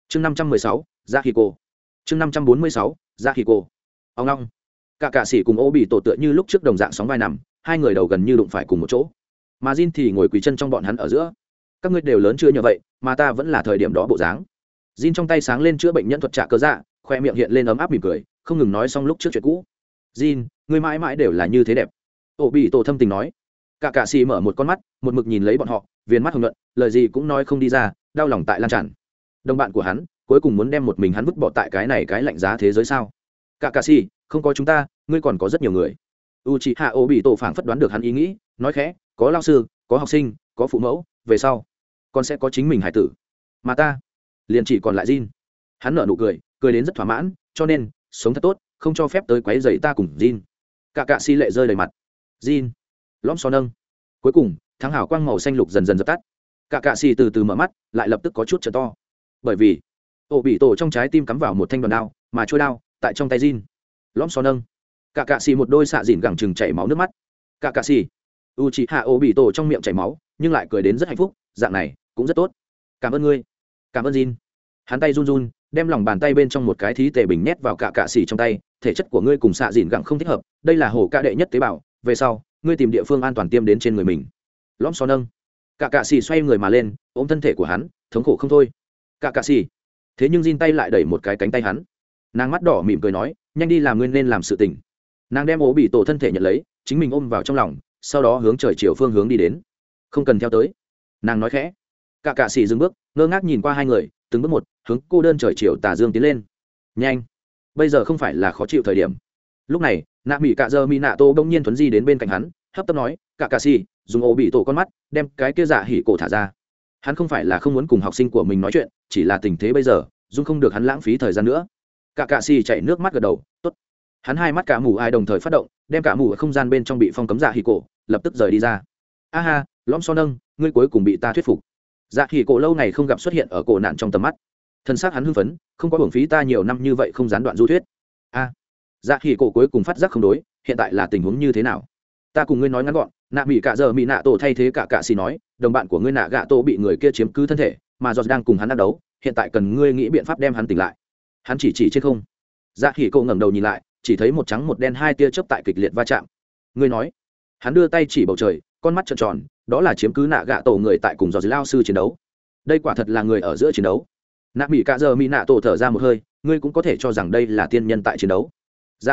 chương 516, ra khi cô chương 546, ra khi cô ông long cả cạ sĩ cùng ô bị tổ tựa như lúc trước đồng dạng sóng vai nằm, hai người đầu gần như đụng phải cùng một chỗ, mà Jin thì ngồi quỳ chân trong bọn hắn ở giữa. Các ngươi đều lớn chưa như vậy mà ta vẫn là thời điểm đó bộ dáng. Jin trong tay sáng lên chữa bệnh nhân thuật trả cơ dạ, khoe miệng hiện lên ấm áp mỉm cười, không ngừng nói xong lúc trước chuyện cũ. Jin, ngươi mãi mãi đều là như thế đẹp. Ô bị tổ thâm tình nói. Cả cạ sĩ mở một con mắt, một mực nhìn lấy bọn họ, viền mắt hồng nhuận, lời gì cũng nói không đi ra, đau lòng tại lan tràn. Đồng bạn của hắn cuối cùng muốn đem một mình hắn vứt bỏ tại cái này cái lạnh giá thế giới sao? Cả cạ sĩ, không có chúng ta, ngươi còn có rất nhiều người. Uchiha Obito phảng phất đoán được hắn ý nghĩ, nói khẽ, có lao sư, có học sinh, có phụ mẫu, về sau con sẽ có chính mình hải tử, mà ta liền chỉ còn lại Jin. Hắn nở nụ cười, cười đến rất thỏa mãn, cho nên sống thật tốt, không cho phép tới quấy rầy ta cùng Jin. Cả cạ sĩ lệ rơi đầy mặt. Jin, lõm xó nâng. Cuối cùng tháng hào quang màu xanh lục dần dần dập tắt. Cả cạ sĩ từ từ mở mắt, lại lập tức có chút trợ to, bởi vì Obito trong trái tim cắm vào một thanh đoàn đao, mà trôi đao tại trong tay Jin. Lõm xó nâng. Cả cạ xì một đôi xạ dìn gẳng chừng chảy máu nước mắt. Cả cạ xì Uchiha Obito trong miệng chảy máu nhưng lại cười đến rất hạnh phúc, dạng này cũng rất tốt. Cảm ơn ngươi, cảm ơn Jin. Hắn tay run run, đem lòng bàn tay bên trong một cái thí tề bình nhét vào cả cạ xì trong tay. Thể chất của ngươi cùng xạ dìn gẳng không thích hợp, đây là hổ ca đệ nhất tế bào, về sau ngươi tìm địa phương an toàn tiêm đến trên người mình. Lõm xó nâng. Cả cạ xì xoay người mà lên, ôm thân thể của hắn, thống khổ không thôi. Cả cạ xì. Thế nhưng Jin tay lại đẩy một cái cánh tay hắn. Nàng mắt đỏ mỉm cười nói, nhanh đi làm ngươi nên làm sự tình. Nàng đem ố bị tổ thân thể nhận lấy, chính mình ôm vào trong lòng, sau đó hướng trời chiều phương hướng đi đến. Không cần theo tới, nàng nói khẽ. Cả cạ sĩ dừng bước, ngơ ngác nhìn qua hai người, từng bước một hướng cô đơn trời chiều tà dương tiến lên. Nhanh, bây giờ không phải là khó chịu thời điểm. Lúc này nạ mỹ cạ dơ mỹ nạ tô bỗng nhiên thuấn di đến bên cạnh hắn, hấp tấp nói, cả cạ sĩ dùng ố bị tổ con mắt đem cái kia dạ hỉ cổ thả ra. Hắn không phải là không muốn cùng học sinh của mình nói chuyện, chỉ là tình thế bây giờ dung không được hắn lãng phí thời gian nữa. Cả cạ sĩ chảy nước mắt gật đầu, tốt. Hắn hai mắt cả mù ai đồng thời phát động, đem cả mù ở không gian bên trong bị phong cấm dạ hỉ cổ lập tức rời đi ra. A ha, lõm so nâng, ngươi cuối cùng bị ta thuyết phục. Dạ hỉ cổ lâu ngày không gặp xuất hiện ở cổ nạn trong tầm mắt, thân xác hắn hưng phấn, không có hưởng phí ta nhiều năm như vậy không gián đoạn du thuyết. A, dạ hỉ cổ cuối cùng phát giác không đối, hiện tại là tình huống như thế nào? Ta cùng ngươi nói ngắn gọn, nạ mỹ cả giờ mỹ nạ tổ thay thế cả cạ xì nói, đồng bạn của ngươi nạ gạ tổ bị người kia chiếm cứ thân thể, mà giọt đang cùng hắn đắc đấu, hiện tại cần ngươi nghĩ biện pháp đem hắn tỉnh lại. Hắn chỉ trên không. Dạ hỉ cổ ngẩng đầu nhìn lại, chỉ thấy một trắng một đen hai tia chớp tại kịch liệt va chạm. Ngươi nói? Hắn đưa tay chỉ bầu trời, con mắt trợn tròn, đó là chiếm cứ nạ gạ tổ người tại cùng giọt lao sư chiến đấu. Đây quả thật là người ở giữa chiến đấu. Nạ mỹ cả giờ mỹ nạ tổ thở ra một hơi, ngươi cũng có thể cho rằng đây là tiên nhân tại chiến đấu. Dạ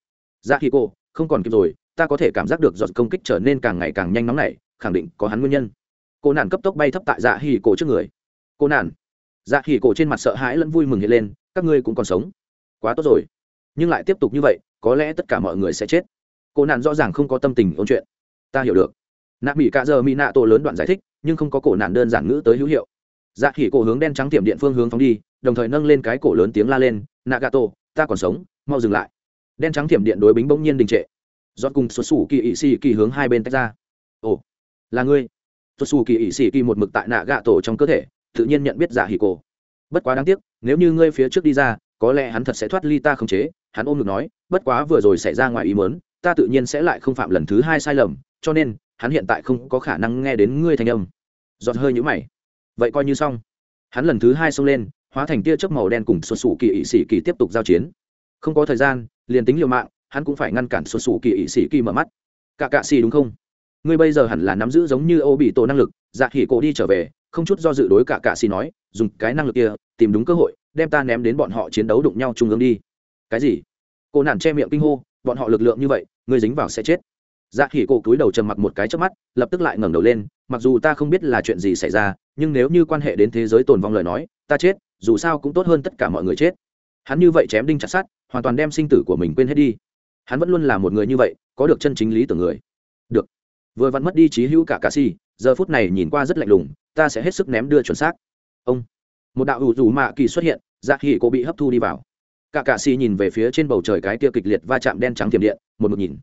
hỉ cổ, không còn kịp rồi, ta có thể cảm giác được giọt công kích trở nên càng ngày càng nhanh nóng nảy, khẳng định có hắn nguyên nhân. Cô nạn cấp tốc bay thấp tại dạ hỉ cổ trước người. Cô nạn. Dạ hỉ cổ trên mặt sợ hãi lẫn vui mừng hiện lên, các ngươi cũng còn sống, quá tốt rồi. Nhưng lại tiếp tục như vậy có lẽ tất cả mọi người sẽ chết. Cô nạn rõ ràng không có tâm tình ôn chuyện. Ta hiểu được. Nạ mỹ cả giờ mỹ nạ tổ lớn đoạn giải thích, nhưng không có cổ nạn đơn giản ngữ tới hữu hiệu. Dạ khỉ cổ hướng đen trắng tiệm điện phương hướng phóng đi, đồng thời nâng lên cái cổ lớn tiếng la lên, Nagato, ta còn sống, mau dừng lại. Đen trắng tiệm điện đối bính bỗng nhiên đình trệ. Giọt cùng xuất xù kỳ ỵ xì kỳ hướng hai bên tách ra. Ồ, là ngươi. Xuất xù kỳ ỵ xì kỳ một mực tại Nagato trong cơ thể, tự nhiên nhận biết dạ khỉ cổ. Bất quá đáng tiếc, nếu như ngươi phía trước đi ra, có lẽ hắn thật sẽ thoát ly ta khống chế. Hắn ôm ngực nói, bất quá vừa rồi xảy ra ngoài ý muốn, ta tự nhiên sẽ lại không phạm lần thứ hai sai lầm, cho nên hắn hiện tại không có khả năng nghe đến ngươi thanh âm. Giọt hơi nhíu mày. Vậy coi như xong. Hắn lần thứ hai xông lên, hóa thành tia chớp màu đen cùng xuất xù kỳ ỵ sĩ kỳ tiếp tục giao chiến. Không có thời gian, liền tính liều mạng, hắn cũng phải ngăn cản xuất xù kỳ ỵ sĩ kỳ mở mắt. Cả cạ xì đúng không? Ngươi bây giờ hẳn là nắm giữ giống như ô bị tổ năng lực. Dạ khỉ cổ đi trở về, không chút do dự đối cả cạ xì nói, dùng cái năng lực kia tìm đúng cơ hội, đem ta ném đến bọn họ chiến đấu đụng nhau trung ương đi. Cái gì? Cô nản che miệng kinh hô, bọn họ lực lượng như vậy, ngươi dính vào sẽ chết. Dạ khỉ cổ cúi đầu trầm mặc một cái chớp mắt, lập tức lại ngẩng đầu lên, mặc dù ta không biết là chuyện gì xảy ra, nhưng nếu như quan hệ đến thế giới tồn vong lời nói, ta chết dù sao cũng tốt hơn tất cả mọi người chết. Hắn như vậy chém đinh chặt sắt, hoàn toàn đem sinh tử của mình quên hết đi. Hắn vẫn luôn là một người như vậy, có được chân chính lý tưởng người. Được. Vừa vặn mất đi trí hữu cả cạ si, giờ phút này nhìn qua rất lạnh lùng, ta sẽ hết sức ném đưa chuẩn xác. Ông. Một đạo ủ rủ mạ kỳ xuất hiện, dạ khỉ cổ bị hấp thu đi vào. Cả cạ si nhìn về phía trên bầu trời cái kia kịch liệt va chạm đen trắng tiềm điện, một mực nhìn.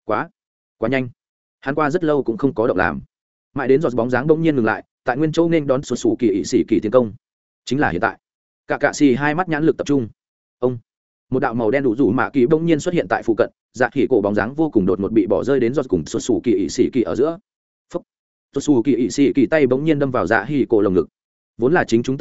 Quá nhanh. Hắn qua rất lâu cũng không có động làm, mãi đến giọt bóng dáng bỗng nhiên ngừng lại tại nguyên châu nên đón xuất xù kỳ ỵ sĩ kỳ tiến công. Chính là hiện tại. Cả cạ xì hai mắt nhãn lực tập trung. Ông. Một đạo màu đen đủ rủ mạ kỳ bỗng nhiên xuất hiện tại phụ cận, dạ khỉ cổ bóng dáng vô cùng đột ngột bị bỏ rơi đến giọt cùng xuất xù kỳ ỵ sĩ kỳ ở giữa. Phúc. Xuất xù kỳ ỵ sĩ kỳ tay bỗng nhiên đâm vào dạ khỉ cổ lồng ngực, vốn là chính chúng tâm tạng,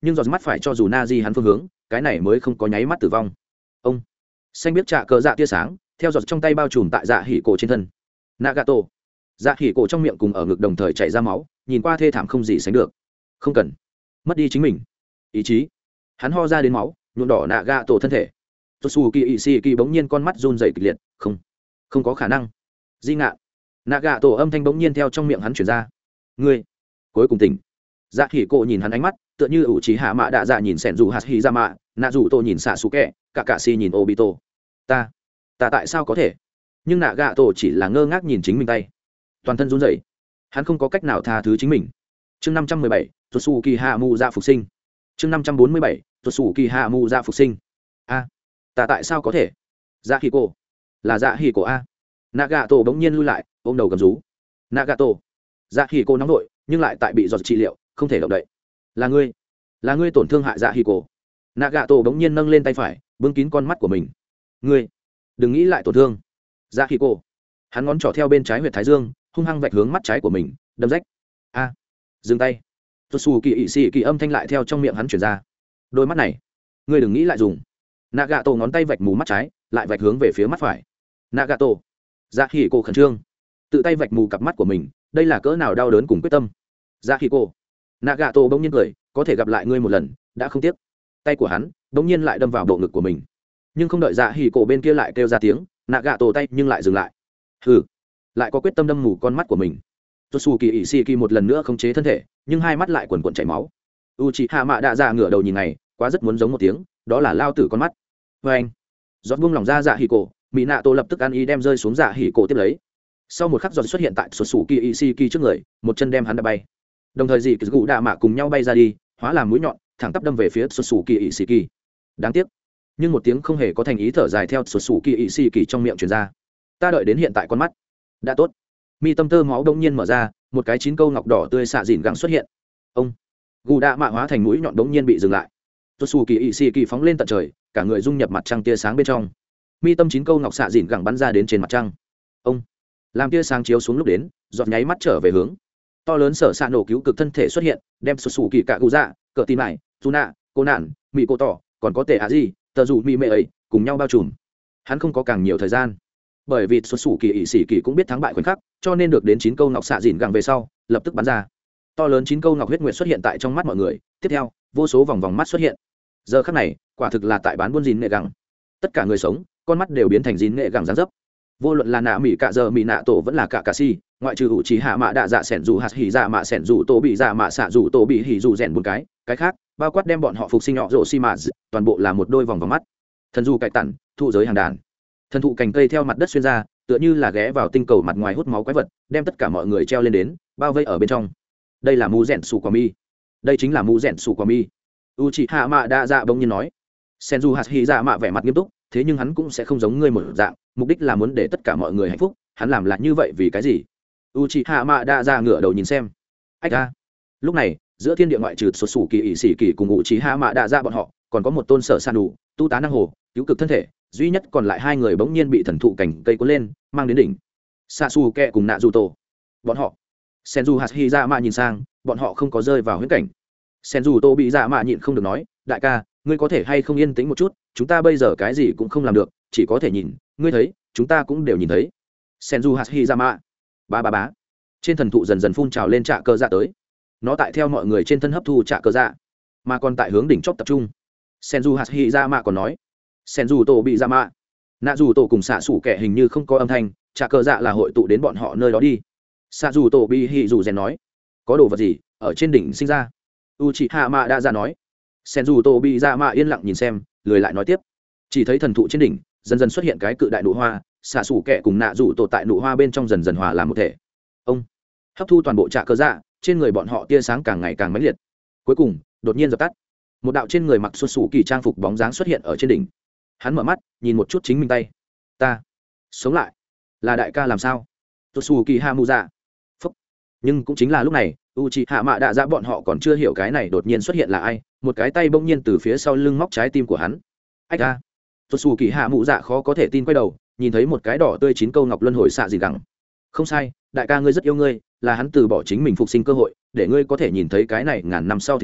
nhưng giọt mắt phải cho dù na di hắn phương hướng cái này mới không có nháy mắt tử vong. Ông xanh biết trạ cờ dạ tia sáng theo giọt trong tay bao trùm tại dạ hỉ cổ trên thân Nagato. Dạ hỉ cổ trong miệng cùng ở ngực đồng thời chảy ra máu, nhìn qua thê thảm không gì sánh được. Không cần mất đi chính mình ý chí. Hắn ho ra đến máu nhuộm đỏ Nagato thân thể. Totsuki Ishiki bỗng nhiên con mắt run rẩy kịch liệt. Không có khả năng. Di ngạn. Nagato âm thanh bỗng nhiên theo trong miệng hắn chuyển ra. Ngươi cuối cùng tỉnh. Dạ hỉ cổ nhìn hắn ánh mắt tựa như ủ trí hạ mạ đạ dạ nhìn sẻn dù hạt hỉ ra mạ, nạ dù tô nhìn xạ xú kẹ, cả cạ si nhìn obito. Ta tại sao có thể? Nhưng Nagato chỉ là ngơ ngác nhìn chính mình tay, toàn thân run rẩy. Hắn không có cách nào tha thứ chính mình. Chương 517, Totsuki Hamu ra phục sinh. Chương 547, Totsuki Hamu ra phục sinh. A, ta tại sao có thể? Dạ hỉ cổ, là dạ hỉ cổ a. Nagato bỗng nhiên lui lại, ôm đầu gầm rú. Nagato. Dạ hỉ cổ nóng vội, nhưng lại tại bị giọt trị liệu, không thể động đậy. Là ngươi tổn thương hại dạ hỉ cổ. Nagato bỗng nhiên nâng lên tay phải, bưng kín con mắt của mình. Ngươi đừng nghĩ lại tổn thương dạ hỉ cổ. Hắn ngón trỏ theo bên trái huyệt thái dương, hung hăng vạch hướng mắt trái của mình, đâm rách. A, dừng tay. Totsuki Ishiki âm thanh lại theo trong miệng hắn chuyển ra. Đôi mắt này ngươi đừng nghĩ lại dùng. Nagato ngón tay vạch mù mắt trái, lại vạch hướng về phía mắt phải. Nagato. Dạ hỉ cổ khẩn trương, tự tay vạch mù cặp mắt của mình, đây là cỡ nào đau đớn cùng quyết tâm. Dạ hỉ cổ. Nagato bỗng nhiên cười, có thể gặp lại ngươi một lần đã không tiếc. Tay của hắn bỗng nhiên lại đâm vào bộ ngực của mình, nhưng không đợi dạ hỉ cổ bên kia lại kêu ra tiếng, Nagato tay nhưng lại dừng lại. Hừ, lại có quyết tâm đâm mù con mắt của mình. Totsuki Ishiki một lần nữa khống chế thân thể, nhưng hai mắt lại quần quần chảy máu. Uchiha Mạ Đạ Dạ ngửa đầu nhìn này, quá rất muốn giống một tiếng, đó là lao tử con mắt. Với anh, giọt buông lòng ra dạ hỉ cổ, Minato lập tức ăn ý đem rơi xuống dạ hỉ cổ tiếp lấy. Sau một khắc giọt xuất hiện tại Totsuki Ishiki trước người, một chân đem hắn đá bay. Đồng thời dị Kizgu Đạ Mạ cùng nhau bay ra đi, hóa làm mũi nhọn, thẳng tắp đâm về phía Totsuki Ishiki. Đáng tiếc, nhưng một tiếng không hề có thành ý thở dài theo Totsuki Ishiki trong miệng truyền ra. Ta đợi đến hiện tại con mắt đã tốt. Mi tâm tơ máu đông nhiên mở ra, một cái chín câu ngọc đỏ tươi xạ dịn gẳng xuất hiện. Ông gù đạ mạ hóa thành mũi nhọn đống nhiên bị dừng lại. Totsuki Ishiki phóng lên tận trời, cả người dung nhập mặt trăng tia sáng bên trong. Mi tâm chín câu ngọc xạ dịn gẳng bắn ra đến trên mặt trăng. Ông làm tia sáng chiếu xuống lúc đến, giọt nháy mắt trở về hướng. To lớn sở xạ nổ cứu cực thân thể xuất hiện, đem Totsuki cả gù dạ, cỡ tin mải, Tuna, cô nạn, mỹ cô tỏ, còn có tệ á gì, tờ dù mỹ mệ ấy cùng nhau bao trùm. Hắn không có càng nhiều thời gian, bởi vì xuất xù kỳ ỵ sĩ kỳ cũng biết thắng bại khoảnh khắc, cho nên được đến chín câu ngọc xạ dìn gẳng về sau lập tức bắn ra. To lớn chín câu ngọc huyết nguyệt xuất hiện tại trong mắt mọi người, tiếp theo vô số vòng vòng mắt xuất hiện. Giờ khắc này quả thực là tại bán buôn dìn nghệ gẳng, tất cả người sống con mắt đều biến thành dìn nghệ gẳng dán dấp. Vô luận là nạ mỹ cạ giờ mỹ nạ tổ vẫn là cả si, ngoại trừ ủ trí hạ mạ đạ dạ sẻn dù hạt hỉ dạ mạ sẻn dù tô bị dạ mạ xạ dù tô bị hỉ dù rèn một cái khác bao quát đem bọn họ phục sinh nhỏ rổ xi mạ, toàn bộ là một đôi vòng vòng mắt. Thần du cải tản thụ giới hàng đàn, thần thụ cành cây theo mặt đất xuyên ra, tựa như là ghé vào tinh cầu mặt ngoài hút máu quái vật, đem tất cả mọi người treo lên đến bao vây ở bên trong. Đây là mũ rèn sù quả mi, đây chính là mũ rèn sù quả mi. Uchiha Mạ Đạ Dạ bỗng nhiên nói. Senju Hashi dạ mạ vẻ mặt nghiêm túc, thế nhưng hắn cũng sẽ không giống ngươi một dạng, mục đích là muốn để tất cả mọi người hạnh phúc, hắn làm là như vậy vì cái gì? Uchiha Mạ Đạ Dạ ngửa đầu nhìn xem. Ách a. Lúc này, giữa thiên địa ngoại trừ sột sủ kỳ ỷ sĩ kỳ cùng Uchiha Mạ Đạ Dạ bọn họ, còn có một tôn sở san đủ, tu tá năng hồ, cứu cực thân thể, duy nhất còn lại hai người bỗng nhiên bị thần thụ cảnh cây cuốn lên, mang đến đỉnh. Sasuke cùng Naruto. Bọn họ. Senju Hashi dạ mạ nhìn sang, bọn họ không có rơi vào huyễn cảnh. Senju Tô bị dạ mạ nhịn không được nói, đại ca, ngươi có thể hay không yên tĩnh một chút, chúng ta bây giờ cái gì cũng không làm được, chỉ có thể nhìn, ngươi thấy, chúng ta cũng đều nhìn thấy. Senju Hashi dạ mạ. Bá. Trên thần thụ dần dần phun trào lên trạ cơ dạ tới. Nó tại theo mọi người trên thân hấp thu trạ cơ dạ, mà còn tại hướng đỉnh chóp tập trung. Senju Hashi dạ mạ còn nói, Senju Tô bị dạ mạ, nạ dù tổ cùng xạ sủ kẻ hình như không có âm thanh, trạ cơ dạ là hội tụ đến bọn họ nơi đó đi. Xạ dù tổ bị hỉ dù rèn nói, có đồ vật gì ở trên đỉnh sinh ra? Uchiha Mạ Đạ Dạ nói. Senju Tô bị dạ mạ yên lặng nhìn xem, lười lại nói tiếp. Chỉ thấy thần thụ trên đỉnh dần dần xuất hiện cái cự đại nụ hoa, xạ sủ kẻ cùng nạ dù tổ tại nụ hoa bên trong dần dần hòa làm một thể. Ông hấp thu toàn bộ trạ cơ dạ, trên người bọn họ tia sáng càng ngày càng mãnh liệt. Cuối cùng đột nhiên dập tắt. Một đạo trên người mặc xuất xù kỳ trang phục bóng dáng xuất hiện ở trên đỉnh. Hắn mở mắt nhìn một chút chính mình tay. Ta sống lại, là đại ca làm sao? Totsuki Hamuza. Phúc. Nhưng cũng chính là lúc này, Uchiha Mạ Đạ Dạ bọn họ còn chưa hiểu cái này đột nhiên xuất hiện là ai, một cái tay bỗng nhiên từ phía sau lưng móc trái tim của hắn. Ách a. Totsuki Hamuza khó có thể tin quay đầu, nhìn thấy một cái đỏ tươi chín câu ngọc luân hồi xạ gì gẳng. Không sai, đại ca ngươi rất yêu ngươi, là hắn từ bỏ chính mình phục sinh cơ hội, để ngươi có thể nhìn thấy cái này ngàn năm sau thế giới,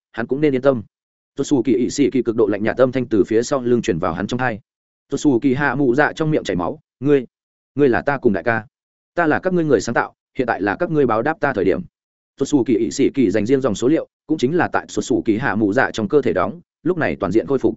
hắn cũng nên yên tâm. Tuột xù kỳ ỵ sĩ kỳ cực độ lạnh nhạt âm thanh từ phía sau lưng chuyển vào hắn trong hai. Tuột xù kỳ hạ mụ dạ trong miệng chảy máu. Ngươi là ta cùng đại ca, ta là các ngươi người sáng tạo, hiện tại là các ngươi báo đáp ta thời điểm. Tuột xù kỳ ỵ sĩ kỳ dành riêng dòng số liệu, cũng chính là tại tuột xù kỳ hạ mụ dạ trong cơ thể đóng, lúc này toàn diện khôi phục.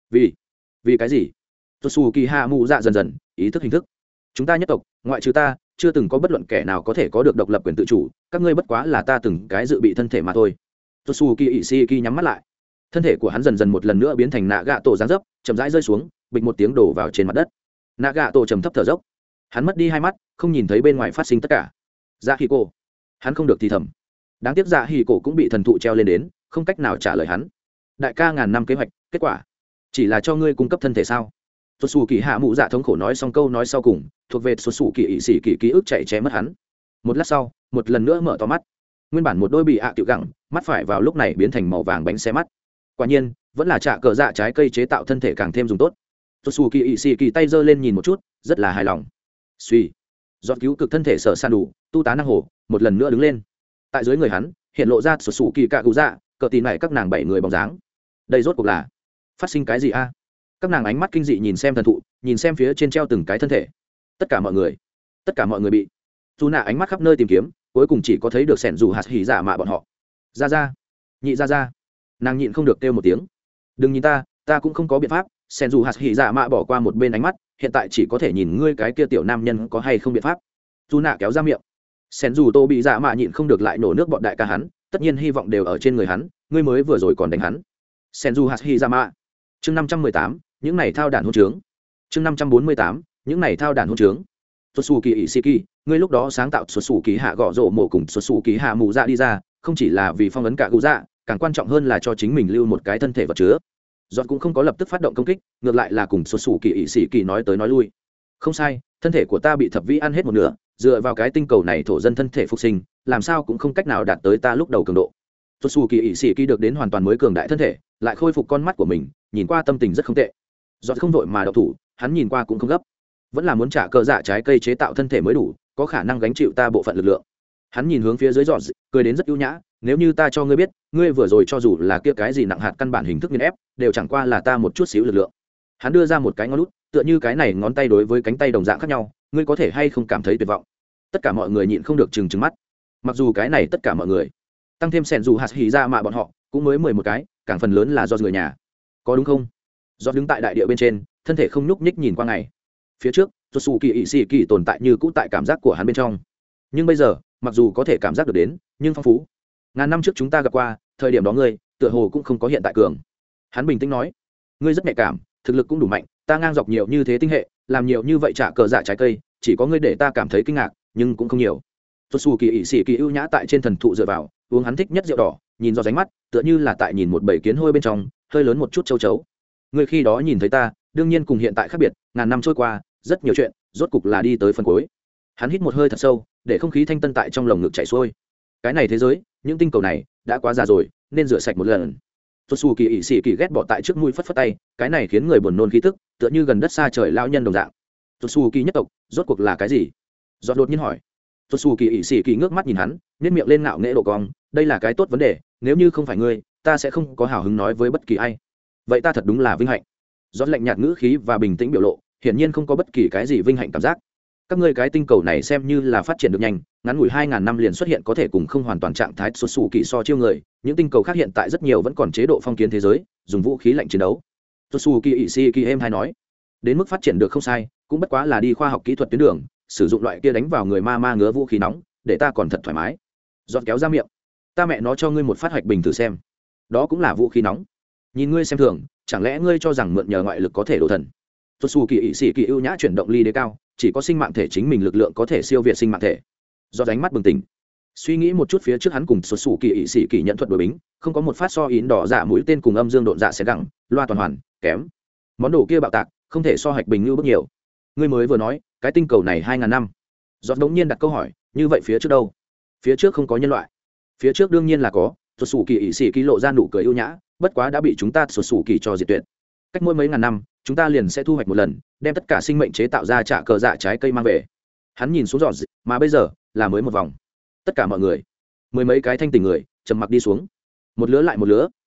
Vì cái gì? Tuột xù kỳ hạ mụ dạ dần dần ý thức hình thức. Chúng ta nhất tộc, ngoại trừ ta, chưa từng có bất luận kẻ nào có thể có được độc lập quyền tự chủ, các ngươi bất quá là ta từng cái dự bị thân thể mà thôi. Tuột xù kỳ ỵ sĩ kỳ nhắm mắt lại, thân thể của hắn dần dần một lần nữa biến thành nạ gạ tổ dáng dấp, chậm rãi rơi xuống, bịch một tiếng đổ vào trên mặt đất. Nạ gạ tổ trầm thấp thở dốc, hắn mất đi hai mắt, không nhìn thấy bên ngoài phát sinh tất cả. Dạ hỉ cổ, hắn không được thì thầm. Đáng tiếc dạ hỉ cổ cũng bị thần thụ treo lên đến, không cách nào trả lời hắn. Đại ca ngàn năm kế hoạch, kết quả chỉ là cho ngươi cung cấp thân thể sao? Xuất xù kỳ hạ mụ dạ thống khổ nói xong câu nói sau cùng, thuộc về xuất xù kỳ ỵ sĩ kỳ ký ức chạy chém mất hắn. Một lát sau, một lần nữa mở to mắt, nguyên bản một đôi bị tiểu gẳng, mắt phải vào lúc này biến thành màu vàng bánh xe mắt. Quả nhiên, vẫn là trạ cờ dạ trái cây chế tạo thân thể càng thêm dùng tốt. Xuất xù kỳ ỵ sĩ kỳ tay giơ lên nhìn một chút, rất là hài lòng. Suy, giọt cứu cực thân thể sở san đủ, tu tá năng hồ, một lần nữa đứng lên. Tại dưới người hắn, hiện lộ ra xuất xù kỳ cạ cụ dạ, cờ tin này các nàng 7 người bóng dáng. Đây rốt cuộc là phát sinh cái gì a? Các nàng ánh mắt kinh dị nhìn xem thần thụ, nhìn xem phía trên treo từng cái thân thể. Tất cả mọi người bị dù nạ ánh mắt khắp nơi tìm kiếm, cuối cùng chỉ có thấy được sẻn dù hạt hỉ giả mạ bọn họ. Ra nhị ra, nàng nhịn không được kêu một tiếng. Đừng nhìn ta cũng không có biện pháp. Sẻn dù hạt hỉ giả mạ bỏ qua một bên ánh mắt, hiện tại chỉ có thể nhìn ngươi cái kia tiểu nam nhân có hay không biện pháp. Dù nạ kéo ra miệng. Sẻn dù tô bị giả mạ nhịn không được lại nổ nước bọn đại ca hắn, tất nhiên hy vọng đều ở trên người hắn, ngươi mới vừa rồi còn đánh hắn. Sẻn dù hạt hỉ giả mạ. Chương 518, những này thao đản hôn trướng. Chương 548, những này thao đản hôn trướng. Xuất xù kỳ ỷ sĩ kỳ, ngươi lúc đó sáng tạo xuất xù kỳ hạ gõ rổ mổ cùng xuất xù kỳ hạ mù dạ đi ra, không chỉ là vì phong ấn cả cụ dạ, càng quan trọng hơn là cho chính mình lưu một cái thân thể vật chứa. Giọt cũng không có lập tức phát động công kích, ngược lại là cùng xuất xù kỳ ỷ sĩ kỳ nói tới nói lui. Không sai, thân thể của ta bị thập vĩ ăn hết một nửa, dựa vào cái tinh cầu này thổ dân thân thể phục sinh, làm sao cũng không cách nào đạt tới ta lúc đầu cường độ. Xuất xù kỳ ỷ sĩ kỳ được đến hoàn toàn mới cường đại thân thể, lại khôi phục con mắt của mình, nhìn qua tâm tình rất không tệ. Giọt không vội mà đậu thủ, hắn nhìn qua cũng không gấp, vẫn là muốn trả cờ dạ trái cây chế tạo thân thể mới đủ, có khả năng gánh chịu ta bộ phận lực lượng. Hắn nhìn hướng phía dưới giọt, cười đến rất ưu nhã. Nếu như ta cho ngươi biết, ngươi vừa rồi cho dù là kia cái gì nặng hạt căn bản hình thức nghiền ép, đều chẳng qua là ta một chút xíu lực lượng. Hắn đưa ra một cái ngón út, tựa như cái này ngón tay đối với cánh tay đồng dạng khác nhau, ngươi có thể hay không cảm thấy tuyệt vọng? Tất cả mọi người nhịn không được trừng mắt. Mặc dù cái này tất cả mọi người, tăng thêm sẻn dù hạt hỉ ra mà bọn họ cũng mới 11 cái, càng phần lớn là do người nhà, có đúng không? Do đứng tại đại địa bên trên, thân thể không nhúc nhích nhìn qua ngày phía trước, xuất xù kỳ ỵ sĩ kỳ tồn tại như cũ tại cảm giác của hắn bên trong. Nhưng bây giờ, mặc dù có thể cảm giác được đến, nhưng phong phú. Ngàn năm trước chúng ta gặp qua, thời điểm đó ngươi tựa hồ cũng không có hiện tại cường. Hắn bình tĩnh nói, ngươi rất nhạy cảm, thực lực cũng đủ mạnh, ta ngang dọc nhiều như thế tinh hệ, làm nhiều như vậy trả cờ dạ trái cây, chỉ có ngươi để ta cảm thấy kinh ngạc, nhưng cũng không nhiều. Xuất xù kỳ ỵ sĩ kỳ ưu nhã tại trên thần thụ dựa vào, uống hắn thích nhất rượu đỏ, nhìn do ránh mắt, tựa như là tại nhìn một bầy kiến hôi bên trong, hơi lớn một chút châu chấu. Ngươi khi đó nhìn thấy ta, đương nhiên cùng hiện tại khác biệt, ngàn năm trôi qua, rất nhiều chuyện, rốt cục là đi tới phần cuối. Hắn hít một hơi thật sâu, để không khí thanh tân tại trong lồng ngực chảy xuôi. Cái này thế giới, những tinh cầu này đã quá già rồi, nên rửa sạch một lần. Xuất xù kỳ ỵ sĩ kỳ ghét bỏ tại trước mũi phất phất tay, cái này khiến người buồn nôn khí tức, tựa như gần đất xa trời lao nhân đồng dạng. Xuất xù kỳ nhất tộc, rốt cuộc là cái gì? Giọt đột nhiên hỏi. Xuất xù kỳ ỵ sĩ kỳ ngước mắt nhìn hắn, nhếch miệng lên ngạo nghễ độ cong, đây là cái tốt vấn đề, nếu như không phải ngươi, ta sẽ không có hào hứng nói với bất kỳ ai. Vậy ta thật đúng là vinh hạnh. Giọt lạnh nhạt ngữ khí và bình tĩnh biểu lộ, hiển nhiên không có bất kỳ cái gì vinh hạnh cảm giác. Các ngươi cái tinh cầu này xem như là phát triển được nhanh, ngắn ngủi 2000 năm liền xuất hiện có thể cùng không hoàn toàn trạng thái xuất xù kỳ so chiêu người, những tinh cầu khác hiện tại rất nhiều vẫn còn chế độ phong kiến thế giới, dùng vũ khí lạnh chiến đấu. Xuất xù kỳ ỵ sĩ kỳ êm hay nói, đến mức phát triển được không sai, cũng bất quá là đi khoa học kỹ thuật tuyến đường, sử dụng loại kia đánh vào người ma ngứa vũ khí nóng, để ta còn thật thoải mái. Giọt kéo ra miệng, ta mẹ nó cho ngươi một phát hoạch bình thử xem, đó cũng là vũ khí nóng. Nhìn ngươi xem thường, chẳng lẽ ngươi cho rằng mượn nhờ ngoại lực có thể đổ thần? Xuất xù kỳ ỵ sĩ kỳ ưu nhã chuyển động ly đế cao, chỉ có sinh mạng thể chính mình lực lượng có thể siêu việt sinh mạng thể. Do đánh mắt bừng tỉnh, suy nghĩ một chút phía trước hắn cùng xuất xù kỳ ỵ sĩ kỳ nhận thuật đội bính, không có một phát so yến đỏ dạ mũi tên cùng âm dương độn dạ sẽ gẳng, loa toàn hoàn kém. Món đồ kia bạo tạc, không thể so hạch bình như bước nhiều. Ngươi mới vừa nói cái tinh cầu này 2000 năm. Giọt đống nhiên đặt câu hỏi, như vậy phía trước đâu? Phía trước không có nhân loại. Phía trước đương nhiên là có. Xuất xù kỳ ỵ sĩ kỳ lộ ra nụ cười ưu nhã, bất quá đã bị chúng ta xuất xù kỳ cho diệt tuyệt. Cách mỗi mấy ngàn năm, chúng ta liền sẽ thu hoạch một lần, đem tất cả sinh mệnh chế tạo ra trả cờ dạ trái cây mang về. Hắn nhìn xuống giọt, mà bây giờ là mới một vòng. Tất cả mọi người, mười mấy cái thanh tỉnh người, trầm mặc đi xuống. Một lứa lại một lứa,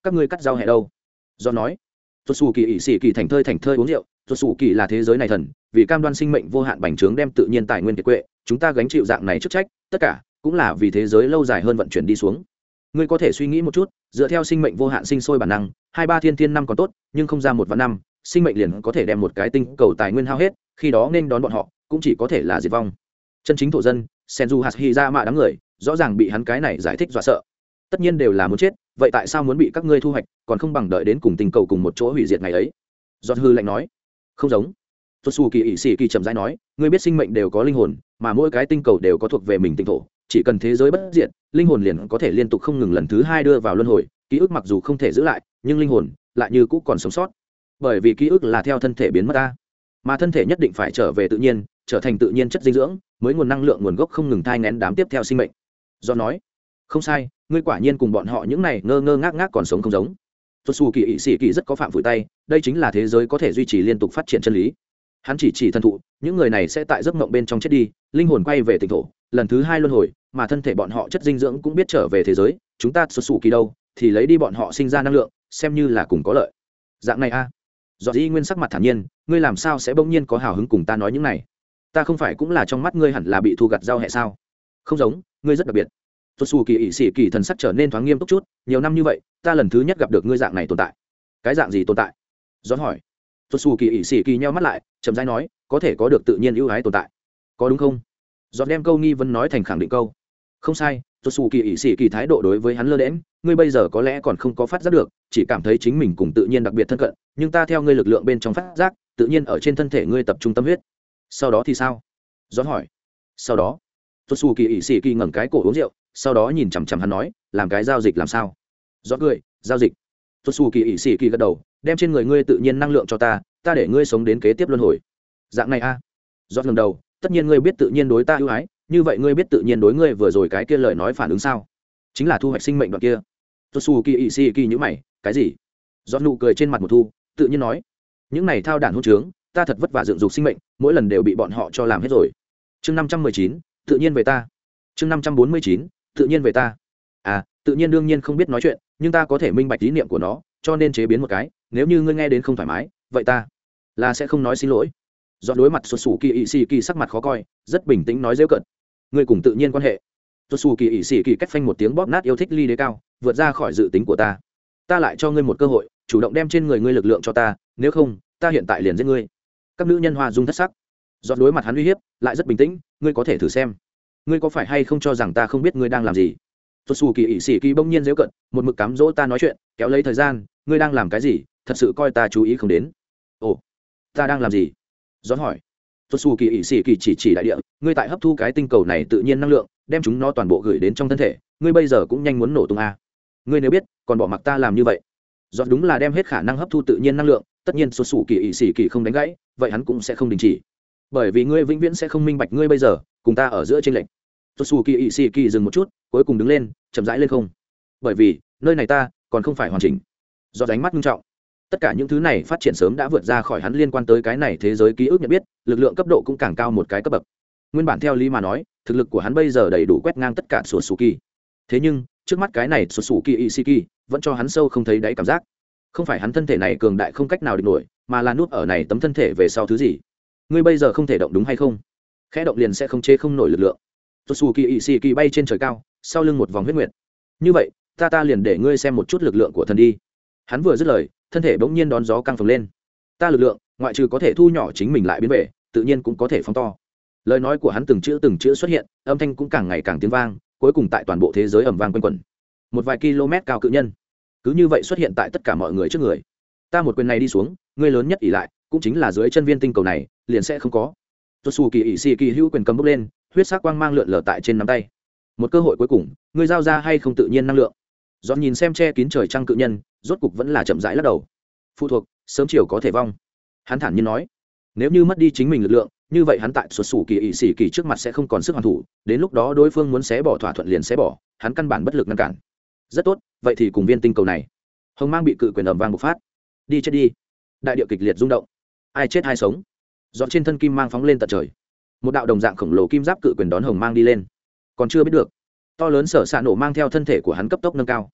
các ngươi cắt rau hẹ đâu? Do nói, tuột xù kỳ ỵ xì kỳ thành thơi uống rượu, tuột xù kỳ là thế giới này thần, vì cam đoan sinh mệnh vô hạn bành trướng đem tự nhiên tài nguyên kiệt quệ, chúng ta gánh chịu dạng này chức trách, tất cả cũng là vì thế giới lâu dài hơn vận chuyển đi xuống. Ngươi có thể suy nghĩ một chút, dựa theo sinh mệnh vô hạn sinh sôi bản năng, 2-3 thiên năm còn tốt, nhưng không ra 1 vạn năm, sinh mệnh liền có thể đem một cái tinh cầu tài nguyên hao hết, khi đó nên đón bọn họ cũng chỉ có thể là diệt vong. Chân chính thổ dân Senju Hashirama đám người rõ ràng bị hắn cái này giải thích dọa sợ. Tất nhiên đều là muốn chết, vậy tại sao muốn bị các ngươi thu hoạch, còn không bằng đợi đến cùng tinh cầu cùng một chỗ hủy diệt ngày ấy? Giọt hư lạnh nói. Không giống. Tosu Kỳ ỷ sĩ kỳ chậm rãi nói, ngươi biết sinh mệnh đều có linh hồn, mà mỗi cái tinh cầu đều có thuộc về mình tinh thổ, chỉ cần thế giới bất diệt, linh hồn liền có thể liên tục không ngừng lần thứ 2 đưa vào luân hồi, ký ức mặc dù không thể giữ lại, nhưng linh hồn lại như cũ còn sống sót. Bởi vì ký ức là theo thân thể biến mất ta, mà thân thể nhất định phải trở về tự nhiên, trở thành tự nhiên chất dinh dưỡng, mới nguồn năng lượng nguồn gốc không ngừng thai nghén đám tiếp theo sinh mệnh. Do nói, không sai, ngươi quả nhiên cùng bọn họ những này ngơ ngác còn sống không giống. Tosu Kỳ ỷ sĩ kỳ rất có phạm phủi tay, đây chính là thế giới có thể duy trì liên tục phát triển chân lý. Hắn chỉ thần thụ, những người này sẽ tại giấc mộng bên trong chết đi, linh hồn quay về tinh thổ, lần thứ 2 luân hồi, mà thân thể bọn họ chất dinh dưỡng cũng biết trở về thế giới, chúng ta Tosu Kỳ đâu, thì lấy đi bọn họ sinh ra năng lượng, xem như là cùng có lợi. Dạng này a. Dọ Dĩ Nguyên sắc mặt thản nhiên, ngươi làm sao sẽ bỗng nhiên có hào hứng cùng ta nói những này? Ta không phải cũng là trong mắt ngươi hẳn là bị thu gặt rau hẹ sao? Không giống, ngươi rất đặc biệt. Tosu Kỳ ỷ sĩ kỳ thần sắc trở nên thoáng nghiêm túc chút, nhiều năm như vậy, ta lần thứ nhất gặp được ngươi dạng này tồn tại. Cái dạng gì tồn tại? Gión hỏi. Tosu Kỳ ỷ sĩ kỳ nheo mắt lại, chậm rãi nói, có thể có được tự nhiên ưu ái tồn tại, có đúng không? Gión đem câu nghi vấn nói thành khẳng định câu. Không sai, Tosu Kỳ ỷ sĩ kỳ thái độ đối với hắn lơ đễnh, ngươi bây giờ có lẽ còn không có phát giác được, chỉ cảm thấy chính mình cùng tự nhiên đặc biệt thân cận, nhưng ta theo ngươi lực lượng bên trong phát giác, tự nhiên ở trên thân thể ngươi tập trung tâm huyết. Sau đó thì sao? Gión hỏi. Sau đó, Tosu Kỳ ỷ sĩ kỳ ngẩng cái cổ uống rượu, sau đó nhìn chằm chằm hắn nói, làm cái giao dịch làm sao? Gión cười, giao dịch. Tosu Kỳ ỷ sĩ kỳ gật đầu, đem trên người ngươi tự nhiên năng lượng cho ta, ta để ngươi sống đến kế tiếp luân hồi. Dạng này a? Gión ngẩng đầu, tất nhiên ngươi biết tự nhiên đối ta ưu ái, như vậy ngươi biết tự nhiên đối ngươi vừa rồi cái kia lời nói phản ứng sao? Chính là thu hoạch sinh mệnh đoạn kia. Tosu Kỳ ỷ sĩ kỳ nhíu mày, cái gì? Gión nụ cười trên mặt một thu, tự nhiên nói, những này thao đản hỗn trướng, ta thật vất vả dựng dục sinh mệnh, mỗi lần đều bị bọn họ cho làm hết rồi. Chương 519, tự nhiên về ta. Chương 549, tự nhiên về ta. À, tự nhiên đương nhiên không biết nói chuyện, nhưng ta có thể minh bạch ý niệm của nó, cho nên chế biến một cái, nếu như ngươi nghe đến không thoải mái, vậy ta là sẽ không nói xin lỗi. Do đối mặt Tosu Kỳ ỷ sĩ kỳ sắc mặt khó coi, rất bình tĩnh nói giễu cợt. Ngươi cùng tự nhiên quan hệ. Tosu Kỳ ỷ sĩ kỳ cách phanh một tiếng bóp nát yêu thích ly đế cao, vượt ra khỏi dự tính của ta. Ta lại cho ngươi một cơ hội, chủ động đem trên người ngươi lực lượng cho ta, nếu không, ta hiện tại liền giết ngươi. Các nữ nhân hoa dung thất sắc. Do đối mặt hắn uy hiếp, lại rất bình tĩnh, ngươi có thể thử xem. Ngươi có phải hay không cho rằng ta không biết ngươi đang làm gì? Tosu Kỳ ỷ sĩ kỳ bỗng nhiên giễu cợt, một mực cám dỗ ta nói chuyện, kéo lấy thời gian, ngươi đang làm cái gì, thật sự coi ta chú ý không đến. Ồ, ta đang làm gì? Gión hỏi. Tosu Kỳ ỷ sĩ kỳ chỉ đại địa, ngươi tại hấp thu cái tinh cầu này tự nhiên năng lượng, đem chúng nó toàn bộ gửi đến trong thân thể, ngươi bây giờ cũng nhanh muốn nổ tung a. Ngươi nếu biết, còn bỏ mặc ta làm như vậy. Gión đúng là đem hết khả năng hấp thu tự nhiên năng lượng, tất nhiên Tosu Kỳ ỷ sĩ kỳ không đánh gãy, vậy hắn cũng sẽ không đình chỉ. Bởi vì ngươi vĩnh viễn sẽ không minh bạch ngươi bây giờ cùng ta ở giữa trên lệnh. Tosu Kỳ ỷ sĩ kỳ dừng một chút, cuối cùng đứng lên, chậm rãi lên không. Bởi vì nơi này ta còn không phải hoàn chỉnh. Do ánh mắt nghiêm trọng, tất cả những thứ này phát triển sớm đã vượt ra khỏi hắn liên quan tới cái này thế giới ký ức nhận biết, lực lượng cấp độ cũng càng cao một cái cấp bậc. Nguyên bản theo lý mà nói, thực lực của hắn bây giờ đầy đủ quét ngang tất cả Tosu Kỳ. Thế nhưng trước mắt cái này Tosu Kỳ ỷ sĩ kỳ vẫn cho hắn sâu không thấy đáy cảm giác. Không phải hắn thân thể này cường đại không cách nào địch nổi, mà là nút ở này tấm thân thể về sau thứ gì. Ngươi bây giờ không thể động đúng hay không? Khẽ động liền sẽ không chế không nổi lực lượng. Tosu Kỳ ỷ sĩ kỳ bay trên trời cao, sau lưng một vòng huyết nguyệt. Như vậy, ta liền để ngươi xem một chút lực lượng của thần đi. Hắn vừa dứt lời, thân thể bỗng nhiên đón gió căng phồng lên. Ta lực lượng, ngoại trừ có thể thu nhỏ chính mình lại biến về, tự nhiên cũng có thể phóng to. Lời nói của hắn từng chữ xuất hiện, âm thanh cũng càng ngày càng tiếng vang, cuối cùng tại toàn bộ thế giới ầm vang quanh quẩn. Một vài km cao cự nhân, cứ như vậy xuất hiện tại tất cả mọi người trước người. Ta một quyền này đi xuống, ngươi lớn nhất ỷ lại, cũng chính là dưới chân viên tinh cầu này, liền sẽ không có. Tosu Kỳ ỷ sĩ kỳ hữu quyền cầm bốc lên, huyết sắc quang mang lượn lờ tại trên nắm tay. Một cơ hội cuối cùng, ngươi giao ra hay không tự nhiên năng lượng. Dọn nhìn xem che kín trời trăng cự nhân, rốt cục vẫn là chậm rãi lắc đầu. Phụ thuộc, sớm chiều có thể vong. Hắn thản nhiên nói, nếu như mất đi chính mình lực lượng, như vậy hắn tại Tosu Kỳ ỷ sĩ kỳ trước mặt sẽ không còn sức hoàn thủ, đến lúc đó đối phương muốn xé bỏ thỏa thuận liền xé bỏ, hắn căn bản bất lực ngăn cản. Rất tốt, vậy thì cùng viên tinh cầu này. Hồng mang bị cự quyền ầm vang bộc phát. Đi chết đi. Đại địa kịch liệt rung động. Ai chết ai sống. Dọn trên thân kim mang phóng lên tận trời. Một đạo đồng dạng khổng lồ kim giáp cự quyền đón hồng mang đi lên. Còn chưa biết được, to lớn sở xạ nổ mang theo thân thể của hắn cấp tốc nâng cao.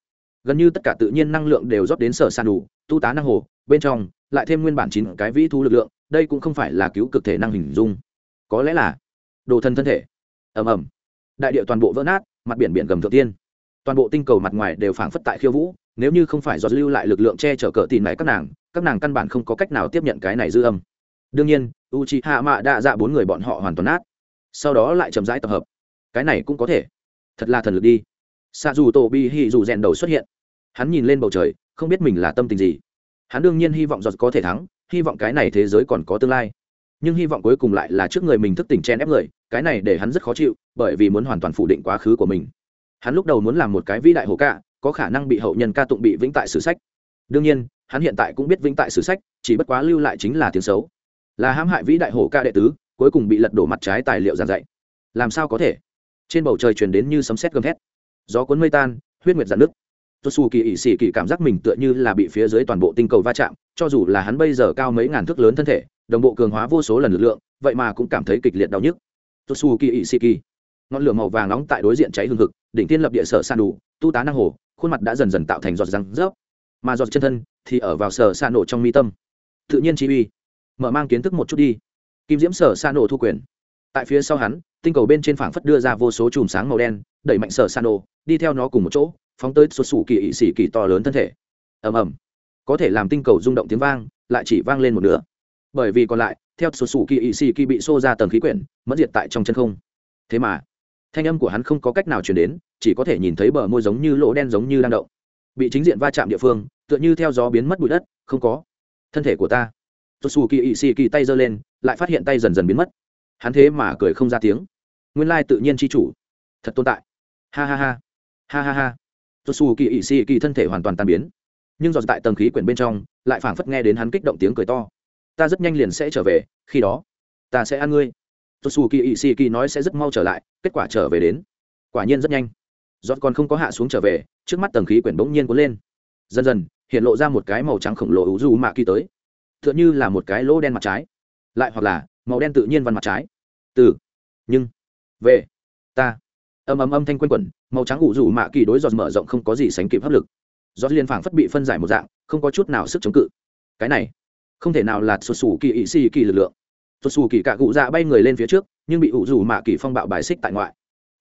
gần như tất cả tự nhiên năng lượng đều rót đến sở san đủ tu tá năng hồ bên trong, lại thêm nguyên bản 9 cái vĩ thú lực lượng, đây cũng không phải là cứu cực thể năng hình dung, có lẽ là đồ thân thân thể. Ầm ầm, đại địa toàn bộ vỡ nát, mặt biển biển gầm thượng tiên, toàn bộ tinh cầu mặt ngoài đều phảng phất tại khiêu vũ. Nếu như không phải do lưu lại lực lượng che chở cỡ tìn này các nàng căn bản không có cách nào tiếp nhận cái này dư âm. Đương nhiên Uchiha Mạ Đa Dạ 4 người bọn họ hoàn toàn nát, sau đó lại chậm rãi tập hợp, cái này cũng có thể. Thật là thần lực đi. Sa dù tổ bi hỉ dù rèn đầu xuất hiện, hắn nhìn lên bầu trời, không biết mình là tâm tình gì. Hắn đương nhiên hy vọng giọt có thể thắng, hy vọng cái này thế giới còn có tương lai, nhưng hy vọng cuối cùng lại là trước người mình thức tỉnh chen ép người, cái này để hắn rất khó chịu, bởi vì muốn hoàn toàn phủ định quá khứ của mình. Hắn lúc đầu muốn làm một cái vĩ đại hồ ca, có khả năng bị hậu nhân ca tụng, bị vĩnh tại sử sách. Đương nhiên hắn hiện tại cũng biết vĩnh tại sử sách chỉ bất quá lưu lại chính là tiếng xấu, là hãm hại vĩ đại hồ ca đệ tứ, cuối cùng bị lật đổ mặt trái tài liệu giảng dạy. Làm sao có thể? Trên bầu trời truyền đến như sấm sét gầm thét, gió cuốn mây tan, huyết nguyệt dạn nước. Tosu Kỳ ỷ sĩ kỳ cảm giác mình tựa như là bị phía dưới toàn bộ tinh cầu va chạm, cho dù là hắn bây giờ cao mấy ngàn thước lớn thân thể, đồng bộ cường hóa vô số lần lực lượng, vậy mà cũng cảm thấy kịch liệt đau nhức. Tosu Kỳ ỷ sĩ kỳ, ngọn lửa màu vàng nóng tại đối diện cháy hừng hực, đỉnh thiên lập địa sở san đủ tu tá năng hồ, khuôn mặt đã dần dần tạo thành giọt răng rớp, mà giọt chân thân thì ở vào sở san nổ trong mi tâm. Tự nhiên chi uy, mở mang kiến thức một chút đi. Kim diễm sở san nổ thu quyền. Tại phía sau hắn, tinh cầu bên trên phảng phất đưa ra vô số chùm sáng màu đen, đẩy mạnh sở san nổ, đi theo nó cùng một chỗ, phóng tới xuất xù kỳ ỵ sĩ kỳ to lớn thân thể. Ầm ầm, có thể làm tinh cầu rung động tiếng vang lại chỉ vang lên một nửa, bởi vì còn lại theo xuất xù kỳ ỵ sĩ kỳ bị xô ra tầng khí quyển, mất diệt tại trong chân không. Thế mà thanh âm của hắn không có cách nào truyền đến, chỉ có thể nhìn thấy bờ môi giống như lỗ đen giống như đang động, bị chính diện va chạm địa phương tựa như theo gió biến mất bụi đất, không có thân thể của ta. xuất xù kỳ ỵ sĩ kỳ tay giơ lên, lại phát hiện tay dần dần biến mất. Hắn thế mà cười không ra tiếng, nguyên lai tự nhiên chi chủ thật tồn tại. Ha ha ha, ha ha ha. Tosu Kỳ ỵ sĩ kỳ thân thể hoàn toàn tan biến, nhưng dò tại tầng khí quyển bên trong lại phảng phất nghe đến hắn kích động tiếng cười to. Ta rất nhanh liền sẽ trở về, khi đó ta sẽ ăn ngươi. Tosu Kỳ ỵ sĩ kỳ nói sẽ rất mau trở lại, kết quả trở về đến quả nhiên rất nhanh. Giọt còn không có hạ xuống trở về, trước mắt tầng khí quyển bỗng nhiên cuốn lên, dần dần hiện lộ ra một cái màu trắng khổng lồ ủ dù mạ kỳ tới, tựa như là một cái lỗ đen mặt trái, lại hoặc là màu đen tự nhiên văn mặt trái. Từ nhưng về ta âm thanh quanh quẩn, màu trắng ủ rủ mạ kỳ đối giọt mở rộng không có gì sánh kịp hấp lực. Giọt liên phảng phất bị phân giải một dạng, không có chút nào sức chống cự. Cái này không thể nào là xuất xù kỳ ỵ xì kỳ lực lượng. Xuất xù kỳ cả cụ dạ bay người lên phía trước, nhưng bị ủ rủ mạ kỳ phong bạo bài xích tại ngoại.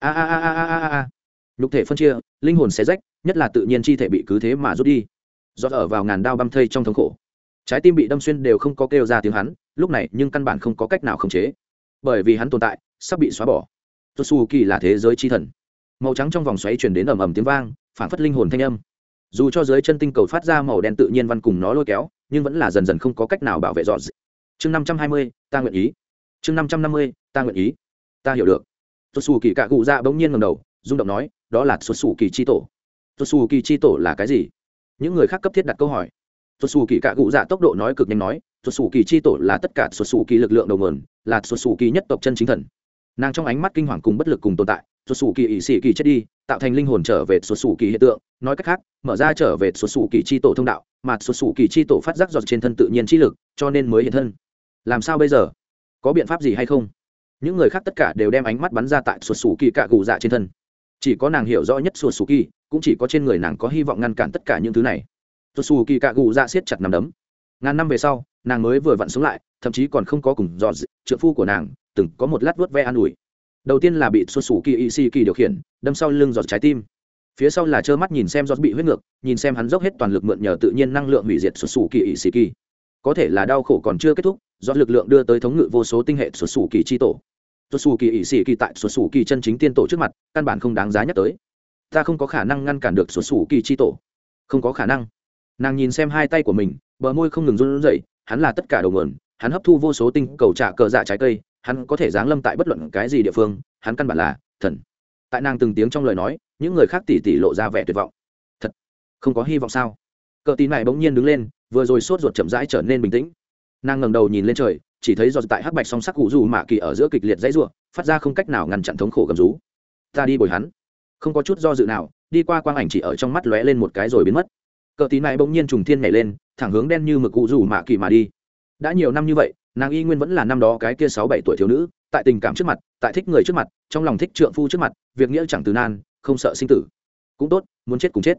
A. Nhục thể phân chia, linh hồn xé rách, nhất là tự nhiên chi thể bị cứ thế mà rút đi. Giọt ở vào ngàn đao băm thây trong thống khổ, trái tim bị đâm xuyên đều không có kêu ra tiếng hắn, lúc này nhưng căn bản không có cách nào khống chế, bởi vì hắn tồn tại sắp bị xóa bỏ. Tosu Kỳ là thế giới chi thần, màu trắng trong vòng xoáy truyền đến ầm ầm tiếng vang, phản phất linh hồn thanh âm. Dù cho dưới chân tinh cầu phát ra màu đen tự nhiên văn cùng nó lôi kéo, nhưng vẫn là dần dần không có cách nào bảo vệ dọn. Chương 520, ta nguyện ý. Chương 550, ta nguyện ý. Ta hiểu được. Tosu Kỳ cạ cụ dạ bỗng nhiên ngẩng đầu, rung động nói, đó là Tosu Kỳ chi tổ. Tosu Kỳ chi tổ là cái gì? Những người khác cấp thiết đặt câu hỏi. Tosu Kỳ cạ cụ dạ tốc độ nói cực nhanh nói, Tosu Kỳ chi tổ là tất cả Tosu Kỳ lực lượng đầu nguồn, là Tosu Kỳ nhất tộc chân chính thần. Nàng trong ánh mắt kinh hoàng cùng bất lực cùng tồn tại. Tosu Kỳ ỵ sĩ kỳ chết đi, tạo thành linh hồn trở về Tosu Kỳ hiện tượng, nói cách khác, mở ra trở về Tosu Kỳ chi tổ thông đạo, mà Tosu Kỳ chi tổ phát giác giọt trên thân tự nhiên chi lực, cho nên mới hiện thân. Làm sao bây giờ? Có biện pháp gì hay không? Những người khác tất cả đều đem ánh mắt bắn ra tại Tosu Kỳ cạ cụ dạ trên thân. Chỉ có nàng hiểu rõ nhất Tosu Kỳ, cũng chỉ có trên người nàng có hy vọng ngăn cản tất cả những thứ này. Tosu Kỳ cạ cụ dạ siết chặt nắm đấm. Ngàn năm về sau, nàng mới vừa vặn sống lại, thậm chí còn không có cùng giọt, trượng phu của nàng từng có một lát vuốt ve an ủi. Đầu tiên là bị xuất xù kỳ ỵ xì kỳ điều khiển, đâm sau lưng giọt trái tim. Phía sau là trơ mắt nhìn xem giọt bị huyết ngược, nhìn xem hắn dốc hết toàn lực mượn nhờ tự nhiên năng lượng hủy diệt xuất xù kỳ ỵ xì kỳ. Có thể là đau khổ còn chưa kết thúc, do lực lượng đưa tới thống ngự vô số tinh hệ xuất xù kỳ chi tổ. Xuất xù kỳ ỵ xì kỳ tại xuất xù kỳ chân chính tiên tổ trước mặt, căn bản không đáng giá nhắc tới. Ta không có khả năng ngăn cản được xuất xù kỳ chi tổ, không có khả năng. Nàng nhìn xem hai tay của mình, bờ môi không ngừng run rẩy. Hắn là tất cả đầu nguồn, hắn hấp thu vô số tinh cầu trả cờ dạ trái cây, hắn có thể giáng lâm tại bất luận cái gì địa phương, hắn căn bản là thần. Tại nàng từng tiếng trong lời nói, những người khác tỉ tỉ lộ ra vẻ tuyệt vọng. Thật không có hy vọng sao? Cờ tín này bỗng nhiên đứng lên, vừa rồi sốt ruột chậm rãi trở nên bình tĩnh. Nàng ngẩng đầu nhìn lên trời, chỉ thấy giọt tại hắc bạch song sắc cụ dù mạ kỳ ở giữa kịch liệt dãy rủa, phát ra không cách nào ngăn chặn thống khổ gầm rú. Ta đi bồi hắn. Không có chút do dự nào, đi qua quang ảnh chỉ ở trong mắt lóe lên một cái rồi biến mất. Cờ tín này bỗng nhiên trùng thiên nhảy lên, thẳng hướng đen như mực cụ dù mạ kỳ mà đi. Đã nhiều năm như vậy, nàng y nguyên vẫn là năm đó cái kia 6-7 tuổi thiếu nữ, tại tình cảm trước mặt, tại thích người trước mặt, trong lòng thích trượng phu trước mặt, việc nghĩa chẳng từ nan, không sợ sinh tử. Cũng tốt, muốn chết cùng chết.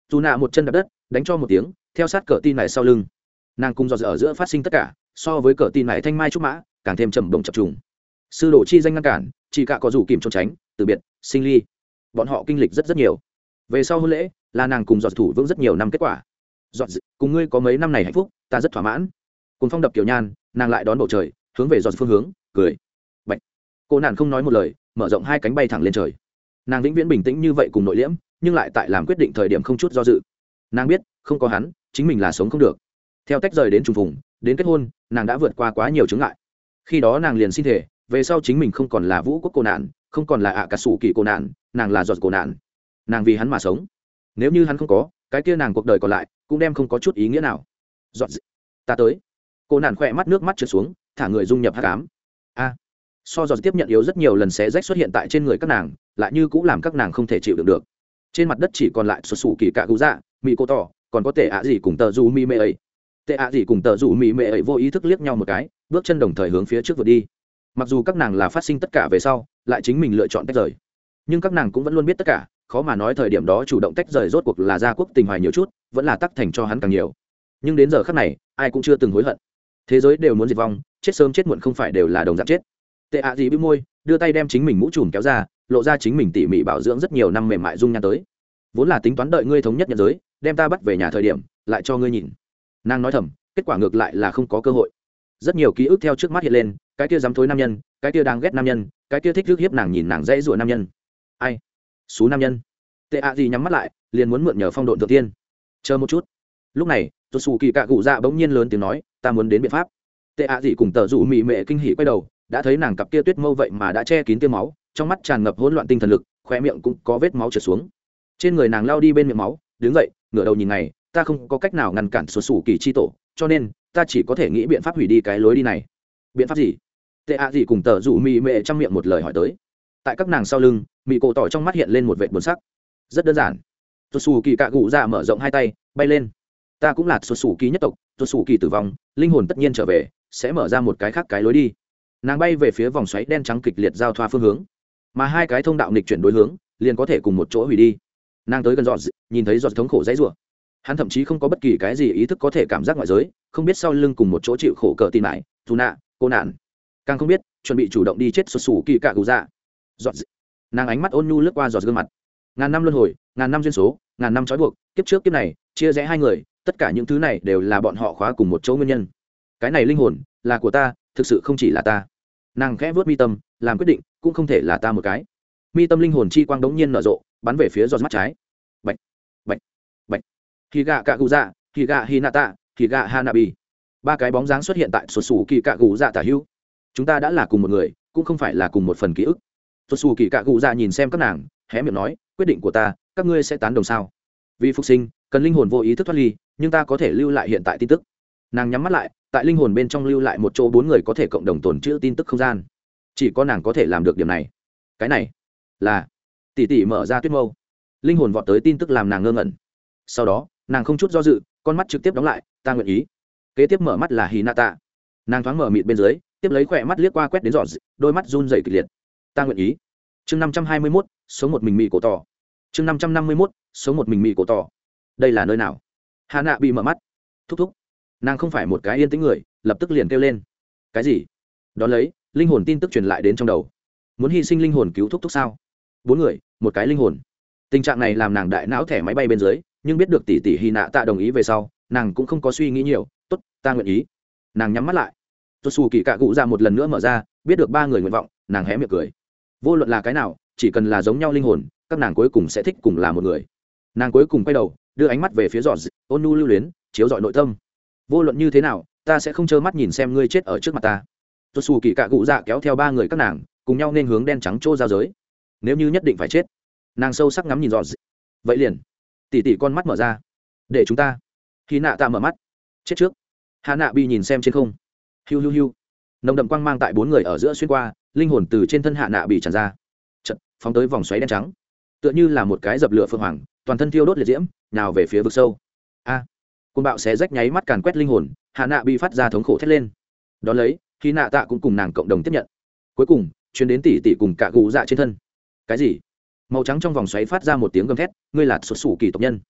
dù nạ một chân đập đất đánh cho một tiếng theo sát cờ tin này sau lưng. Nàng cùng dò ở giữa phát sinh tất cả so với cờ tin này thanh mai trúc mã càng thêm trầm bổng chập trùng. Sư đồ chi danh ngăn cản chỉ cả có rủ kìm trốn tránh từ biệt sinh ly, bọn họ kinh lịch rất nhiều. Về sau hôn lễ là nàng cùng dò thủ vững rất nhiều năm kết quả. Dọ cùng ngươi có mấy năm này hạnh phúc ta rất thỏa mãn. Cùng phong đập kiểu nhan nàng lại đón bầu trời hướng về dọ phương hướng cười bạch. Cô nàng không nói một lời mở rộng hai cánh bay thẳng lên trời. Nàng vĩnh viễn bình tĩnh như vậy cùng nội liễm nhưng lại tại làm quyết định thời điểm không chút do dự. Nàng biết không có hắn chính mình là sống không được. Theo tách rời đến trùng phùng đến kết hôn nàng đã vượt qua quá nhiều chướng ngại. Khi đó nàng liền xin thể về sau chính mình không còn là vũ quốc cô nạn không còn là ạ cả sủ kỳ cô nạn, nàng là giọt cô nạn. Nàng vì hắn mà sống. Nếu như hắn không có cái kia nàng cuộc đời còn lại cũng đem không có chút ý nghĩa nào. Giọt ta tới. Cô nạn khỏe mắt nước mắt trượt xuống thả người dung nhập hát cám. A so giọt tiếp nhận yếu rất nhiều lần xé rách xuất hiện tại trên người các nàng lại như cũng làm các nàng không thể chịu đựng được. Trên mặt đất chỉ còn lại sụt sủ kỳ cạ cụ dạ mỹ cô tỏ còn có tệ ạ gì cùng tờ dù mỹ mệ ấy. Tệ ạ gì cùng tờ dù mỹ mệ ấy vô ý thức liếc nhau một cái bước chân đồng thời hướng phía trước vượt đi. Mặc dù các nàng là phát sinh tất cả về sau lại chính mình lựa chọn tách rời nhưng các nàng cũng vẫn luôn biết tất cả, khó mà nói thời điểm đó chủ động tách rời rốt cuộc là gia quốc tình hoài nhiều chút vẫn là tắc thành cho hắn càng nhiều. Nhưng đến giờ khắc này ai cũng chưa từng hối hận. Thế giới đều muốn diệt vong, chết sớm chết muộn không phải đều là đồng dạng chết. Tệ ạ gì bĩu môi đưa tay đem chính mình mũ trùm kéo ra lộ ra chính mình tỉ mỉ bảo dưỡng rất nhiều năm mềm mại dung nhan tới. Vốn là tính toán đợi ngươi thống nhất nhận giới đem ta bắt về nhà thời điểm lại cho ngươi nhìn. Nàng nói thầm kết quả ngược lại là không có cơ hội. Rất nhiều ký ức theo trước mắt hiện lên, cái kia dám thối nam nhân, cái kia đang ghét nam nhân, cái kia thích rước hiếp nàng nhìn nàng dễ dụa nam nhân. Ai xú nam nhân. Tệ ạ gì nhắm mắt lại liền muốn mượn nhờ phong độn thượng tiên. Chờ một chút. Lúc này tôi xù kỳ cạ cụ dạ bỗng nhiên lớn tiếng nói ta muốn đến biện pháp. Tệ ạ gì cùng tờ rủ mị mệ kinh hỉ quay đầu đã thấy nàng cặp kia tuyết mâu vậy mà đã che kín tia máu trong mắt tràn ngập hỗn loạn tinh thần lực khoe miệng cũng có vết máu trượt xuống. Trên người nàng lao đi bên miệng máu đứng dậy ngửa đầu nhìn này ta không có cách nào ngăn cản sụt sủ kỳ chi tổ cho nên ta chỉ có thể nghĩ biện pháp hủy đi cái lối đi này. Biện pháp gì? Tệ ạ gì cùng tờ rủ mị mệ trong miệng một lời hỏi tới. Tại các nàng sau lưng mị cổ tỏ trong mắt hiện lên một vệt buồn sắc. Rất đơn giản. Sụt sủ kỳ cạ cụ dạ mở rộng hai tay bay lên. Ta cũng là sụt sủ kỳ nhất tộc, sụt sủ kỳ tử vong linh hồn tất nhiên trở về sẽ mở ra một cái khác cái lối đi. Nàng bay về phía vòng xoáy đen trắng kịch liệt giao thoa phương hướng mà hai cái thông đạo nghịch chuyển đối hướng liền có thể cùng một chỗ hủy đi. Nàng tới gần giọt nhìn thấy giọt thống khổ dãy rủa, hắn thậm chí không có bất kỳ cái gì ý thức có thể cảm giác ngoại giới, không biết sau lưng cùng một chỗ chịu khổ cờ tin lại dù nạ cô nạn, càng không biết chuẩn bị chủ động đi chết sụt sủ kỳ cạ cụ dạ. Giọt nàng ánh mắt ôn nhu lướt qua giọt gương mặt. Ngàn năm luân hồi ngàn năm duyên số ngàn năm trói buộc kiếp trước kiếp này chia rẽ hai người, tất cả những thứ này đều là bọn họ khóa cùng một chỗ nguyên nhân. Cái này linh hồn là của ta thực sự không chỉ là ta. Nàng khẽ vớt mi tâm làm quyết định cũng không thể là ta một cái. Mi tâm linh hồn chi quang đống nhiên nở rộ bắn về phía giọt mắt trái. Bạch bạch bạch. Khi gạ cạ cụ dạ khi gạ hinata khi gạ hanabi, ba cái bóng dáng xuất hiện tại sụt sủ kỳ cạ cụ dạ tả hữu. Chúng ta đã là cùng một người cũng không phải là cùng một phần ký ức. Sụt sủ kỳ cạ cụ dạ nhìn xem các nàng hé miệng nói quyết định của ta các ngươi sẽ tán đồng sao? Vì phục sinh cần linh hồn vô ý thức thoát ly nhưng ta có thể lưu lại hiện tại tin tức. Nàng nhắm mắt lại tại linh hồn bên trong lưu lại một chỗ bốn người có thể cộng đồng tồn trữ tin tức không gian. Chỉ có nàng có thể làm được điểm này. Cái này là tỷ tỷ mở ra tuyết mâu, linh hồn vọt tới tin tức làm nàng ngơ ngẩn. Sau đó nàng không chút do dự con mắt trực tiếp đóng lại ta nguyện ý. Kế tiếp mở mắt là Hinata. Nàng thoáng mở mịt bên dưới tiếp lấy khỏe mắt liếc qua quét đến giọt đôi mắt run rẩy kịch liệt. Ta nguyện ý. Chương 521, sống một mình mị cổ tỏ. Chương 551, sống một mình mị cổ tỏ. Đây là nơi nào? Hà nạ bị mở mắt. Thúc thúc. Nàng không phải một cái yên tĩnh người lập tức liền kêu lên cái gì. Đón lấy linh hồn tin tức truyền lại đến trong đầu. Muốn hy sinh linh hồn cứu thúc thúc sao? Bốn người một cái linh hồn. Tình trạng này làm nàng đại não thẻ máy bay bên dưới nhưng biết được tỷ tỷ Hy nạ tạ đồng ý về sau nàng cũng không có suy nghĩ nhiều. Tốt ta nguyện ý. Nàng nhắm mắt lại. Tôi xù kỳ cạ cụ ra một lần nữa mở ra biết được ba người nguyện vọng nàng hé miệng cười. Vô luận là cái nào chỉ cần là giống nhau linh hồn các nàng cuối cùng sẽ thích cùng là một người. Nàng cuối cùng quay đầu đưa ánh mắt về phía giọt ôn nhu lưu luyến chiếu rọi nội tâm. Vô luận như thế nào ta sẽ không trơ mắt nhìn xem ngươi chết ở trước mặt ta. Tôi xù kỳ cạ cụ dạ kéo theo ba người các nàng cùng nhau nên hướng đen trắng chỗ giao giới. Nếu như nhất định phải chết nàng sâu sắc ngắm nhìn giọt. Vậy liền tỉ tỉ con mắt mở ra để chúng ta. Khi nạ tạ mở mắt chết trước. Hà nạ bị nhìn xem trên không. Hiu hiu hiu. Nồng đậm quang mang tại bốn người ở giữa xuyên qua linh hồn từ trên thân Hạ nạ bị tràn ra chật phóng tới vòng xoáy đen trắng tựa như là một cái dập lửa phượng hoàng toàn thân thiêu đốt liệt diễm nào về phía vực sâu. A côn bạo xé rách nháy mắt càn quét linh hồn Hạ nạ bị phát ra thống khổ thét lên. Đón lấy khi nạ tạ cũng cùng nàng cộng đồng tiếp nhận. Cuối cùng chuyến đến tỉ tỉ cùng cả gù dạ trên thân. Cái gì? Màu trắng trong vòng xoáy phát ra một tiếng gầm thét ngươi là xuất xù kỳ tộc nhân.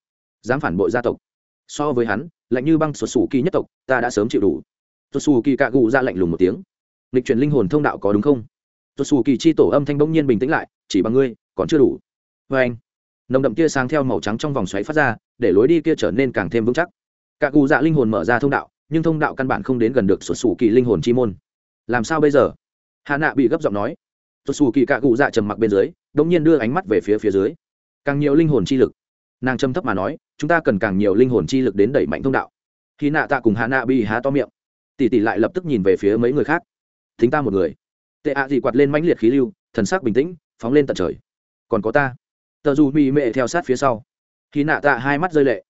dám phản bội gia tộc. So với hắn lạnh như băng xuất xù kỳ nhất tộc ta đã sớm chịu đủ. Xuất xù kỳ cạ gù ra lạnh lùng một tiếng. Lịch chuyển linh hồn thông đạo có đúng không? Xuất xù kỳ chi tổ âm thanh bỗng nhiên bình tĩnh lại, chỉ bằng ngươi còn chưa đủ. Vê anh, nồng đậm tia sáng theo màu trắng trong vòng xoáy phát ra, để lối đi kia trở nên càng thêm vững chắc. Cạ gù dạ linh hồn mở ra thông đạo, nhưng thông đạo căn bản không đến gần được xuất xù kỳ linh hồn chi môn. Làm sao bây giờ? Hà nạ bị gấp giọng nói. Xuất xù kỳ cạ gù dạ trầm mặc bên dưới, đống nhiên đưa ánh mắt về phía dưới. Càng nhiều linh hồn chi lực. Nàng trầm thấp mà nói, chúng ta cần càng nhiều linh hồn chi lực đến đẩy mạnh thông đạo. Khi nạ tạ cùng Hà nạ bị há to miệng, tỷ tỷ lại lập tức nhìn về phía mấy người khác. Thính ta một người. Tệ ạ dị quạt lên mãnh liệt khí lưu, thần sắc bình tĩnh, phóng lên tận trời. Còn có ta. Tờ dù mị mệ theo sát phía sau. Khi nạ tạ hai mắt rơi lệ.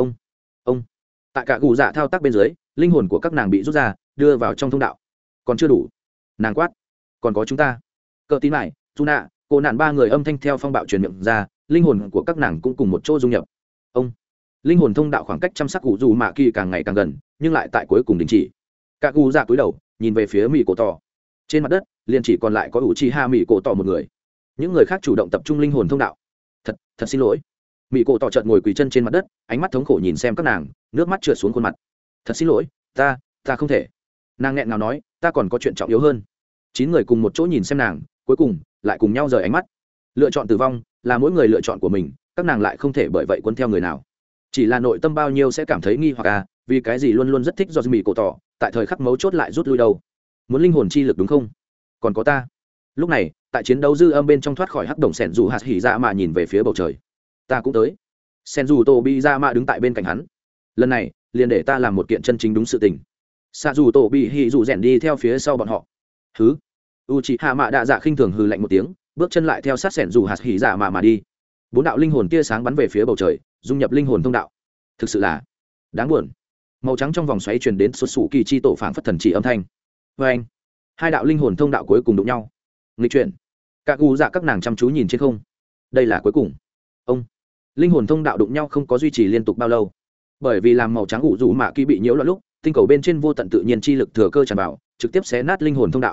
Ông. Tại cả gù dạ thao tác bên dưới, linh hồn của các nàng bị rút ra, đưa vào trong thông đạo. Còn chưa đủ. Nàng quát. Còn có chúng ta. Cờ tín mải, tu nạ, cô nạn ba người âm thanh theo phong bạo truyền miệng ra, linh hồn của các nàng cũng cùng một chỗ dung nhập. Ông. Linh hồn thông đạo khoảng cách chăm sóc cụ dù mạ kỳ càng ngày càng gần, nhưng lại tại cuối cùng đình chỉ. Cả gù dạ cúi đầu, nhìn về phía mỹ cổ tỏ. Trên mặt đất liền chỉ còn lại có ủ chi ha mỹ cổ tỏ một người. Những người khác chủ động tập trung linh hồn thông đạo. Thật xin lỗi. Mỹ cổ tỏ chợt ngồi quỳ chân trên mặt đất, ánh mắt thống khổ nhìn xem các nàng, nước mắt trượt xuống khuôn mặt. Thật xin lỗi, ta không thể. Nàng nghẹn ngào nói, ta còn có chuyện trọng yếu hơn. 9 người cùng một chỗ nhìn xem nàng, cuối cùng lại cùng nhau rời ánh mắt. Lựa chọn tử vong là mỗi người lựa chọn của mình, các nàng lại không thể bởi vậy cuốn theo người nào. Chỉ là nội tâm bao nhiêu sẽ cảm thấy nghi hoặc vì cái gì luôn luôn rất thích do mỹ cổ tỏ, tại thời khắc mấu chốt lại rút lui đâu. Muốn linh hồn chi lực đúng không? Còn có ta. Lúc này tại chiến đấu dư âm bên trong thoát khỏi hắc đồng sẻn dù hạt hỉ dạ mà nhìn về phía bầu trời. Ta cũng tới. Sen dù tổ bị ra mà đứng tại bên cạnh hắn. Lần này liền để ta làm một kiện chân chính đúng sự tình. Sa dù tổ bị hỉ dù rèn đi theo phía sau bọn họ. Hứ. Uchiha mạ đạ dạ khinh thường hừ lạnh một tiếng, bước chân lại theo sát sẻn dù hạt hỉ dạ mà đi. 4 đạo linh hồn tia sáng bắn về phía bầu trời, dung nhập linh hồn thông đạo. Thực sự là đáng buồn. Màu trắng trong vòng xoáy truyền đến xuất xù kỳ chi tổ phảng phất thần chỉ âm thanh. Vê anh, 2 đạo linh hồn thông đạo cuối cùng đụng nhau. Nghịch chuyển. Các gù dạ các nàng chăm chú nhìn trên không. Đây là cuối cùng. Ông. Linh hồn thông đạo đụng nhau không có duy trì liên tục bao lâu, bởi vì làm màu trắng ủ rũ mạ kỳ bị nhiễu loạn lúc, tinh cầu bên trên vô tận tự nhiên chi lực thừa cơ tràn vào, trực tiếp xé nát linh hồn thông đạo.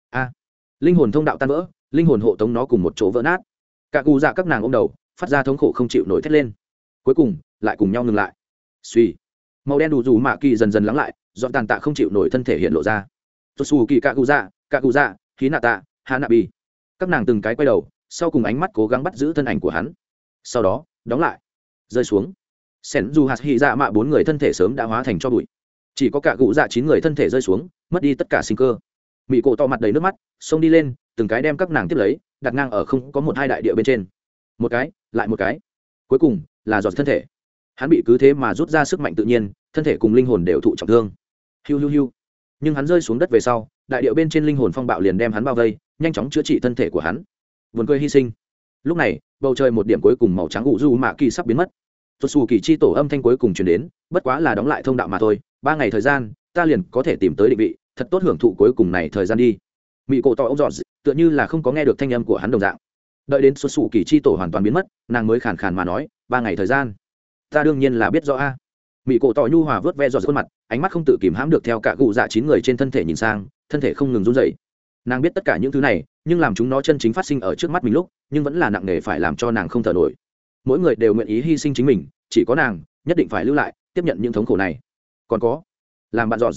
Linh hồn thông đạo tan vỡ, linh hồn hộ tống nó cùng một chỗ vỡ nát. Các gù dạ các nàng ôm đầu, phát ra thống khổ không chịu nổi thét lên. Cuối cùng lại cùng nhau ngừng lại. Suy. Màu đen đủ rủ mạ kỳ dần dần lắng lại, dọn tàn tạ không chịu nổi thân thể hiện lộ ra. Tosu kỳ cạ cụ dạ, khí nạ tạ, hanabi. Các nàng từng cái quay đầu, sau cùng ánh mắt cố gắng bắt giữ thân ảnh của hắn. Sau đó đóng lại, rơi xuống. Sen dù hạt hy dạ mạ 4 người thân thể sớm đã hóa thành cho bụi, chỉ có cạ cụ dạ 9 người thân thể rơi xuống, mất đi tất cả sinh cơ. Mỹ cổ to mặt đầy nước mắt, xông đi lên, từng cái đem các nàng tiếp lấy, đặt ngang ở không có một hai đại địa bên trên. Một cái lại một cái, cuối cùng là giọt thân thể. Hắn bị cứ thế mà rút ra sức mạnh tự nhiên, thân thể cùng linh hồn đều thụ trọng thương. Hiu. Nhưng hắn rơi xuống đất về sau, đại địa bên trên linh hồn phong bạo liền đem hắn bao vây, nhanh chóng chữa trị thân thể của hắn. Buồn cười hy sinh. Lúc này bầu trời một điểm cuối cùng màu trắng ủ du mạ kỳ sắp biến mất. Xuất xù kỳ chi tổ âm thanh cuối cùng truyền đến, bất quá là đóng lại thông đạo mà thôi, 3 ngày thời gian ta liền có thể tìm tới định vị, thật tốt hưởng thụ cuối cùng này thời gian đi. Mỹ cổ tỏ ông giọt tựa như là không có nghe được thanh âm của hắn đồng dạng. Đợi đến xuất xù kỳ chi tổ hoàn toàn biến mất, nàng mới khàn khàn mà nói, 3 ngày thời gian ta đương nhiên là biết rõ a. Mỹ cổ tỏ nhu hòa vớt ve giọt khuôn mặt, ánh mắt không tự kìm hãm được theo cả gù dạ 9 người trên thân thể nhìn sang, thân thể không ngừng run rẩy. Nàng biết tất cả những thứ này, nhưng làm chúng nó chân chính phát sinh ở trước mắt mình lúc, nhưng vẫn là nặng nề phải làm cho nàng không thở nổi. Mỗi người đều nguyện ý hy sinh chính mình, chỉ có nàng nhất định phải lưu lại, tiếp nhận những thống khổ này. Còn có, làm bạn giọt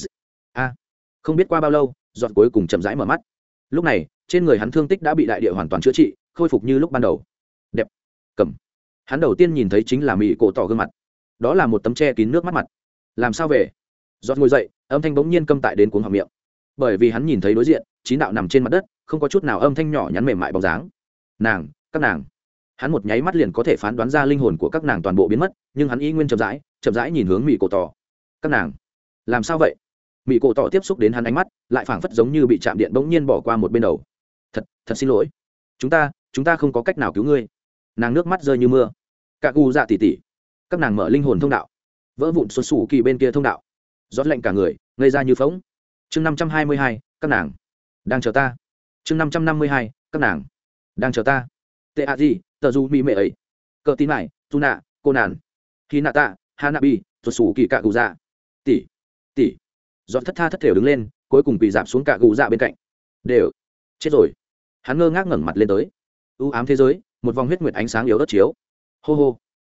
không biết qua bao lâu, giọt cuối cùng chậm rãi mở mắt. Lúc này trên người hắn thương tích đã bị đại địa hoàn toàn chữa trị, khôi phục như lúc ban đầu. Đẹp. Cầm. Hắn đầu tiên nhìn thấy chính là Mỹ cổ tỏ gương mặt, đó là một tấm che kín nước mắt mặt. Làm sao về? Giọt ngồi dậy, âm thanh bỗng nhiên câm tại đến cuống họng miệng, bởi vì hắn nhìn thấy đối diện 9 đạo nằm trên mặt đất, không có chút nào âm thanh nhỏ nhắn mềm mại bóng dáng. Các nàng. Hắn một nháy mắt liền có thể phán đoán ra linh hồn của các nàng toàn bộ biến mất, nhưng hắn y nguyên chậm rãi nhìn hướng Mỹ cổ tỏ. Các nàng, làm sao vậy? Mỹ cổ tỏ tiếp xúc đến hắn ánh mắt, lại phảng phất giống như bị chạm điện bỗng nhiên bỏ qua một bên đầu. Thật xin lỗi, chúng ta không có cách nào cứu ngươi. Nàng nước mắt rơi như mưa. Cả gu dạ tỉ, các nàng mở linh hồn thông đạo, vỡ vụn xuất xù kỳ bên kia thông đạo, rót lạnh cả người, ngây ra như phóng. Chương 522, các nàng đang chờ ta. Chương 552, các nàng đang chờ ta. Tệ a gì, tờ du mỹ mệ ấy, cờ tin mải, tu nạ, cô nàn, khi nạ tạ, hanabi, xuất xù kỳ cả gu dạ tỉ. Giọt thất tha thất thểu đứng lên, cuối cùng quỳ dạp xuống cả gu dạ bên cạnh. Đều chết rồi. Hắn ngơ ngác ngẩng mặt lên tới. U ám thế giới, một vòng huyết nguyệt ánh sáng yếu ớt chiếu. Hô hô.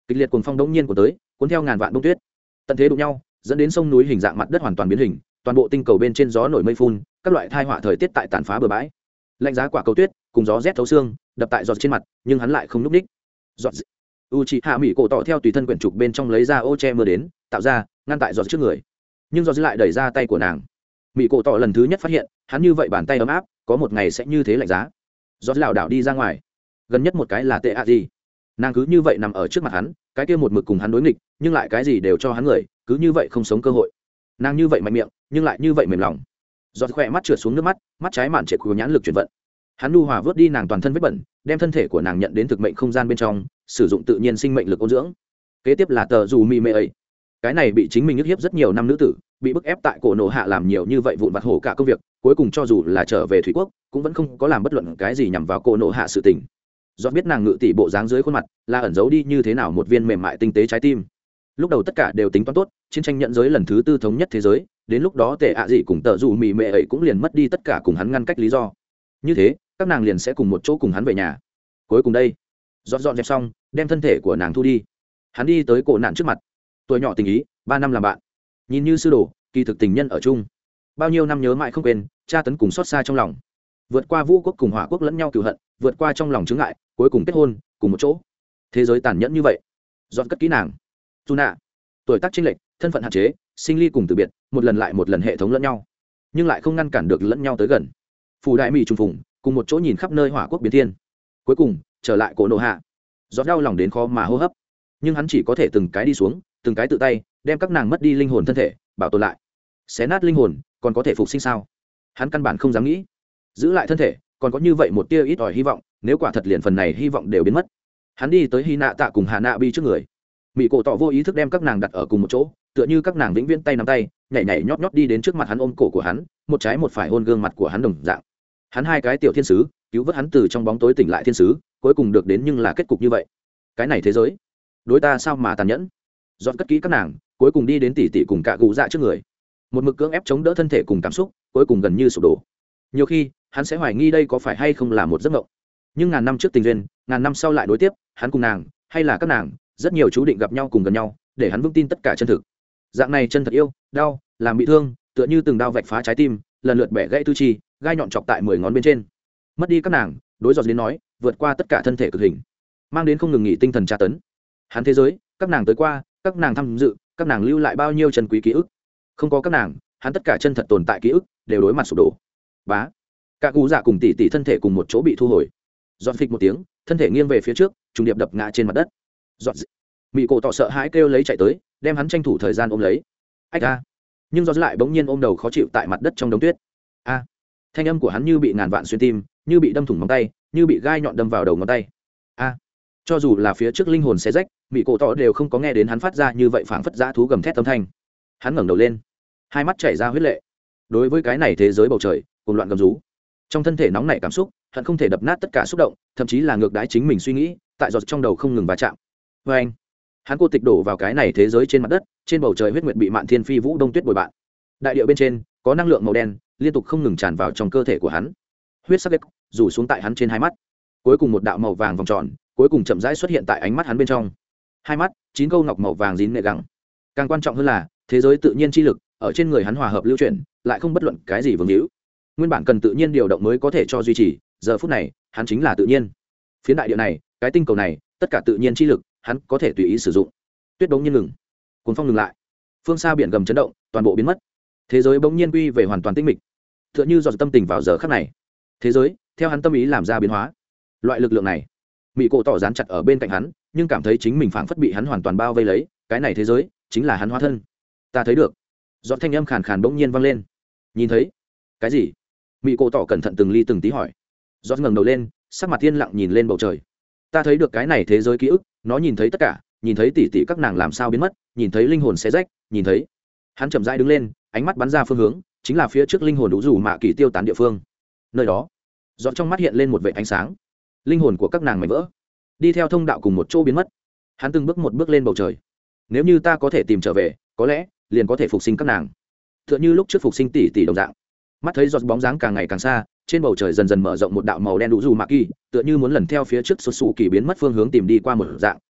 kịch liệt cuồng phong đống nhiên của tới cuốn theo ngàn vạn bông tuyết, tận thế đụng nhau dẫn đến sông núi hình dạng mặt đất hoàn toàn biến hình, toàn bộ tinh cầu bên trên gió nổi mây phun, các loại thai họa thời tiết tại tàn phá bừa bãi. Lạnh giá quả cầu tuyết cùng gió rét thấu xương đập tại giọt trên mặt, nhưng hắn lại không núp ních. Giọt Uchiha Mỹ cổ tỏ theo tùy thân quyển trục bên trong lấy ra ô che mưa đến, tạo ra ngăn tại giọt trước người, nhưng giọt lại đẩy ra tay của nàng. Mỹ cổ tỏ lần thứ nhất phát hiện hắn như vậy bàn tay ấm áp, có một ngày sẽ như thế lạnh giá. Giọt lảo đảo đi ra ngoài, gần nhất một cái là tệ ạ gì, nàng cứ như vậy nằm ở trước mặt hắn, cái kia một mực cùng hắn đối nghịch nhưng lại cái gì đều cho hắn người, cứ như vậy không sống cơ hội. Nàng như vậy mạnh miệng nhưng lại như vậy mềm lòng. Giọt khỏe mắt trượt xuống nước mắt, mắt trái mạn trệ của nhãn lực chuyển vận, hắn nu hòa vớt đi nàng toàn thân vết bẩn, đem thân thể của nàng nhận đến thực mệnh không gian bên trong, sử dụng tự nhiên sinh mệnh lực ôn dưỡng. Kế tiếp là tờ dù mì mê ấy, cái này bị chính mình nhức hiếp rất nhiều năm nữ tử, bị bức ép tại cổ nổ hạ làm nhiều như vậy vụn vặt hổ cả công việc, cuối cùng cho dù là trở về thủy quốc cũng vẫn không có làm bất luận cái gì nhằm vào cổ nổ hạ sự tình. Do biết nàng ngự tỷ bộ dáng dưới khuôn mặt là ẩn giấu đi như thế nào một viên mềm mại tinh tế trái tim. Lúc đầu tất cả đều tính toán tốt, chiến tranh nhận giới lần thứ tư thống nhất thế giới, đến lúc đó tệ ạ gì cùng tờ dù mì mệ ấy cũng liền mất đi tất cả cùng hắn ngăn cách lý do, như thế các nàng liền sẽ cùng một chỗ cùng hắn về nhà. Cuối cùng đây, dọn dẹp xong đem thân thể của nàng thu đi, hắn đi tới cổ nạn trước mặt. Tuổi nhỏ tình ý 3 năm làm bạn, nhìn như sư đồ kỳ thực tình nhân ở chung, bao nhiêu năm nhớ mãi không quên, tra tấn cùng xót xa trong lòng, vượt qua vũ quốc cùng hỏa quốc lẫn nhau cửu hận, vượt qua trong lòng chướng ngại, cuối cùng kết hôn cùng một chỗ. Thế giới tàn nhẫn như vậy, dọn cất kỹ nàng. Tuna, tuổi tác chênh lệch, thân phận hạn chế, sinh ly cùng từ biệt, một lần lại một lần hệ thống lẫn nhau, nhưng lại không ngăn cản được lẫn nhau tới gần. Phù đại mỹ trùng phùng, cùng một chỗ nhìn khắp nơi hỏa quốc biến thiên. Cuối cùng trở lại cổ nổ hạ, dọn đau lòng đến khó mà hô hấp, nhưng hắn chỉ có thể từng cái đi xuống, từng cái tự tay đem các nàng mất đi linh hồn thân thể bảo tồn lại. Xé nát linh hồn còn có thể phục sinh sao? Hắn căn bản không dám nghĩ. Giữ lại thân thể còn có như vậy một tia ít ỏi hy vọng, nếu quả thật liền phần này hy vọng đều biến mất. Hắn đi tới Hy Nạ Tạ cùng Hà Nạ Bi trước người, mỹ cổ tỏ vô ý thức đem các nàng đặt ở cùng một chỗ, tựa như các nàng vĩnh viễn tay nắm tay, nhảy nhảy nhót nhót đi đến trước mặt hắn, ôm cổ của hắn, một trái một phải hôn gương mặt của hắn đồng dạng. Hắn hai cái tiểu thiên sứ cứu vớt hắn từ trong bóng tối tỉnh lại thiên sứ, cuối cùng được đến nhưng là kết cục như vậy. Cái này thế giới đối ta sao mà tàn nhẫn. Dọn cất kỹ các nàng, cuối cùng đi đến tỷ tỷ cùng cả gù dạ trước người, một mực cưỡng ép chống đỡ thân thể cùng cảm xúc, cuối cùng gần như sụp đổ. Nhiều khi hắn sẽ hoài nghi đây có phải hay không là một giấc mộng, nhưng ngàn năm trước tình duyên, ngàn năm sau lại đối tiếp, hắn cùng nàng hay là các nàng rất nhiều chú định gặp nhau cùng gần nhau, để hắn vững tin tất cả chân thực. Dạng này chân thật yêu đau làm bị thương, tựa như từng đao vạch phá trái tim, lần lượt bẻ gãy tư chi, gai nhọn chọc tại 10 ngón bên trên. Mất đi các nàng, đối giọt đến nói, vượt qua tất cả thân thể cực hình, mang đến không ngừng nghỉ tinh thần tra tấn. Hắn thế giới, các nàng tới qua, các nàng tham dự, các nàng lưu lại bao nhiêu chân quý ký ức. Không có các nàng, hắn tất cả chân thật tồn tại ký ức đều đối mặt sụp đổ. Bá, cả cụ dạ cùng tỷ tỷ thân thể cùng một chỗ bị thu hồi. Dọn phịch một tiếng, thân thể nghiêng về phía trước, trùng điệp đập ngã trên mặt đất. Dọn mỹ cổ tỏ sợ hãi kêu lấy chạy tới, đem hắn tranh thủ thời gian ôm lấy. Ách a! Nhưng Dọn lại bỗng nhiên ôm đầu khó chịu tại mặt đất trong đống tuyết. A! Thanh âm của hắn như bị ngàn vạn xuyên tim, như bị đâm thủng móng tay, như bị gai nhọn đâm vào đầu ngón tay. A! Cho dù là phía trước linh hồn xé rách, mỹ cổ tỏ đều không có nghe đến hắn phát ra như vậy, phảng phất dã thú gầm thét âm thanh. Hắn ngẩng đầu lên, hai mắt chảy ra huyết lệ. Đối với cái này thế giới bầu trời cuồng loạn gầm rú, trong thân thể nóng nảy cảm xúc, hận không thể đập nát tất cả xúc động, thậm chí là ngược đãi chính mình suy nghĩ, tại giọt trong đầu không ngừng va chạm. Vê anh, hắn cô tịch đổ vào cái này thế giới trên mặt đất, trên bầu trời huyết nguyệt bị mạn thiên phi vũ đông tuyết bồi bạn. Đại địa bên trên có năng lượng màu đen liên tục không ngừng tràn vào trong cơ thể của hắn, huyết sắc rủ xuống tại hắn trên hai mắt, cuối cùng một đạo màu vàng vòng tròn cuối cùng chậm rãi xuất hiện tại ánh mắt hắn bên trong. Hai mắt 9 câu ngọc màu vàng dính nệ gẳng. Càng quan trọng hơn là thế giới tự nhiên chi lực ở trên người hắn hòa hợp lưu chuyển, lại không bất luận cái gì vương hữu. Nguyên bản cần tự nhiên điều động mới có thể cho duy trì, giờ phút này hắn chính là tự nhiên. Phiến đại địa này, cái tinh cầu này, tất cả tự nhiên chi lực hắn có thể tùy ý sử dụng. Tuyết bỗng nhiên ngừng, cuồng phong ngừng lại, phương xa biển gầm chấn động, toàn bộ biến mất. Thế giới bỗng nhiên quy về hoàn toàn tĩnh mịch, tựa như dò tâm tình vào giờ khắc này. Thế giới theo hắn tâm ý làm ra biến hóa. Loại lực lượng này, mỹ cổ tỏ dán chặt ở bên cạnh hắn, nhưng cảm thấy chính mình phảng phất bị hắn hoàn toàn bao vây lấy. Cái này thế giới chính là hắn hóa thân. Ta thấy được. Giọt thanh âm khàn khàn bỗng nhiên vang lên. Nhìn thấy cái gì? Mỹ cổ tỏ cẩn thận từng ly từng tí hỏi. Giọt ngẩng đầu lên, sắc mặt yên lặng nhìn lên bầu trời. Ta thấy được cái này thế giới ký ức, nó nhìn thấy tất cả, nhìn thấy tỷ tỷ các nàng làm sao biến mất, nhìn thấy linh hồn xé rách, nhìn thấy. Hắn chậm rãi đứng lên, ánh mắt bắn ra phương hướng, chính là phía trước linh hồn đủ rủ mạ kỳ tiêu tán địa phương. Nơi đó, giọt trong mắt hiện lên một vệt ánh sáng. Linh hồn của các nàng mảnh vỡ, đi theo thông đạo cùng một chỗ biến mất. Hắn từng bước một bước lên bầu trời. Nếu như ta có thể tìm trở về, có lẽ liền có thể phục sinh các nàng, tựa như lúc trước phục sinh tỷ tỷ đồng dạng. Mắt thấy giọt bóng dáng càng ngày càng xa, trên bầu trời dần dần mở rộng một đạo màu đen đủ dù mạ kỳ, tựa như muốn lần theo phía trước xuất xù kỳ biến mất phương hướng tìm đi qua một dạng,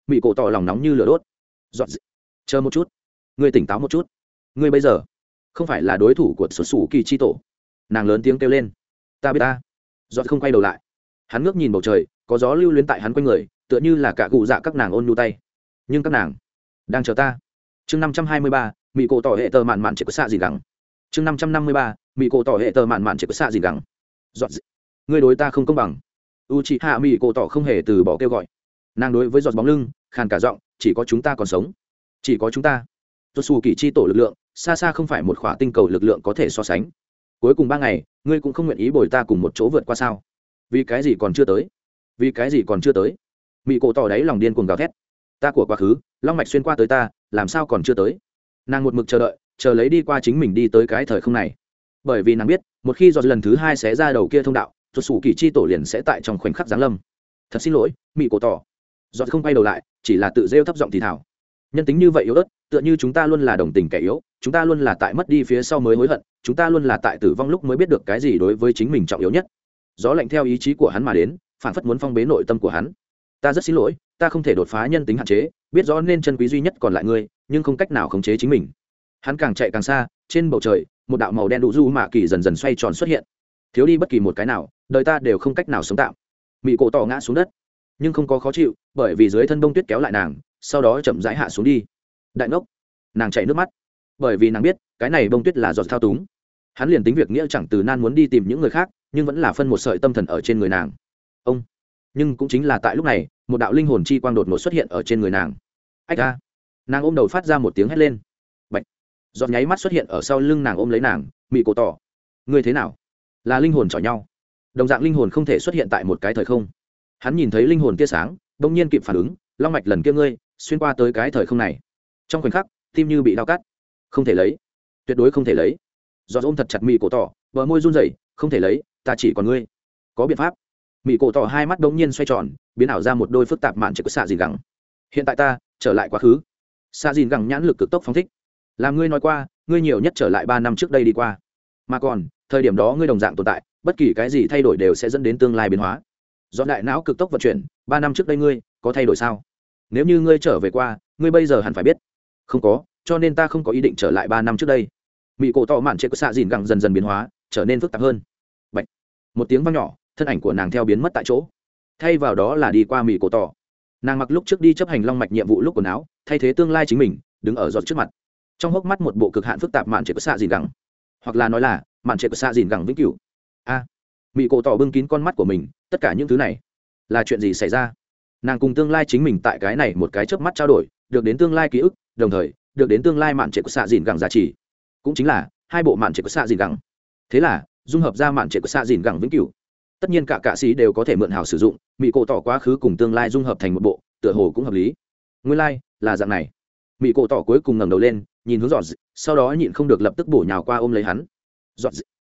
mỹ cổ tỏ lòng nóng như lửa đốt. Giọt chờ một chút, ngươi tỉnh táo một chút, ngươi bây giờ không phải là đối thủ của xuất xù kỳ chi tổ. Nàng lớn tiếng kêu lên. Ta biết ta. Giọt không quay đầu lại, hắn ngước nhìn bầu trời, có gió lưu luyến tại hắn quanh người, tựa như là cả cụ dạ các nàng ôn nhu tay, nhưng các nàng đang chờ ta. Chương 523, mỹ cổ tỏ hệ tờ mạn mạn chỉ có xạ gì gắng. Chương 553, mỹ cổ tỏ hệ tờ mạn mạn chỉ có xạ gì gắng. Giọt, ngươi đối ta không công bằng. Uchiha mỹ cổ tỏ không hề từ bỏ kêu gọi. Nàng đối với giọt bóng lưng khàn cả giọng, chỉ có chúng ta còn sống, chỉ có chúng ta. Xuất xù kỳ chi tổ lực lượng xa xa không phải một khỏa tinh cầu lực lượng có thể so sánh. Cuối cùng 3 ngày ngươi cũng không nguyện ý bồi ta cùng một chỗ vượt qua sao? Vì cái gì còn chưa tới? Vì cái gì còn chưa tới? Mỹ cổ tỏ đáy lòng điên cuồng gào thét. Ta của quá khứ long mạch xuyên qua tới ta, làm sao còn chưa tới? Nàng một mực chờ đợi, chờ lấy đi qua chính mình đi tới cái thời không này, bởi vì nàng biết một khi do lần thứ 2 xé ra đầu kia thông đạo, xuất xù kỳ chi tổ liền sẽ tại trong khoảnh khắc giáng lâm. Thật xin lỗi, Mỹ cổ tỏ. Giọt không quay đầu lại, chỉ là tự rêu thấp giọng thì thào. Nhân tính như vậy yếu ớt, tựa như chúng ta luôn là đồng tình kẻ yếu, chúng ta luôn là tại mất đi phía sau mới hối hận, chúng ta luôn là tại tử vong lúc mới biết được cái gì đối với chính mình trọng yếu nhất. Gió lạnh theo ý chí của hắn mà đến, phản phất muốn phong bế nội tâm của hắn. Ta rất xin lỗi, ta không thể đột phá nhân tính hạn chế, biết rõ nên chân quý duy nhất còn lại ngươi, nhưng không cách nào khống chế chính mình. Hắn càng chạy càng xa, trên bầu trời một đạo màu đen đủ du mạ kỳ dần dần xoay tròn xuất hiện. Thiếu đi bất kỳ một cái nào, đời ta đều không cách nào sống tạm. Mị cổ tỏ ngã xuống đất, nhưng không có khó chịu, bởi vì dưới thân bông tuyết kéo lại nàng, sau đó chậm rãi hạ xuống đi. Đại ngốc, nàng chảy nước mắt, bởi vì nàng biết cái này bông tuyết là giọt thao túng. Hắn liền tính việc nghĩa chẳng từ nan muốn đi tìm những người khác, nhưng vẫn là phân một sợi tâm thần ở trên người nàng. Ông, nhưng cũng chính là tại lúc này, một đạo linh hồn chi quang đột ngột xuất hiện ở trên người nàng. Ách a! Nàng ôm đầu phát ra một tiếng hét lên. Bạch! Giọt nháy mắt xuất hiện ở sau lưng nàng ôm lấy nàng. Mị cổ tỏ, ngươi thế nào? Là linh hồn chọi nhau. Đồng dạng linh hồn không thể xuất hiện tại một cái thời không. Hắn nhìn thấy linh hồn tia sáng, bỗng nhiên kịp phản ứng, long mạch lần kia ngươi xuyên qua tới cái thời không này. Trong khoảnh khắc, tim như bị đau cắt. Không thể lấy, tuyệt đối không thể lấy. Giọt ôm thật chặt Mị cổ tỏ, bờ môi run rẩy, không thể lấy, ta chỉ còn ngươi. Có biện pháp. Mị cổ tỏ hai mắt đống nhiên xoay tròn, biến ảo ra một đôi phức tạp mạn chỉ có xạ dìn gẳng. Hiện tại ta trở lại quá khứ. Xạ dìn gẳng nhãn lực cực tốc phóng thích. Làm ngươi nói qua, ngươi nhiều nhất trở lại 3 năm trước đây đi qua. Mà còn, thời điểm đó ngươi đồng dạng tồn tại, bất kỳ cái gì thay đổi đều sẽ dẫn đến tương lai biến hóa. Do đại não cực tốc vận chuyển, 3 năm trước đây ngươi có thay đổi sao? Nếu như ngươi trở về qua, ngươi bây giờ hẳn phải biết. Không có, cho nên ta không có ý định trở lại 3 năm trước đây. Mị cổ tỏ mạn chỉ có xạ dìn gẳng dần dần biến hóa, trở nên phức tạp hơn. Bạch. Một tiếng vang nhỏ, thân ảnh của nàng theo biến mất tại chỗ, thay vào đó là đi qua Mị cổ tỏ. Nàng mặc lúc trước đi chấp hành long mạch nhiệm vụ lúc quần áo, thay thế tương lai chính mình, đứng ở giọt trước mặt, trong hốc mắt một bộ cực hạn phức tạp mạn chỉ có xạ dìn gẳng, hoặc là nói là mạn chỉ có xạ dìn gẳng vĩnh cửu. A! Mị cổ tỏ bưng kín con mắt của mình, tất cả những thứ này là chuyện gì xảy ra? Nàng cùng tương lai chính mình tại cái này một cái chớp mắt trao đổi, được đến tương lai ký ức, đồng thời được đến tương lai mạn chỉ có xạ dìn gẳng giá trị, cũng chính là hai bộ mạn chỉ có xạ dìn gẳng. Thế là dung hợp ra mạn chỉ có xạ dìn gẳng vĩnh cửu. Tất nhiên cả sĩ đều có thể mượn hào sử dụng, Mị cổ tỏ quá khứ cùng tương lai dung hợp thành một bộ, tựa hồ cũng hợp lý. Nguyên lai là dạng này. Mị cổ tỏ cuối cùng ngẩng đầu lên, nhìn hướng giọt, sau đó nhịn không được lập tức bổ nhào qua ôm lấy hắn. Giọt,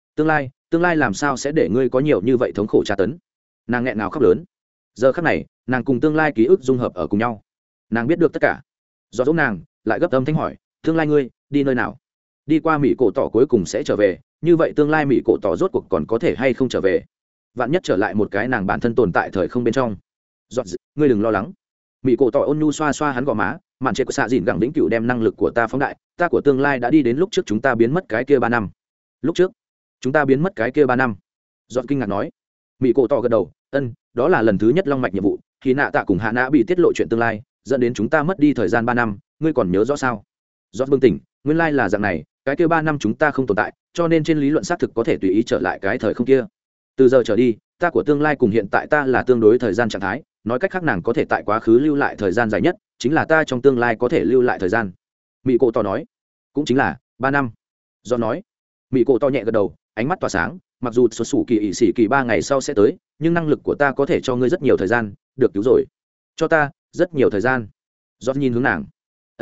tương lai làm sao sẽ để ngươi có nhiều như vậy thống khổ tra tấn? Nàng nghẹn ngào khóc lớn. Giờ khắc này, nàng cùng tương lai ký ức dung hợp ở cùng nhau. Nàng biết được tất cả. Giọt giống nàng, lại gấp âm thanh hỏi, tương lai ngươi đi nơi nào? Đi qua Mị cổ tỏ cuối cùng sẽ trở về, như vậy tương lai Mị cổ tỏ rốt cuộc còn có thể hay không trở về? Vạn nhất trở lại một cái nàng bản thân tồn tại thời không bên trong. Giọt, ngươi đừng lo lắng. Mị cổ tỏ ôn nhu xoa xoa hắn gò má, mạn trệ của xạ dìn gẳng vĩnh cửu đem năng lực của ta phóng đại, ta của tương lai đã đi đến lúc trước chúng ta biến mất cái kia 3 năm. Lúc trước chúng ta biến mất cái kia 3 năm. Giọt kinh ngạc nói. Mị cổ tỏ gật đầu, đó là lần thứ nhất long mạch nhiệm vụ, khi nạ tạ cùng hạ nã bị tiết lộ chuyện tương lai, dẫn đến chúng ta mất đi thời gian 3 năm, ngươi còn nhớ rõ sao? Giọt bừng tỉnh, nguyên lai là dạng này, cái kia 3 năm chúng ta không tồn tại, cho nên trên lý luận xác thực có thể tùy ý trở lại cái thời không kia. Từ giờ trở đi, ta của tương lai cùng hiện tại ta là tương đối thời gian trạng thái, nói cách khác nàng có thể tại quá khứ lưu lại thời gian dài nhất, chính là ta trong tương lai có thể lưu lại thời gian. Mị cổ tỏ nói, cũng chính là 3 năm. Do nói, Mị cổ tỏ nhẹ gật đầu, ánh mắt tỏa sáng, mặc dù xuất xù kỳ ỵ sĩ kỳ 3 ngày sau sẽ tới, nhưng năng lực của ta có thể cho ngươi rất nhiều thời gian, được cứu rồi. Cho ta rất nhiều thời gian. Do nhìn hướng nàng.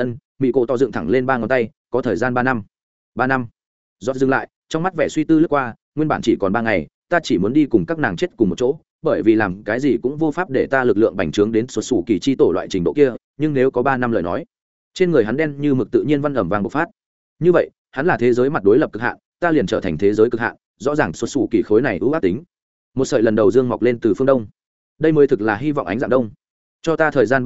Mị cổ tỏ dựng thẳng lên 3 ngón tay, có thời gian 3 năm. 3 năm. Do dừng lại, trong mắt vẻ suy tư lướt qua, nguyên bản chỉ còn 3 ngày, ta chỉ muốn đi cùng các nàng chết cùng một chỗ, bởi vì làm cái gì cũng vô pháp để ta lực lượng bành trướng đến xuất xù kỳ chi tổ loại trình độ kia, nhưng nếu có 3 năm lời nói, trên người hắn đen như mực tự nhiên văn ẩm vàng bộc phát. Như vậy, hắn là thế giới mặt đối lập cực hạn, ta liền trở thành thế giới cực hạn, rõ ràng xuất xù kỳ khối này ưu ác tính. Một sợi lần đầu dương mọc lên từ phương đông. Đây mới thực là hy vọng ánh dạng đông. Cho ta thời gian 3 năm,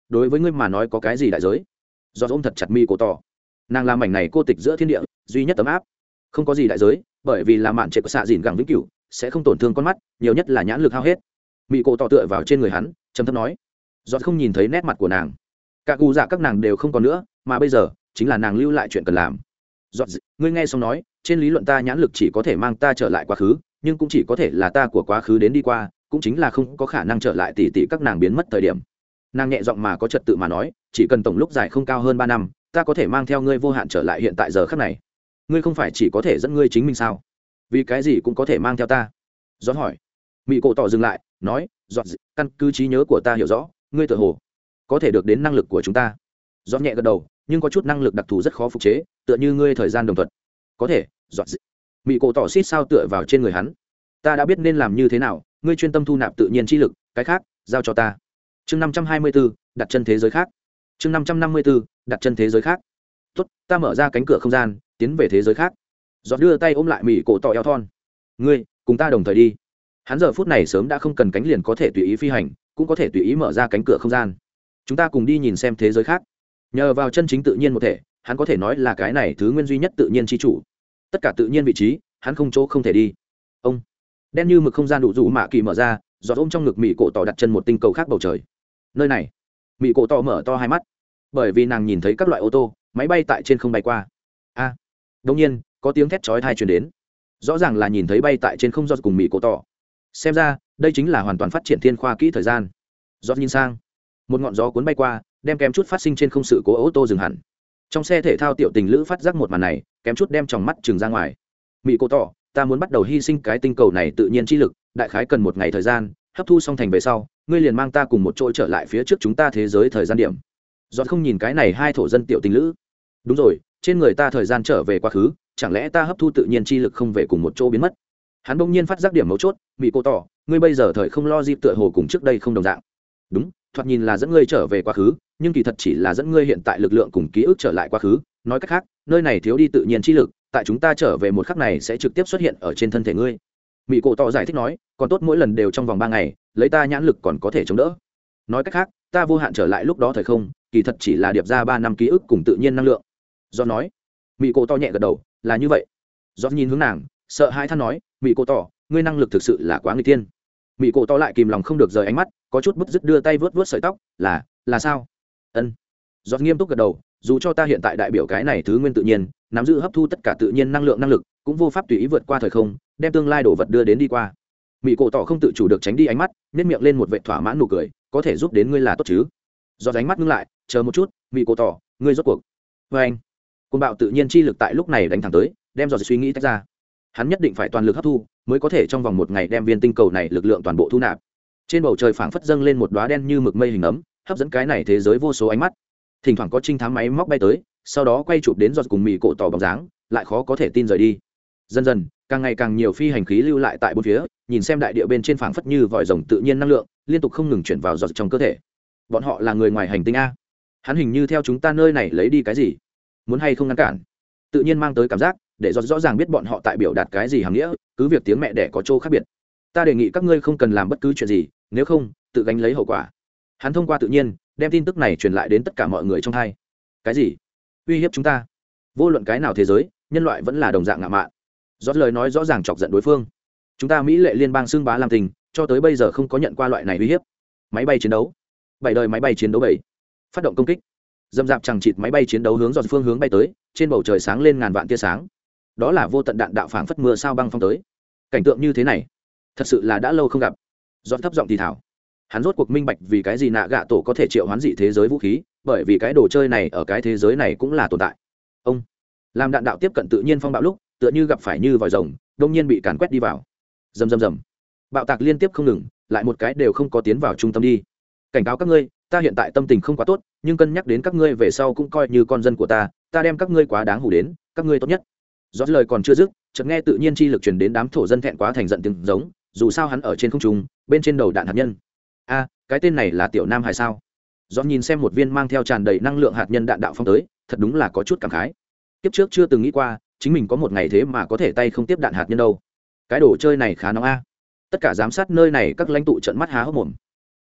đối với ngươi mà nói có cái gì đại giới? Do ôm thật chặt mi cổ tỏ, nàng làm mảnh này cô tịch giữa thiên địa duy nhất ấm áp. Không có gì đại giới, bởi vì là mạn trệ của xạ dìn gẳng vĩnh cửu sẽ không tổn thương con mắt, nhiều nhất là nhãn lực hao hết. Mi cổ tỏ tựa vào trên người hắn trầm thấp nói. Do không nhìn thấy nét mặt của nàng, cả cụ dạ các nàng đều không còn nữa, mà bây giờ chính là nàng lưu lại chuyện cần làm. Do ngươi nghe xong nói, trên lý luận ta nhãn lực chỉ có thể mang ta trở lại quá khứ, nhưng cũng chỉ có thể là ta của quá khứ đến đi qua, cũng chính là không có khả năng trở lại tỷ tỷ các nàng biến mất thời điểm. Nàng nhẹ giọng mà có trật tự mà nói, chỉ cần tổng lúc dài không cao hơn 3 năm, ta có thể mang theo ngươi vô hạn trở lại hiện tại giờ khắc này. Ngươi không phải chỉ có thể dẫn ngươi chính mình sao? Vì cái gì cũng có thể mang theo ta? Giọt hỏi. Mị cổ tỏ dừng lại, nói, Giọt, căn cứ trí nhớ của ta hiểu rõ, ngươi tự hồ có thể được đến năng lực của chúng ta. Giọt nhẹ gật đầu, nhưng có chút năng lực đặc thù rất khó phục chế, tựa như ngươi thời gian đồng thuận. Có thể, Giọt. Mị cổ tỏ xít sao tựa vào trên người hắn. Ta đã biết nên làm như thế nào, ngươi chuyên tâm thu nạp tự nhiên chi lực, cái khác giao cho ta. Chương 524, đặt chân thế giới khác. Chương 554, đặt chân thế giới khác. Tốt, ta mở ra cánh cửa không gian, tiến về thế giới khác. Giọt đưa tay ôm lại Mị cổ tỏ eo thon. Ngươi, cùng ta đồng thời đi. Hắn giờ phút này sớm đã không cần cánh liền có thể tùy ý phi hành, cũng có thể tùy ý mở ra cánh cửa không gian. Chúng ta cùng đi nhìn xem thế giới khác. Nhờ vào chân chính tự nhiên một thể, hắn có thể nói là cái này thứ nguyên duy nhất tự nhiên chi chủ. Tất cả tự nhiên vị trí, hắn không chỗ không thể đi. Ông đen như mực không gian đủ rũ mạ kỳ mở ra, giọt ôm trong ngực Mị cổ tỏ đặt chân một tinh cầu khác bầu trời. Nơi này, Mị cổ tỏ mở to hai mắt, bởi vì nàng nhìn thấy các loại ô tô, máy bay tại trên không bay qua. A, đột nhiên có tiếng thét chói tai truyền đến, rõ ràng là nhìn thấy bay tại trên không giọt cùng Mị cổ tỏ. Xem ra đây chính là hoàn toàn phát triển thiên khoa kỹ thời gian. Giọt nhìn sang, một ngọn gió cuốn bay qua, đem kém chút phát sinh trên không sự cố ô tô dừng hẳn. Trong xe thể thao tiểu tình lữ phát giác một màn này, kém chút đem tròng mắt trừng ra ngoài. Mị cổ tỏ, ta muốn bắt đầu hy sinh cái tinh cầu này tự nhiên chi lực, đại khái cần 1 ngày thời gian, hấp thu xong thành về sau, ngươi liền mang ta cùng một chỗ trở lại phía trước chúng ta thế giới thời gian điểm. Giọt không nhìn cái này hai thổ dân tiểu tình lữ. Đúng rồi, trên người ta thời gian trở về quá khứ, chẳng lẽ ta hấp thu tự nhiên chi lực không về cùng một chỗ biến mất? Hắn bỗng nhiên phát giác điểm mấu chốt, Mị cổ tỏ, ngươi bây giờ thời không lo dịp tựa hồ cùng trước đây không đồng dạng. Đúng, thoạt nhìn là dẫn ngươi trở về quá khứ, nhưng kỳ thật chỉ là dẫn ngươi hiện tại lực lượng cùng ký ức trở lại quá khứ. Nói cách khác, nơi này thiếu đi tự nhiên chi lực, tại chúng ta trở về một khắc này sẽ trực tiếp xuất hiện ở trên thân thể ngươi. Mị cổ tỏ giải thích nói, còn tốt mỗi lần đều trong vòng 3 ngày, lấy ta nhãn lực còn có thể chống đỡ. Nói cách khác, ta vô hạn trở lại lúc đó thời không, kỳ thật chỉ là điệp ra 3 năm ký ức cùng tự nhiên năng lượng. Do nói, Mị cổ tỏ nhẹ gật đầu, là như vậy. Do nhìn hướng nàng, sợ hãi than nói, Mị cổ tỏ, ngươi năng lực thực sự là quá nguy tiên. Mị cổ tỏ lại kìm lòng không được rời ánh mắt, có chút bứt rứt đưa tay vớt vớt sợi tóc, là sao? Ân. Do nghiêm túc gật đầu, dù cho ta hiện tại đại biểu cái này thứ nguyên tự nhiên, nắm giữ hấp thu tất cả tự nhiên năng lượng năng lực, cũng vô pháp tùy ý vượt qua thời không, đem tương lai đồ vật đưa đến đi qua. Mị cổ tỏ không tự chủ được tránh đi ánh mắt, nét miệng lên một vệt thỏa mãn nụ cười, có thể giúp đến ngươi là tốt chứ? Do ánh mắt ngưng lại, chờ một chút, Mị cổ tỏ, ngươi rốt cuộc. Với anh, côn bạo tự nhiên chi lực tại lúc này đánh thẳng tới, đem do suy nghĩ tách ra. Hắn nhất định phải toàn lực hấp thu, mới có thể trong vòng 1 ngày đem viên tinh cầu này lực lượng toàn bộ thu nạp. Trên bầu trời phảng phất dâng lên một đóa đen như mực mây hình ấm, hấp dẫn cái này thế giới vô số ánh mắt. Thỉnh thoảng có trinh thám máy móc bay tới, sau đó quay chụp đến giọt cùng Mị cổ tỏ bóng dáng, lại khó có thể tin rời đi. Dần dần, càng ngày càng nhiều phi hành khí lưu lại tại bốn phía, nhìn xem đại địa bên trên phảng phất như vòi rồng tự nhiên năng lượng, liên tục không ngừng chuyển vào giọt trong cơ thể. Bọn họ là người ngoài hành tinh a? Hắn hình như theo chúng ta nơi này lấy đi cái gì? Muốn hay không ngăn cản? Tự nhiên mang tới cảm giác, để giọt rõ ràng biết bọn họ tại biểu đạt cái gì hàm nghĩa, cứ việc tiếng mẹ đẻ có chỗ khác biệt. Ta đề nghị các ngươi không cần làm bất cứ chuyện gì, nếu không, tự gánh lấy hậu quả. Hắn thông qua tự nhiên đem tin tức này truyền lại đến tất cả mọi người trong hai. Cái gì? Uy hiếp chúng ta? Vô luận cái nào thế giới, nhân loại vẫn là đồng dạng ngạo mạn. Rót lời nói rõ ràng chọc giận đối phương. Chúng ta Mỹ lệ liên bang xưng bá làm tình, cho tới bây giờ không có nhận qua loại này uy hiếp. Máy bay chiến đấu, 7 đời máy bay chiến đấu 7, phát động công kích. Dâm dạp chẳng chịt máy bay chiến đấu hướng dọn phương hướng bay tới, trên bầu trời sáng lên ngàn vạn tia sáng. Đó là vô tận đạn đạo phảng phất mưa sao băng phong tới. Cảnh tượng như thế này, thật sự là đã lâu không gặp. Dọn thấp giọng thì thảo. Hắn rốt cuộc minh bạch vì cái gì nạ gạ tổ có thể triệu hoán dị thế giới vũ khí, bởi vì cái đồ chơi này ở cái thế giới này cũng là tồn tại. Ông làm đạn đạo tiếp cận tự nhiên phong bạo lúc, tựa như gặp phải như vòi rồng, đông nhiên bị càn quét đi vào. Rầm rầm rầm. Bạo tạc liên tiếp không ngừng, lại một cái đều không có tiến vào trung tâm đi. Cảnh cáo các ngươi, ta hiện tại tâm tình không quá tốt, nhưng cân nhắc đến các ngươi về sau cũng coi như con dân của ta đem các ngươi quá đáng hù đến, các ngươi tốt nhất. Rõ lời còn chưa dứt, chợt nghe tự nhiên chi lực truyền đến đám thổ dân thẹn quá thành giận tiếng giống, dù sao hắn ở trên không trung, bên trên đầu đạn hạt nhân. A, cái tên này là Tiểu Nam Hải sao? Rõ nhìn xem một viên mang theo tràn đầy năng lượng hạt nhân đạn đạo phong tới, thật đúng là có chút cảm khái. Kiếp trước chưa từng nghĩ qua, chính mình có một ngày thế mà có thể tay không tiếp đạn hạt nhân đâu. Cái đồ chơi này khá nóng a. Tất cả giám sát nơi này các lãnh tụ trợn mắt há hốc mồm.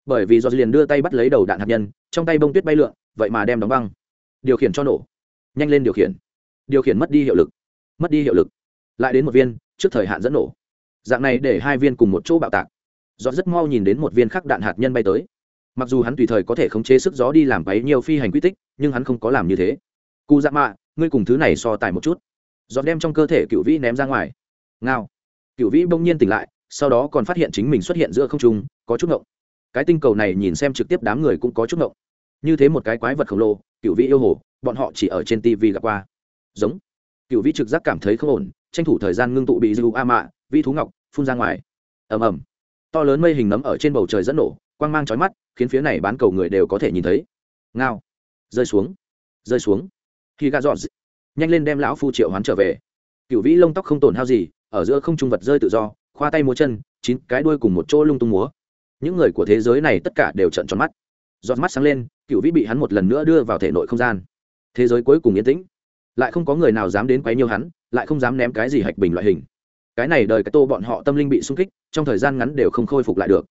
bởi vì do liền đưa tay bắt lấy đầu đạn hạt nhân, trong tay bông tuyết bay lượn, vậy mà đem đóng băng. Điều khiển cho nổ, nhanh lên điều khiển mất đi hiệu lực, lại đến một viên, trước thời hạn dẫn nổ. Dạng này để hai viên cùng một chỗ bạo tạc. Giọt rất mau nhìn đến một viên khác đạn hạt nhân bay tới. Mặc dù hắn tùy thời có thể khống chế sức gió đi làm bấy nhiều phi hành quy tích, nhưng hắn không có làm như thế. Cụ Dạ Mạ, ngươi cùng thứ này so tài một chút. Giọt đem trong cơ thể Cựu Vĩ ném ra ngoài. Ngao. Cựu Vĩ bỗng nhiên tỉnh lại, sau đó còn phát hiện chính mình xuất hiện giữa không trung, có chút ngộng. Cái tinh cầu này nhìn xem trực tiếp đám người cũng có chút ngộng. Như thế một cái quái vật khổng lồ, Cựu Vĩ yêu hồ, bọn họ chỉ ở trên TV gặp qua. Giống. Cựu Vĩ trực giác cảm thấy không ổn, tranh thủ thời gian ngưng tụ bị Dư A Mạ, Vĩ thú ngọc phun ra ngoài. Ầm ầm. To lớn mây hình nấm ở trên bầu trời dẫn nổ, quang mang chói mắt, khiến phía này bán cầu người đều có thể nhìn thấy. Ngao. Rơi xuống. Khi gà dọn, nhanh lên đem lão phu triệu hoán trở về. Cựu Vĩ lông tóc không tổn hao gì, ở giữa không trung vật rơi tự do, khoa tay múa chân, 9 cái đuôi cùng một chỗ lung tung múa. Những người của thế giới này tất cả đều trợn tròn mắt. Giọt mắt sáng lên, Cựu Vĩ bị hắn một lần nữa đưa vào thể nội không gian. Thế giới cuối cùng yên tĩnh, lại không có người nào dám đến quấy nhiễu hắn, lại không dám ném cái gì hạch bình loại hình. Cái này đời cái tô bọn họ tâm linh bị xung kích, trong thời gian ngắn đều không khôi phục lại được.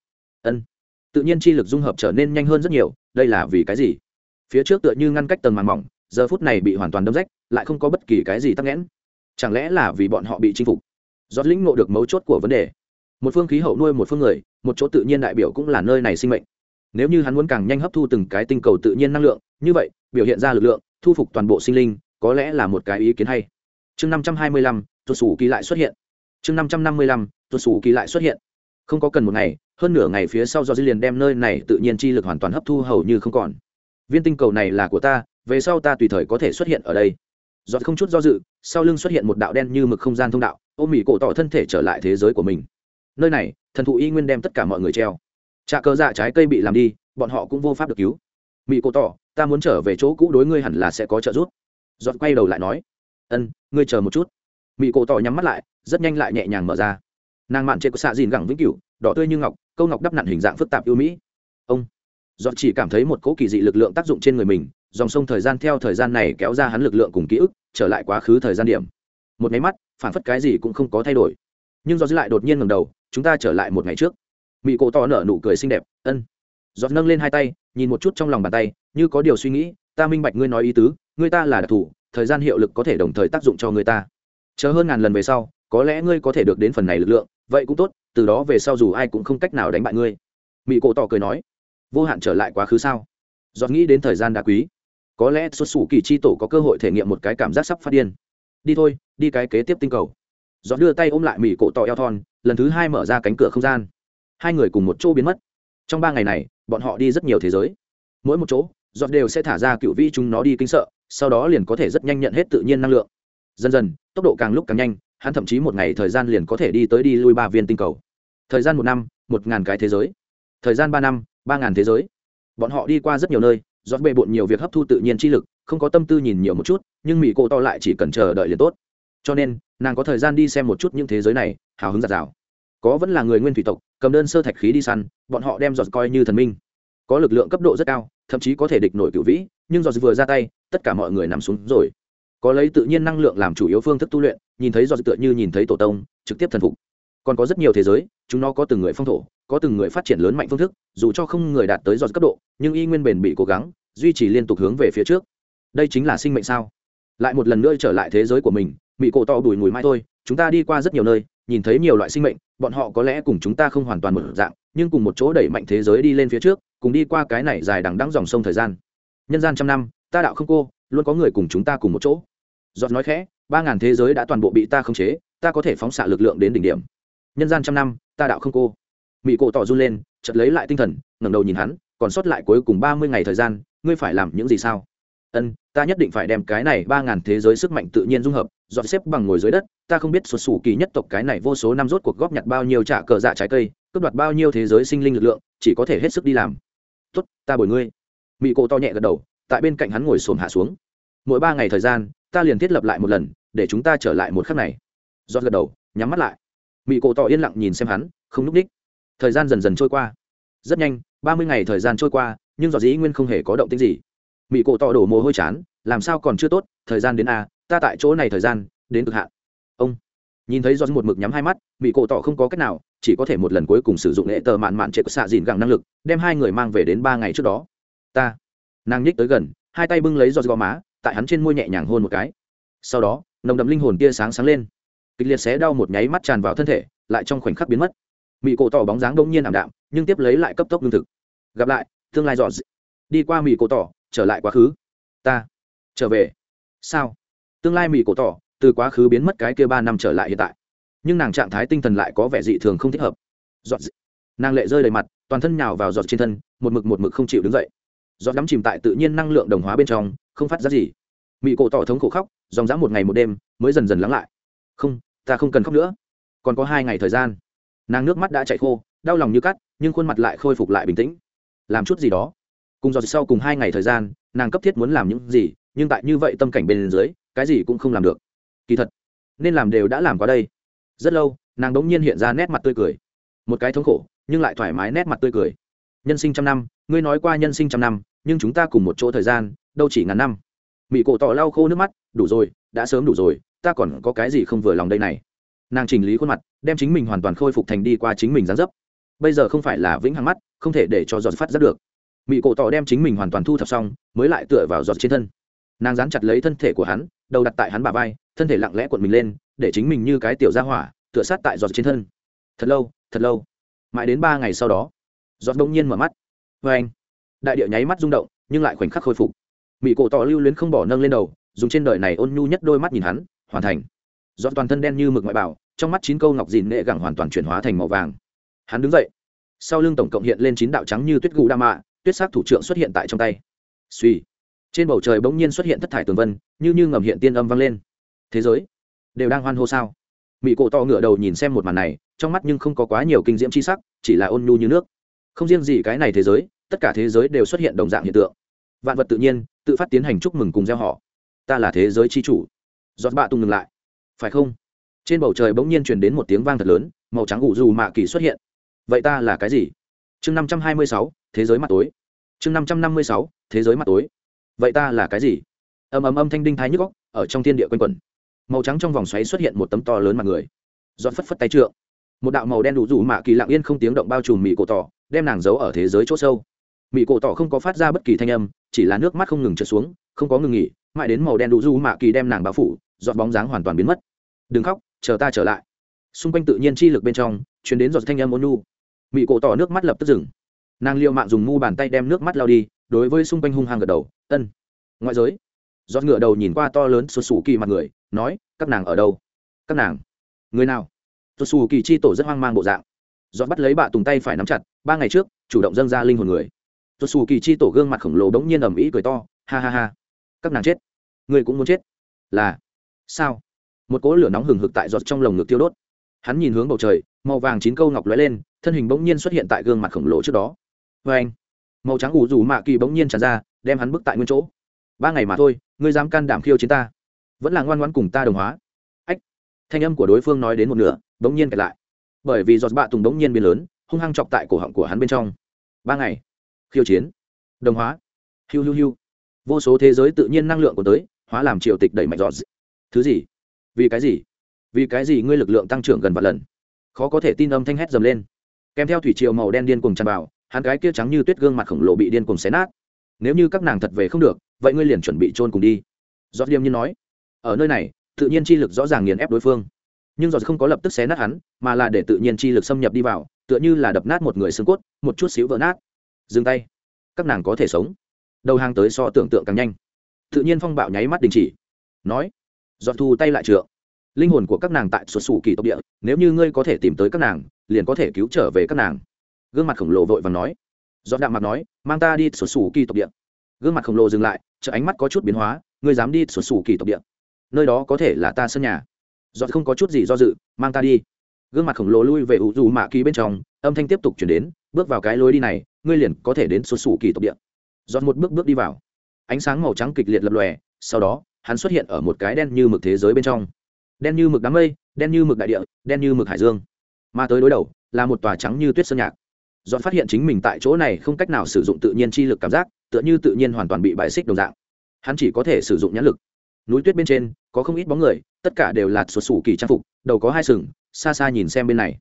Tự nhiên chi lực dung hợp trở nên nhanh hơn rất nhiều, đây là vì cái gì? Phía trước tựa như ngăn cách tầng màn mỏng, giờ phút này bị hoàn toàn đâm rách, lại không có bất kỳ cái gì tắc nghẽn. Chẳng lẽ là vì bọn họ bị chinh phục? Giọt lĩnh ngộ được mấu chốt của vấn đề. Một phương khí hậu nuôi một phương người, một chỗ tự nhiên đại biểu cũng là nơi này sinh mệnh. Nếu như hắn muốn càng nhanh hấp thu từng cái tinh cầu tự nhiên năng lượng, như vậy, biểu hiện ra lực lượng, thu phục toàn bộ sinh linh, có lẽ là một cái ý kiến hay. Chương 525, tuột sủ kỳ lại xuất hiện. Chương 555, tuột sủ kỳ lại xuất hiện. Không có cần một ngày, hơn nửa ngày phía sau do liền đem nơi này tự nhiên chi lực hoàn toàn hấp thu hầu như không còn. Viên tinh cầu này là của ta, về sau ta tùy thời có thể xuất hiện ở đây. Giọt không chút do dự, sau lưng xuất hiện một đạo đen như mực không gian thông đạo, ôm mỉ cổ tỏ thân thể trở lại thế giới của mình. Nơi này, thần thụ y nguyên đem tất cả mọi người treo. Trà cơ dạ trái cây bị làm đi, bọn họ cũng vô pháp được cứu. Mỉ cổ tỏ, ta muốn trở về chỗ cũ, đối ngươi hẳn là sẽ có trợ giúp. Giọt quay đầu lại nói, ngươi chờ một chút. Mỉ cổ tỏ nhắm mắt lại, rất nhanh lại nhẹ nhàng mở ra. Nàng mạn trên của xạ dìn gẳng vĩnh cửu, đỏ tươi như ngọc, câu ngọc đắp nặn hình dạng phức tạp ưu mỹ. Giọt chỉ cảm thấy một cỗ kỳ dị lực lượng tác dụng trên người mình, dòng sông thời gian theo thời gian này kéo ra hắn lực lượng cùng ký ức, trở lại quá khứ thời gian điểm. Một cái mắt, phản phất cái gì cũng không có thay đổi. Nhưng Giọt lại đột nhiên ngẩng đầu, chúng ta trở lại một ngày trước. Mị cổ tỏ nở nụ cười xinh đẹp, Giọt nâng lên hai tay, nhìn một chút trong lòng bàn tay, như có điều suy nghĩ, ta minh bạch ngươi nói ý tứ, ngươi ta là đặc thù, thời gian hiệu lực có thể đồng thời tác dụng cho ngươi ta. Chờ hơn ngàn lần về sau, có lẽ ngươi có thể được đến phần này lực lượng, vậy cũng tốt, từ đó về sau dù ai cũng không cách nào đánh bại ngươi. Mị cổ tỏ cười nói, vô hạn trở lại quá khứ sao? Giọt nghĩ đến thời gian đã quý, có lẽ xuất xù kỳ chi tổ có cơ hội thể nghiệm một cái cảm giác sắp phát điên. Đi thôi, đi cái kế tiếp tinh cầu. Giọt đưa tay ôm lại Mị cổ tỏ eo thon, lần thứ hai mở ra cánh cửa không gian. Hai người cùng một chỗ biến mất. Trong 3 ngày này, bọn họ đi rất nhiều thế giới. Mỗi một chỗ, Giọt đều sẽ thả ra cựu vĩ chúng nó đi kinh sợ, sau đó liền có thể rất nhanh nhận hết tự nhiên năng lượng. Dần dần, tốc độ càng lúc càng nhanh, hắn thậm chí một ngày thời gian liền có thể đi tới đi lui 3 viên tinh cầu. Thời gian 1 năm, 1000 cái thế giới. Thời gian 3 năm, 3000 thế giới. Bọn họ đi qua rất nhiều nơi, Giọt bề bộn nhiều việc hấp thu tự nhiên chi lực, không có tâm tư nhìn nhiều một chút, nhưng Mị cổ to lại chỉ cần chờ đợi liền tốt. Cho nên, nàng có thời gian đi xem một chút những thế giới này, hào hứng dạt dào. Có vẫn là người nguyên thủy tộc, cầm đơn sơ thạch khí đi săn, bọn họ đem Giọt coi như thần minh. Có lực lượng cấp độ rất cao, thậm chí có thể địch nổi cửu vĩ, nhưng Giọt vừa ra tay, tất cả mọi người nằm xuống rồi. Có lấy tự nhiên năng lượng làm chủ yếu phương thức tu luyện, nhìn thấy Giọt tựa như nhìn thấy tổ tông, trực tiếp thần phục. Còn có rất nhiều thế giới, chúng nó có từng người phong thổ, có từng người phát triển lớn mạnh phương thức, dù cho không người đạt tới Giọt cấp độ, nhưng y nguyên bền bỉ cố gắng, duy trì liên tục hướng về phía trước. Đây chính là sinh mệnh sao? Lại một lần nữa trở lại thế giới của mình, Mị cổ to bùi ngùi mãi thôi, chúng ta đi qua rất nhiều nơi, nhìn thấy nhiều loại sinh mệnh, bọn họ có lẽ cùng chúng ta không hoàn toàn một dạng, nhưng cùng một chỗ đẩy mạnh thế giới đi lên phía trước, cùng đi qua cái này dài đằng đẵng dòng sông thời gian. Nhân gian trăm năm, ta đạo không cô, luôn có người cùng chúng ta cùng một chỗ. Giọt nói khẽ, 3000 thế giới đã toàn bộ bị ta khống chế, ta có thể phóng xạ lực lượng đến đỉnh điểm. Nhân gian trăm năm, ta đạo không cô. Mị cổ tỏ run lên, chợt lấy lại tinh thần, ngẩng đầu nhìn hắn, còn sót lại cuối cùng 30 ngày thời gian, ngươi phải làm những gì sao? Ta nhất định phải đem cái này 3000 thế giới sức mạnh tự nhiên dung hợp. Dọn xếp bằng ngồi dưới đất, ta không biết xuất xù kỳ nhất tộc cái này vô số năm rốt cuộc góp nhặt bao nhiêu trả cờ dạ trái cây, cướp đoạt bao nhiêu thế giới sinh linh lực lượng, chỉ có thể hết sức đi làm. Tốt, ta bồi ngươi. Mị cổ to nhẹ gật đầu, tại bên cạnh hắn ngồi xổm hạ xuống. Mỗi 3 ngày thời gian, ta liền thiết lập lại một lần, để chúng ta trở lại một khắc này. Dọn gật đầu, nhắm mắt lại. Mị cổ to yên lặng nhìn xem hắn, không núp đích. Thời gian dần dần trôi qua. Rất nhanh, 30 ngày thời gian trôi qua, nhưng Dọn dĩ nguyên không hề có động tĩnh gì. Mị cổ to đổ mồ hôi chán, làm sao còn chưa tốt, thời gian đến a, ta tại chỗ này thời gian đến cực hạn. Ông nhìn thấy Dọn một mực nhắm hai mắt, Mị cổ to không có cách nào, chỉ có thể một lần cuối cùng sử dụng hệ tờ mạn mạn trệ của xạ dìn gẳng năng lực đem hai người mang về đến 3 ngày trước đó. Nàng nhích tới gần, hai tay bưng lấy giọt gò má, tại hắn trên môi nhẹ nhàng hôn một cái. Sau đó nồng đậm linh hồn tia sáng sáng lên, kịch liệt xé đau một nháy mắt tràn vào thân thể, lại trong khoảnh khắc biến mất. Mị cổ tỏ bóng dáng đông nhiên ảm đạm, nhưng tiếp lấy lại cấp tốc lương thực. Gặp lại tương lai giọt, đi qua mị cổ tỏ, trở lại quá khứ. Ta trở về. Sao? Tương lai mị cổ tỏ từ quá khứ biến mất cái kia 3 năm trở lại hiện tại, nhưng nàng trạng thái tinh thần lại có vẻ dị thường không thích hợp. Giọt, nàng lệ rơi đầy mặt, toàn thân nhào vào giọt trên thân, một mực không chịu đứng dậy. Giọt đắm chìm tại tự nhiên năng lượng đồng hóa bên trong, không phát ra gì. Mị cổ tỏ thống khổ khóc, dòng dã một ngày một đêm mới dần dần lắng lại. Không, ta không cần khóc nữa, còn có 2 ngày thời gian. Nàng nước mắt đã chảy khô, đau lòng như cắt, nhưng khuôn mặt lại khôi phục lại bình tĩnh. Làm chút gì đó. Cùng giọt sau cùng 2 ngày thời gian, nàng cấp thiết muốn làm những gì, nhưng tại như vậy tâm cảnh bên dưới, cái gì cũng không làm được. Kỳ thật nên làm đều đã làm qua đây. Rất lâu, nàng đống nhiên hiện ra nét mặt tươi cười, một cái thống khổ nhưng lại thoải mái nét mặt tươi cười. Nhân sinh 100 năm, ngươi nói qua nhân sinh 100 năm, nhưng chúng ta cùng một chỗ thời gian đâu chỉ ngàn năm. Mị cổ tỏ lau khô nước mắt, đủ rồi, đã sớm đủ rồi, ta còn có cái gì không vừa lòng đây này. Nàng chỉnh lý khuôn mặt, đem chính mình hoàn toàn khôi phục thành đi qua chính mình dáng dấp. Bây giờ không phải là vĩnh hằng mắt, không thể để cho giọt phát giác được. Mị cổ tỏ đem chính mình hoàn toàn thu thập xong, mới lại tựa vào giọt trên thân. Nàng dán chặt lấy thân thể của hắn, đầu đặt tại hắn bả vai, thân thể lặng lẽ cuộn mình lên, để chính mình như cái tiểu gia hỏa tựa sát tại giọt trên thân. Thật lâu, mãi đến 3 ngày sau đó, giọt bỗng nhiên mở mắt. Vê anh, đại địa nháy mắt rung động, nhưng lại khoảnh khắc khôi phục. Mị cổ tỏ lưu luyến không bỏ nâng lên đầu, dùng trên đời này ôn nhu nhất đôi mắt nhìn hắn. Hoàn thành. Giọt toàn thân đen như mực ngoại bảo, trong mắt 9 câu ngọc dìn nệ gẳng hoàn toàn chuyển hóa thành màu vàng. Hắn đứng dậy, sau lưng tổng cộng hiện lên 9 đạo trắng như tuyết gù đa mạ, tuyết sắc thủ trưởng xuất hiện tại trong tay. Suy, trên bầu trời bỗng nhiên xuất hiện thất thải tường vân, như ngầm hiện tiên âm vang lên. Thế giới đều đang hoan hô sao? Mị cổ to ngửa đầu nhìn xem một màn này, trong mắt nhưng không có quá nhiều kinh diễm chi sắc, chỉ là ôn nhu như nước. Không riêng gì cái này thế giới, tất cả thế giới đều xuất hiện đồng dạng hiện tượng. Vạn vật tự nhiên tự phát tiến hành chúc mừng cùng gieo họ. Ta là thế giới chi chủ. Giọt bạ tung ngừng lại. Phải không? Trên bầu trời bỗng nhiên truyền đến một tiếng vang thật lớn, màu trắng ủ dù mạ kỳ xuất hiện. Vậy ta là cái gì? Chương 526, thế giới mặt tối. Chương 556, thế giới mặt tối. Vậy ta là cái gì? Âm thanh đinh thái nhức óc, ở trong thiên địa quanh quẩn. Màu trắng trong vòng xoáy xuất hiện một tấm to lớn mặt người. Giọt phất phất tay trượng, một đạo màu đen đủ rủ mạ kỳ lặng yên không tiếng động bao trùm mị cổ tỏ, đem nàng giấu ở thế giới chỗ sâu. Mị cổ tỏ không có phát ra bất kỳ thanh âm, chỉ là nước mắt không ngừng trượt xuống, không có ngừng nghỉ, mãi đến màu đen đủ rủ mạ kỳ đem nàng bao phủ, giọt bóng dáng hoàn toàn biến mất. Đừng khóc, chờ ta trở lại. Xung quanh tự nhiên chi lực bên trong truyền đến giọt thanh âm ôn nhu. Mị cổ tỏ nước mắt lập tức dừng, nàng liều mạng dùng mu bàn tay đem nước mắt lau đi, đối với xung quanh hung hăng gật đầu. Ân. Ngoại giới. Giọt ngửa đầu nhìn qua to lớn sụt sù kỳ mặt người, nói, các nàng ở đâu? Các nàng? Người nào? Sụt sù kỳ chi tổ rất hoang mang bộ dạng. Giọt bắt lấy bạ tùng tay phải nắm chặt, 3 ngày trước chủ động dâng ra linh hồn người. Sụt sù kỳ chi tổ gương mặt khổng lồ đống nhiên ầm ĩ cười to, ha ha ha, các nàng chết, người cũng muốn chết? Là sao? Một cỗ lửa nóng hừng hực tại giọt trong lồng ngực tiêu đốt. Hắn nhìn hướng bầu trời, màu vàng 9 câu ngọc lóe lên, thân hình bỗng nhiên xuất hiện tại gương mặt khổng lồ trước đó. Vê anh, màu trắng ủ rủ mạ kỳ bỗng nhiên tràn ra, đem hắn bức tại nguyên chỗ. 3 ngày mà thôi, ngươi dám can đảm khiêu chiến ta? Vẫn là ngoan ngoãn cùng ta đồng hóa. Ách, thanh âm của đối phương nói đến một nửa, bỗng nhiên kẹt lại, bởi vì giọt bạ tùng bỗng nhiên biến lớn, hung hăng chọc tại cổ họng của hắn bên trong. 3 ngày, khiêu chiến, đồng hóa, hiu hiu hiu, vô số thế giới tự nhiên năng lượng của tới, hóa làm triều tịch đẩy mạnh giọt. Thứ gì? Vì cái gì? Vì cái gì ngươi lực lượng tăng trưởng gần vạn lần? Khó có thể tin âm thanh hét dầm lên, kèm theo thủy triều màu đen điên cuồng tràn vào, hắn cái kia trắng như tuyết gương mặt khổng lồ bị điên cuồng xé nát. Nếu như các nàng thật về không được, vậy ngươi liền chuẩn bị chôn cùng đi. Giọt điềm nhiên nói, ở nơi này tự nhiên chi lực rõ ràng nghiền ép đối phương, nhưng giọt không có lập tức xé nát hắn, mà là để tự nhiên chi lực xâm nhập đi vào, tựa như là đập nát một người xương cốt, một chút xíu vỡ nát. Dừng tay, các nàng có thể sống. Đầu hàng tới so tưởng tượng càng nhanh. Tự nhiên phong bạo nháy mắt đình chỉ, nói, giọt thu tay lại trượng, linh hồn của các nàng tại xuất xù kỳ tộc địa, nếu như ngươi có thể tìm tới các nàng, liền có thể cứu trở về các nàng. Gương mặt khổng lồ vội vàng nói. Giọt đạm mặt nói, mang ta đi xuất xù kỳ tộc địa. Gương mặt khổng lồ dừng lại, chợ ánh mắt có chút biến hóa, ngươi dám đi xuất xù kỳ tộc địa? Nơi đó có thể là ta sân nhà. Giọt không có chút gì do dự, mang ta đi. Gương mặt khổng lồ lui về ủ dù mạ kỳ bên trong, âm thanh tiếp tục chuyển đến, bước vào cái lối đi này, ngươi liền có thể đến xuất xù kỳ tộc địa. Giọt một bước bước đi vào, ánh sáng màu trắng kịch liệt lập lòe, sau đó hắn xuất hiện ở một cái đen như mực thế giới bên trong. Đen như mực đám mây, đen như mực đại địa, đen như mực hải dương, mà tới đối đầu là một tòa trắng như tuyết sơn nhạc. Dọn phát hiện chính mình tại chỗ này không cách nào sử dụng tự nhiên chi lực cảm giác, tựa như tự nhiên hoàn toàn bị bài xích đồng dạng. Hắn chỉ có thể sử dụng nhãn lực. Núi tuyết bên trên có không ít bóng người, tất cả đều là xuất xù kỳ trang phục, đầu có 2 sừng, xa xa nhìn xem bên này.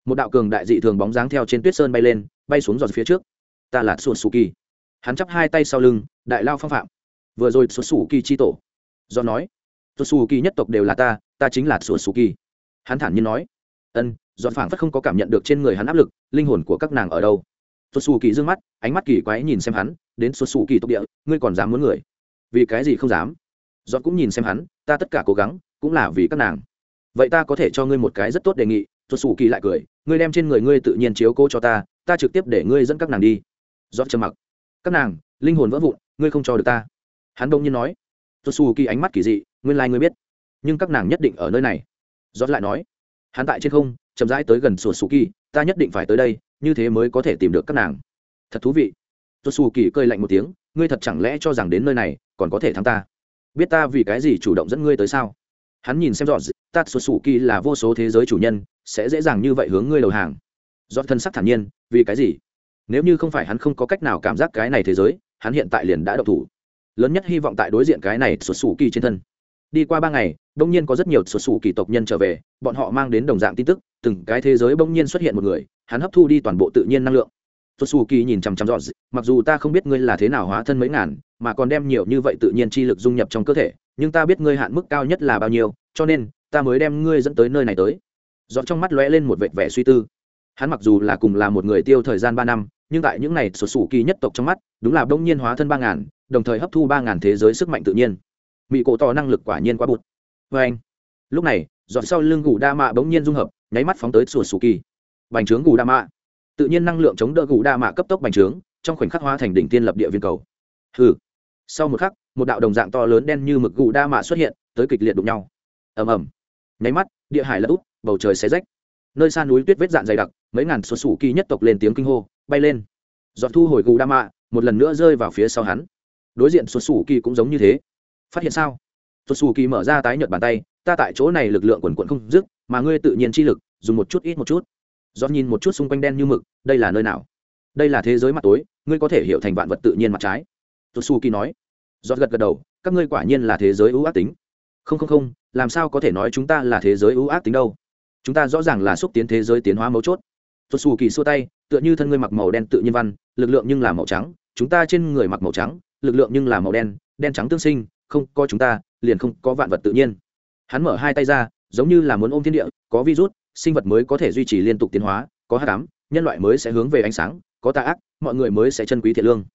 một đạo cường đại dị thường bóng dáng theo trên tuyết sơn bay lên, bay xuống giọt phía trước. Ta là sụt sù kỳ. Hắn chắp hai tay sau lưng, đại lao phong phạm. Vừa rồi sụt sù kỳ chi tổ. Do nói, sụt sù kỳ nhất tộc đều là ta chính là sụt sù kỳ. Hắn thản nhiên nói. Giọt phảng phất không có cảm nhận được trên người hắn áp lực, linh hồn của các nàng ở đâu. Sụt sù kỳ dương mắt, ánh mắt kỳ quái nhìn xem hắn, đến sụt sù kỳ tộc địa, ngươi còn dám muốn người? Vì cái gì không dám? Giọt cũng nhìn xem hắn, ta tất cả cố gắng cũng là vì các nàng. Vậy ta có thể cho ngươi một cái rất tốt đề nghị. Sụt sù kỳ lại cười, ngươi đem trên người ngươi tự nhiên chiếu cố cho ta trực tiếp để ngươi dẫn các nàng đi. Giọt trầm mặc. Các nàng linh hồn vỡ vụn, ngươi không cho được ta. Hắn đông nhiên nói. Sụt sù kỳ ánh mắt kỳ dị, nguyên lai ngươi biết, nhưng các nàng nhất định ở nơi này. Giọt lại nói. Hắn tại trên không chậm rãi tới gần sụt sù kỳ, ta nhất định phải tới đây, như thế mới có thể tìm được các nàng. Thật thú vị. Sụt sù kỳ cười lạnh một tiếng, ngươi thật chẳng lẽ cho rằng đến nơi này còn có thể thắng ta? Biết ta vì cái gì chủ động dẫn ngươi tới sao? Hắn nhìn xem Giọt, ta sụt sù kỳ là vô số thế giới chủ nhân, sẽ dễ dàng như vậy hướng ngươi đầu hàng. Giọt thân sắc thản nhiên, vì cái gì? Nếu như không phải hắn không có cách nào cảm giác cái này thế giới, hắn hiện tại liền đã động thủ. Lớn nhất hy vọng tại đối diện cái này sụt sù kỳ trên thân. Đi qua 3 ngày, bỗng nhiên có rất nhiều sụt sù kỳ tộc nhân trở về, bọn họ mang đến đồng dạng tin tức, từng cái thế giới bỗng nhiên xuất hiện một người, hắn hấp thu đi toàn bộ tự nhiên năng lượng. Sụt sù kỳ nhìn chằm chằm Giọt, mặc dù ta không biết ngươi là thế nào hóa thân mấy ngàn, mà còn đem nhiều như vậy tự nhiên chi lực dung nhập trong cơ thể, nhưng ta biết ngươi hạn mức cao nhất là bao nhiêu, cho nên ta mới đem ngươi dẫn tới nơi này tới. Giọt trong mắt lóe lên một vệt vẻ suy tư. Hắn mặc dù là cùng là một người tiêu thời gian 3 năm, nhưng tại những này sụt sù kỳ nhất tộc trong mắt, đúng là bỗng nhiên hóa thân 3000, đồng thời hấp thu 3000 thế giới sức mạnh tự nhiên. Mị cổ tỏ năng lực quả nhiên quá bụt. Và anh, lúc này, Giọt sau lưng gù đa mạ bỗng nhiên dung hợp, nháy mắt phóng tới sụt sù kỳ. Bành trướng gù đa mạ, tự nhiên năng lượng chống đỡ gù đa mạ cấp tốc bành trướng, trong khoảnh khắc hóa thành đỉnh tiên lập địa viên cầu. Hừ. Sau một khắc, một đạo đồng dạng to lớn đen như mực gù đa mạ xuất hiện, tới kịch liệt đụng nhau. Ầm ầm. Nháy mắt, địa hải lật úp, bầu trời xé rách. Nơi xa núi tuyết vết dạn dày đặc, mấy ngàn sụt sù kỳ nhất tộc lên tiếng kinh hô, bay lên. Giọt thu hồi gù đa mạ, một lần nữa rơi vào phía sau hắn. Đối diện sụt sù kỳ cũng giống như thế. Phát hiện sao? Sụt sù kỳ mở ra tái nhợt bàn tay, ta tại chỗ này lực lượng quần quần không dứt, mà ngươi tự nhiên chi lực dùng một chút ít một chút. Giọt nhìn một chút xung quanh đen như mực, đây là nơi nào? Đây là thế giới mặt tối, ngươi có thể hiểu thành vạn vật tự nhiên mặt trái. Sụt sù kỳ nói. Giọt gật gật đầu, các ngươi quả nhiên là thế giới ưu ác tính. Không, làm sao có thể nói chúng ta là thế giới ưu ác tính đâu? Chúng ta rõ ràng là xúc tiến thế giới tiến hóa mấu chốt. Sụt sù kỳ xua tay, tựa như thân ngươi mặc màu đen tự nhiên văn, lực lượng nhưng là màu trắng, chúng ta trên người mặc màu trắng, lực lượng nhưng là màu đen, đen trắng tương sinh, không có chúng ta liền không có vạn vật tự nhiên. Hắn mở hai tay ra, giống như là muốn ôm thiên địa, có virus, sinh vật mới có thể duy trì liên tục tiến hóa, có hắc ám, nhân loại mới sẽ hướng về ánh sáng, có tà ác, mọi người mới sẽ trân quý thiện lương.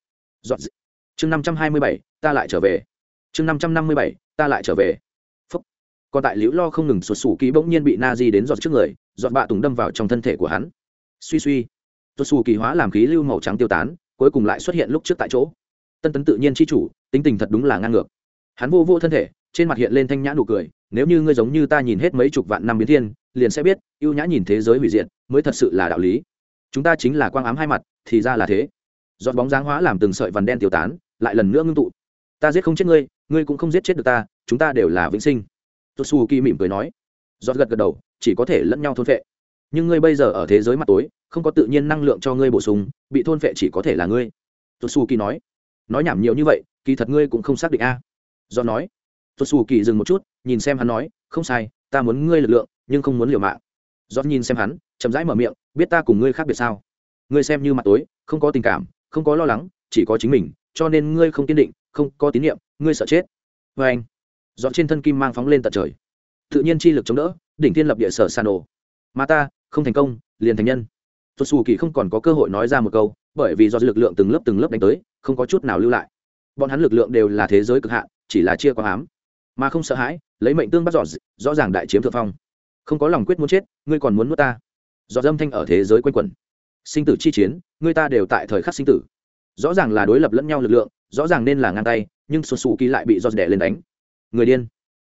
Chương 527, ta lại trở về. Chương 557, ta lại trở về. Phúc. Còn tại liễu lo không ngừng sụt sù kỳ bỗng nhiên bị Nazi đến giọt trước người, giọt bạ tùng đâm vào trong thân thể của hắn. Suy, sụt sù kỳ hóa làm khí lưu màu trắng tiêu tán, cuối cùng lại xuất hiện lúc trước tại chỗ. Tân tấn tự nhiên chi chủ, tính tình thật đúng là ngang ngược. Hắn vô thân thể, trên mặt hiện lên thanh nhã nụ cười, nếu như ngươi giống như ta nhìn hết mấy chục vạn năm biến thiên, liền sẽ biết, ưu nhã nhìn thế giới hủy diệt, mới thật sự là đạo lý. Chúng ta chính là quang ám hai mặt, thì ra là thế. Giọt bóng dáng hóa làm từng sợi vằn đen tiêu tán, lại lần nữa ngưng tụ. Ta giết không chết ngươi, ngươi cũng không giết chết được ta, chúng ta đều là vĩnh sinh. Tosuki mỉm cười nói. Giọt gật đầu, chỉ có thể lẫn nhau thôn phệ. Nhưng ngươi bây giờ ở thế giới mặt tối, không có tự nhiên năng lượng cho ngươi bổ sung, bị thôn phệ chỉ có thể là ngươi. Tosuki nói. Nói nhảm nhiều như vậy, kỳ thật ngươi cũng không xác định a. Giọt nói. Tosuki dừng một chút, nhìn xem hắn nói, không sai, ta muốn ngươi lực lượng, nhưng không muốn liều mạng. Giọt nhìn xem hắn, chậm rãi mở miệng, biết ta cùng ngươi khác biệt sao? Ngươi xem như mặt tối, không có tình cảm, không có lo lắng, chỉ có chính mình, cho nên ngươi không kiên định, không có tín nhiệm, ngươi sợ chết. Và anh, dọn trên thân kim mang phóng lên tận trời, tự nhiên chi lực chống đỡ, đỉnh thiên lập địa sở san nổ. Mà ta không thành công, liền thành nhân. Tosuki không còn có cơ hội nói ra một câu, bởi vì do lực lượng từng lớp đánh tới, không có chút nào lưu lại. Bọn hắn lực lượng đều là thế giới cực hạn, chỉ là chia quang ám, mà không sợ hãi, lấy mệnh tương bắt giọt, rõ ràng đại chiếm thượng phong. Không có lòng quyết muốn chết, ngươi còn muốn nuốt ta. Giọt âm thanh ở thế giới quanh quẩn. Sinh tử chi chiến, ngươi ta đều tại thời khắc sinh tử. Rõ ràng là đối lập lẫn nhau lực lượng, rõ ràng nên là ngang tay, nhưng Tosuki lại bị giọt đè lên đánh. Người điên,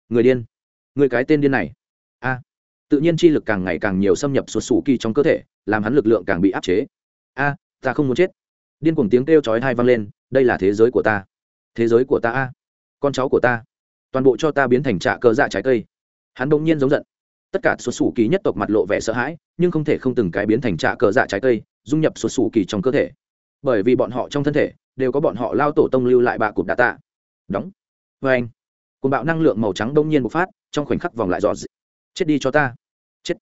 người cái tên điên này. A, tự nhiên chi lực càng ngày càng nhiều xâm nhập Tosuki trong cơ thể, làm hắn lực lượng càng bị áp chế. A, ta không muốn chết. Điên cuồng tiếng kêu chói tai vang lên, đây là thế giới của ta. Thế giới của ta a, con cháu của ta. Toàn bộ cho ta biến thành trạ cơ dạ trái cây. Hắn bỗng nhiên giống giận. Tất cả xuất xù kỳ nhất tộc mặt lộ vẻ sợ hãi, nhưng không thể không từng cái biến thành trạ cờ dạ trái cây, dung nhập xuất xù kỳ trong cơ thể, bởi vì bọn họ trong thân thể đều có bọn họ lao tổ tông lưu lại bạ cụt đá tạ. Đóng. Vê anh. Cùng bạo năng lượng màu trắng đông nhiên bộc phát, trong khoảnh khắc vòng lại dò dị. Chết đi cho ta. Chết.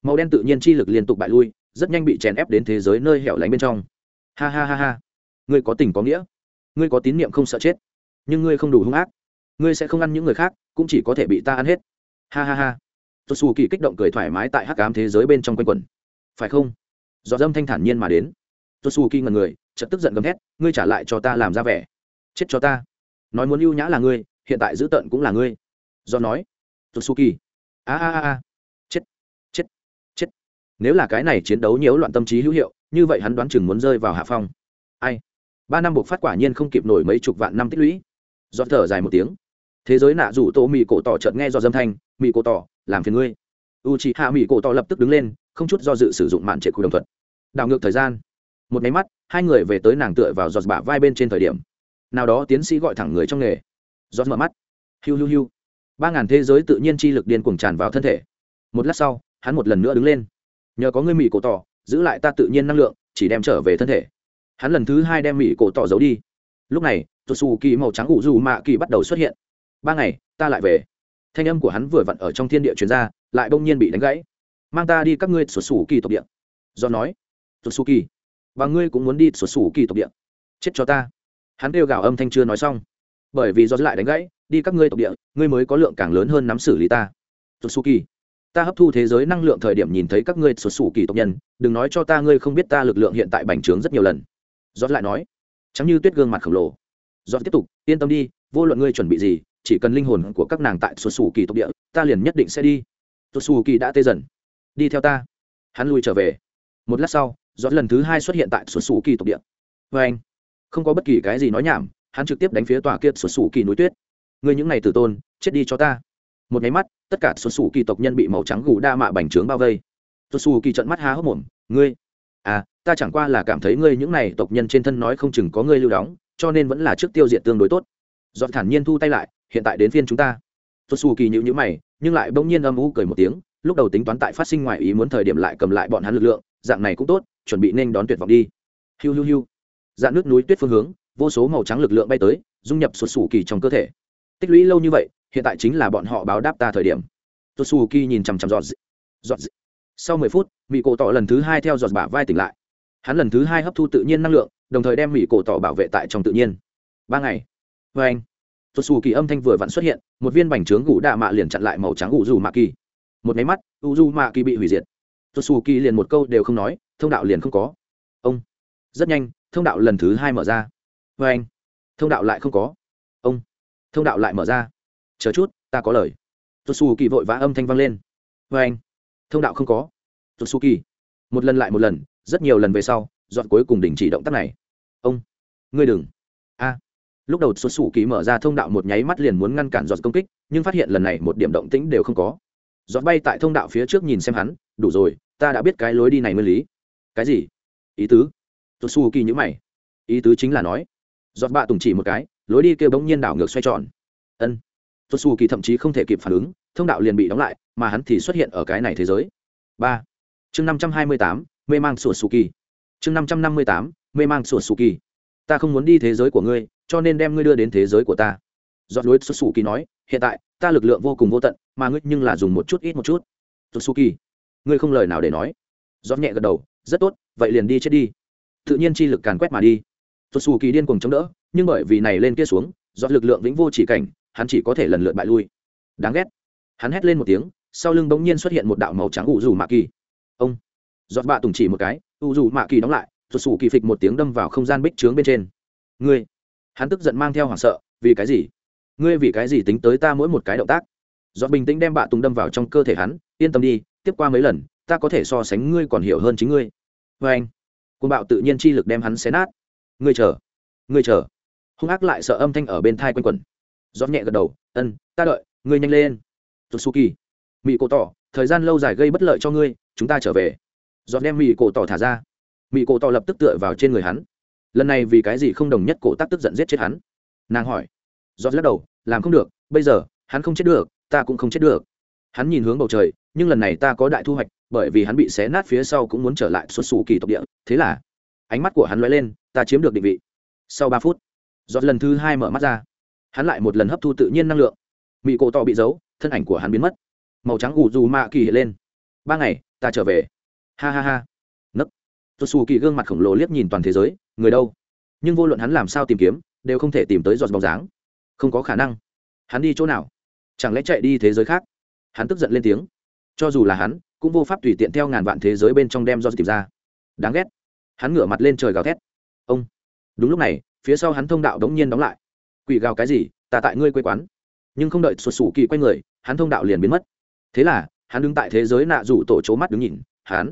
màu đen tự nhiên chi lực liên tục bại lui, rất nhanh bị chèn ép đến thế giới nơi hẻo lánh bên trong. Ha ha ha ha, ngươi có tình có nghĩa, ngươi có tín niệm không sợ chết, nhưng ngươi không đủ hung ác, ngươi sẽ không ăn những người khác, cũng chỉ có thể bị ta ăn hết. Ha ha ha. Tosu Kỳ kích động cười thoải mái tại hắc ám thế giới bên trong quanh quẩn. Phải không? Giọt dâm thanh thản nhiên mà đến. Tosu Kỳ ngẩn người, chợt tức giận gầm thét, ngươi trả lại cho ta làm ra vẻ, chết cho ta. Nói muốn ưu nhã là ngươi, hiện tại giữ tợn cũng là ngươi. Giọt nói. Tosu Kỳ. A a a a. Chết, chết, chết. Nếu là cái này chiến đấu nhiễu loạn tâm trí hữu hiệu, như vậy hắn đoán chừng muốn rơi vào hạ phong. Ai? 3 năm buộc phát quả nhiên không kịp nổi mấy chục vạn năm tích lũy. Giọt thở dài một tiếng. Thế giới nạ rủ tổ mì cổ tỏ chợt nghe do dâm thanh, mì cổ tỏ làm phiền ngươi. Uchiha mì cổ tỏ lập tức đứng lên, không chút do dự sử dụng mạn trệ khu đồng thuận, đảo ngược thời gian. Một máy mắt, hai người về tới nàng tựa vào giọt bả vai bên trên thời điểm nào đó tiến sĩ gọi thẳng người trong nghề. Giọt mở mắt, hiu hiu hiu, 3000 thế giới tự nhiên chi lực điên cuồng tràn vào thân thể. Một lát sau, hắn một lần nữa đứng lên. Nhờ có ngươi mì cổ tỏ giữ lại ta tự nhiên năng lượng, chỉ đem trở về thân thể. Hắn lần thứ 2 đem mì cổ tỏ giấu đi. Lúc này Tosu Kỳ màu trắng ủ dù mạ kỳ bắt đầu xuất hiện. 3 ngày ta lại về. Thanh âm của hắn vừa vặn ở trong thiên địa truyền ra, lại bỗng nhiên bị đánh gãy. Mang ta đi các ngươi Tosu Kỳ tộc địa. Do nói Tosu Kỳ, và ngươi cũng muốn đi Tosu Kỳ tộc địa. Chết cho ta. Hắn kêu gào âm thanh chưa nói xong, bởi vì do lại đánh gãy, đi các ngươi tộc địa, ngươi mới có lượng càng lớn hơn nắm xử lý ta. Tosu Kỳ, ta hấp thu thế giới năng lượng thời điểm nhìn thấy các ngươi Tosu Kỳ tộc nhân, đừng nói cho ta ngươi không biết ta lực lượng hiện tại bành trướng rất nhiều lần. Do lại nói, trắng như tuyết gương mặt khổng lồ. Do tiếp tục, yên tâm đi, vô luận ngươi chuẩn bị gì, chỉ cần linh hồn của các nàng tại Tosu Kỳ tộc địa, ta liền nhất định sẽ đi. Tosu Kỳ đã tê dần. Đi theo ta. Hắn lui trở về. Một lát sau, Giọt lần thứ 2 xuất hiện tại Tosu Kỳ tộc địa. Và anh, không có bất kỳ cái gì nói nhảm, hắn trực tiếp đánh phía tòa kia Tosu Kỳ núi tuyết. Ngươi những này tử tôn, chết đi cho ta. Một cái mắt, tất cả Tosu Kỳ tộc nhân bị màu trắng gù đa mạ bành trướng bao vây. Tosu Kỳ trợn mắt há hốc mồm, ngươi, à, ta chẳng qua là cảm thấy ngươi những này tộc nhân trên thân nói không chừng có ngươi lưu đóng, cho nên vẫn là trước tiêu diệt tương đối tốt. Giọt thản nhiên thu tay lại, hiện tại đến phiên chúng ta. Tosu Kỳ nhíu nhíu mày, nhưng lại bỗng nhiên âm u cười một tiếng, lúc đầu tính toán tại phát sinh ngoài ý muốn thời điểm lại cầm lại bọn hắn lực lượng, dạng này cũng tốt, chuẩn bị nên đón tuyệt vọng đi. Hiu hiu hiu. Dạn nước núi tuyết phương hướng, vô số màu trắng lực lượng bay tới, dung nhập Tosu Kỳ trong cơ thể. Tích lũy lâu như vậy, hiện tại chính là bọn họ báo đáp ta thời điểm. Tosu Kỳ nhìn chằm chằm Giọt. Sau 10 phút, Mị Cổ Tỏ lần thứ 2 theo Giọt bả vai tỉnh lại. Hắn lần thứ 2 hấp thu tự nhiên năng lượng, đồng thời đem Mị Cổ Tỏ bảo vệ tại trong tự nhiên. 3 ngày. Và anh, Tosu Kỳ âm thanh vừa vặn xuất hiện, một viên bành trướng gù đạ mạ liền chặn lại màu trắng gù dù mạ kỳ. Một cái mắt, dù mạ kỳ bị hủy diệt. Tosu Kỳ liền một câu đều không nói, thông đạo liền không có. Ông. Rất nhanh, thông đạo lần thứ 2 mở ra. Và anh, thông đạo lại không có. Ông. Thông đạo lại mở ra. Chờ chút, ta có lời. Tosu Kỳ vội vã âm thanh vang lên. Và anh, thông đạo không có. Tosu Kỳ. Một lần lại một lần, rất nhiều lần về sau, Giọt cuối cùng đình chỉ động tác này. Ông. Ngươi đừng. A. Lúc đầu Tosu Kỳ mở ra thông đạo một nháy mắt liền muốn ngăn cản Giọt công kích, nhưng phát hiện lần này một điểm động tĩnh đều không có. Giọt bay tại thông đạo phía trước nhìn xem hắn, đủ rồi, ta đã biết cái lối đi này nguyên lý. Cái gì? Ý tứ? Tosu Kỳ nhíu mày. Ý tứ chính là nói, Giọt bạ tùng chỉ một cái, lối đi kia bỗng nhiên đảo ngược xoay tròn. Ân. Tosu Kỳ thậm chí không thể kịp phản ứng, thông đạo liền bị đóng lại, mà hắn thì xuất hiện ở cái này thế giới. 3. Chương 528, mê mang Tosu Kỳ. Chương 558, mê mang Tosu Kỳ. Ta không muốn đi thế giới của ngươi, cho nên đem ngươi đưa đến thế giới của ta. Giọt lối Tosu Kỳ nói, hiện tại ta lực lượng vô cùng vô tận, mà ngươi nhưng là dùng một chút ít một chút. Tosu Kỳ, ngươi không lời nào để nói. Giọt nhẹ gật đầu, rất tốt, vậy liền đi chết đi. Tự nhiên chi lực càn quét mà đi. Tosu Kỳ điên cuồng chống đỡ, nhưng bởi vì này lên kia xuống, Giọt lực lượng vĩnh vô chỉ cảnh, hắn chỉ có thể lần lượt bại lui. Đáng ghét. Hắn hét lên một tiếng, sau lưng bỗng nhiên xuất hiện một đạo màu trắng ủ dù mạ kỳ. Ông. Giọt bạ tùng chỉ một cái, ủ dù mạ kỳ đóng lại, Tosu Kỳ phịch một tiếng đâm vào không gian bích trướng bên trên. Ngươi. Hắn tức giận mang theo hoảng sợ, vì cái gì? Ngươi vì cái gì tính tới ta mỗi một cái động tác? Giọt bình tĩnh đem bạ tùng đâm vào trong cơ thể hắn, yên tâm đi, tiếp qua mấy lần, ta có thể so sánh ngươi còn hiểu hơn chính ngươi. Và anh. Côn bạo tự nhiên chi lực đem hắn xé nát. Ngươi chờ. Hung ác lại sợ âm thanh ở bên thai quanh quẩn. Giọt nhẹ gật đầu, ta đợi, ngươi nhanh lên. Tosu Kỳ. Mị Cổ Tỏ, thời gian lâu dài gây bất lợi cho ngươi, chúng ta trở về. Giọt đem Mị Cổ Tỏ thả ra. Mị Cổ Tỏ lập tức tựa vào trên người hắn. Lần này vì cái gì không đồng nhất cổ tác tức giận giết chết hắn? Nàng hỏi. Giọt lắc đầu, làm không được, bây giờ hắn không chết được, ta cũng không chết được. Hắn nhìn hướng bầu trời, nhưng lần này ta có đại thu hoạch, bởi vì hắn bị xé nát phía sau cũng muốn trở lại Tosu Kỳ tộc địa, thế là ánh mắt của hắn lóe lên, ta chiếm được định vị. Sau 3 phút, Giọt lần thứ 2 mở mắt ra. Hắn lại một lần hấp thu tự nhiên năng lượng. Mị Cổ Tỏ bị giấu, thân ảnh của hắn biến mất. Màu trắng ủ dù mạ kỳ hiện lên. 3 ngày ta trở về. Ha ha ha. Nấc. Xù kỳ gương mặt khổng lồ liếc nhìn toàn thế giới, người đâu? Nhưng vô luận hắn làm sao tìm kiếm đều không thể tìm tới giọt bóng dáng. Không có khả năng. Hắn đi chỗ nào? Chẳng lẽ chạy đi thế giới khác? Hắn tức giận lên tiếng. Cho dù là hắn cũng vô pháp tùy tiện theo ngàn vạn thế giới bên trong đem giọt tìm ra. Đáng ghét. Hắn ngửa mặt lên trời gào thét. Ông. Đúng lúc này phía sau hắn thông đạo đống nhiên đóng lại. Quỷ gào cái gì? Ta tại ngươi quê quán. Nhưng không đợi Xù kỳ quay người, hắn thông đạo liền biến mất. Thế là hắn đứng tại thế giới nạ rủ tổ chố mắt đứng nhìn.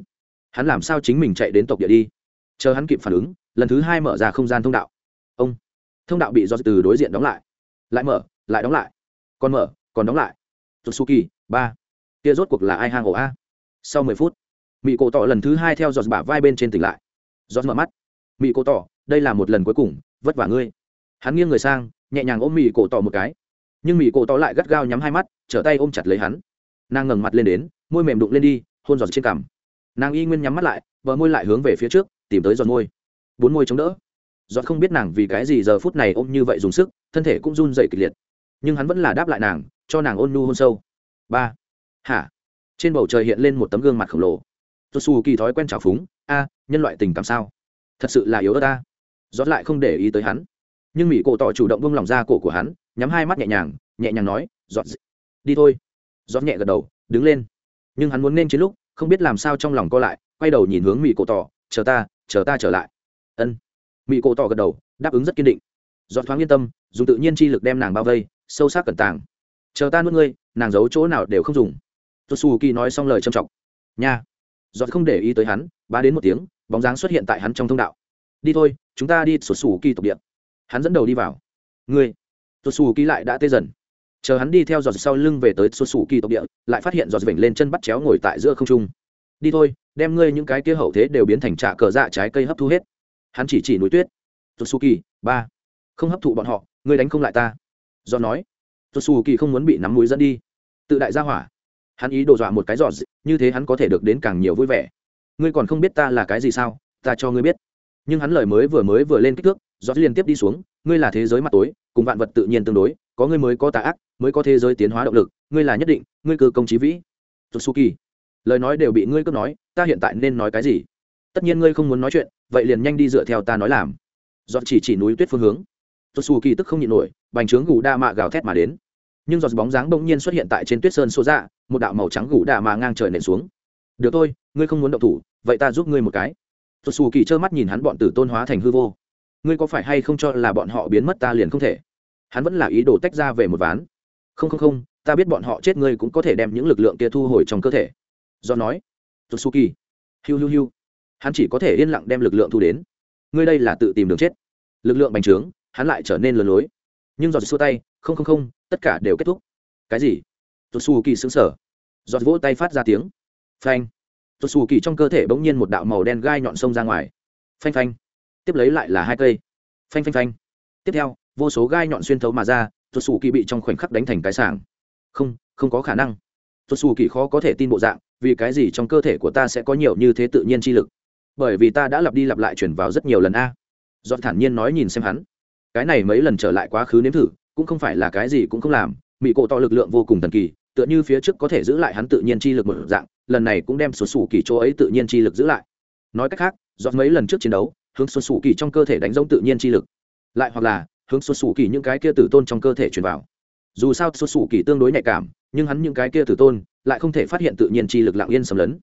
Hắn làm sao chính mình chạy đến tộc địa đi? Chờ hắn kịp phản ứng, lần thứ 2 mở ra không gian thông đạo. Ông. Thông đạo bị do từ đối diện đóng lại, lại mở, lại đóng lại, còn mở, còn đóng lại. Tsutsuki 3. Kia rốt cuộc là ai hang ổ a? Sau 10 phút, Mị Cổ Tỏ lần thứ 2 theo giọt bả vai bên trên tỉnh lại. Giọt mở mắt. Mị Cổ Tỏ, đây là một lần cuối cùng, vất vả ngươi. Hắn nghiêng người sang, nhẹ nhàng ôm Mị Cổ Tỏ một cái. Nhưng Mị Cổ Tỏ lại gắt gao nhắm hai mắt, trở tay ôm chặt lấy hắn. Nàng ngẩng mặt lên đến, môi mềm đụng lên đi, hôn giọt trên cằm. Nàng y nguyên nhắm mắt lại, bờ môi lại hướng về phía trước, tìm tới giọt môi. 4 môi chống đỡ. Giọt không biết nàng vì cái gì giờ phút này ôm như vậy dùng sức, thân thể cũng run rẩy kịch liệt. Nhưng hắn vẫn là đáp lại nàng, cho nàng ôn nhu hôn sâu. 3. Hả? Trên bầu trời hiện lên một tấm gương mặt khổng lồ. Tsutsuki thói quen trào phúng, nhân loại tình cảm sao? Thật sự là yếu ớt ta. Giọt lại không để ý tới hắn. Nhưng Mị Cổ Tỏ chủ động buông lỏng ra cổ của hắn, nhắm hai mắt nhẹ nhàng nói, "Giọt, đi thôi." Giọt nhẹ gật đầu, đứng lên. Nhưng hắn muốn nên chiến lúc, không biết làm sao trong lòng co lại, quay đầu nhìn hướng Mị Cổ Tỏ, chờ ta trở lại." Ân. Mị Cổ Tỏ gật đầu, đáp ứng rất kiên định. Giọt thoáng yên tâm, dùng tự nhiên chi lực đem nàng bao vây, sâu sắc cẩn tàng. "Chờ ta nuốt ngươi, nàng giấu chỗ nào đều không dùng." Tsutsuki nói xong lời trầm trọng. Nha. Giọt không để ý tới hắn, bá đến một tiếng, bóng dáng xuất hiện tại hắn trong thông đạo. "Đi thôi, chúng ta đi Tsutsuki tộc địa." Hắn dẫn đầu đi vào. "Ngươi." Tsutsuki lại đã tê dần. Chờ hắn đi theo giọt sau lưng về tới Tsutsuki tộc địa, lại phát hiện giọt vểnh lên chân bắt chéo ngồi tại giữa không trung. "Đi thôi, đem ngươi những cái kia hậu thế đều biến thành trà cờ dạ trái cây hấp thu hết." Hắn chỉ núi tuyết. "Tsutsuki 3. Không hấp thụ bọn họ, ngươi đánh không lại ta." Giọt nói. Tsutsuki không muốn bị nắm mũi dẫn đi. Tự đại ra hỏa. Hắn ý đồ dọa một cái giọt, như thế hắn có thể được đến càng nhiều vui vẻ. "Ngươi còn không biết ta là cái gì sao? Ta cho ngươi biết." Nhưng hắn lời mới vừa lên kích thước, giọt liên tiếp đi xuống. "Ngươi là thế giới mặt tối, cùng vạn vật tự nhiên tương đối, có ngươi mới có tà ác, mới có thế giới tiến hóa động lực, ngươi là nhất định, ngươi cơ công chí vĩ." Tsutsuki, lời nói đều bị ngươi cướp nói, ta hiện tại nên nói cái gì? Tất nhiên ngươi không muốn nói chuyện, vậy liền nhanh đi dựa theo ta nói làm. Giọt chỉ núi tuyết phương hướng. Tsutsuki tức không nhịn nổi, bành trướng gù đa mạ gào thét mà đến. Nhưng giọt bóng dáng bỗng nhiên xuất hiện tại trên tuyết sơn xô dạ, một đạo màu trắng gù đa mạ ngang trời nện xuống. "Được thôi, ngươi không muốn động thủ, vậy ta giúp ngươi một cái." Tsutsuki trơ mắt nhìn hắn bọn tử tôn hóa thành hư vô. "Ngươi có phải hay không cho là bọn họ biến mất ta liền không thể?" Hắn vẫn là ý đồ tách ra về một ván. Không, ta biết bọn họ chết ngươi cũng có thể đem những lực lượng kia thu hồi trong cơ thể." Do nói. Tsutsuki, hiu. Hắn chỉ có thể yên lặng đem lực lượng thu đến. "Ngươi đây là tự tìm đường chết." Lực lượng bành trướng, hắn lại trở nên lừa lối. Nhưng giọt xua tay, không, tất cả đều kết thúc." "Cái gì?" Tsutsuki sững sờ. Giọt vỗ tay phát ra tiếng. Phanh. Tsutsuki trong cơ thể bỗng nhiên một đạo màu đen gai nhọn xông ra ngoài. Phanh. Tiếp lấy lại là 2 cây. Phanh. Tiếp theo, vô số gai nhọn xuyên thấu mà ra, Tsutsuki bị trong khoảnh khắc đánh thành cái sảng. Không có khả năng." Tsutsuki khó có thể tin bộ dạng, "Vì cái gì trong cơ thể của ta sẽ có nhiều như thế tự nhiên chi lực?" "Bởi vì ta đã lặp đi lặp lại chuyển vào rất nhiều lần a." Giọt thản nhiên nói nhìn xem hắn. "Cái này mấy lần trở lại quá khứ nếm thử, cũng không phải là cái gì cũng không làm, Mị Cổ Tỏ lực lượng vô cùng thần kỳ, tựa như phía trước có thể giữ lại hắn tự nhiên chi lực một dạng, lần này cũng đem Tsutsuki chỗ ấy tự nhiên chi lực giữ lại." Nói cách khác, giọt mấy lần trước chiến đấu, hướng Tsutsuki trong cơ thể đánh giống tự nhiên chi lực, lại hoặc là hướng Tsutsuki những cái kia tử tôn trong cơ thể truyền vào. Dù sao Tsutsuki tương đối nhạy cảm, nhưng hắn những cái kia tử tôn lại không thể phát hiện tự nhiên chi lực lặng yên xâm lấn.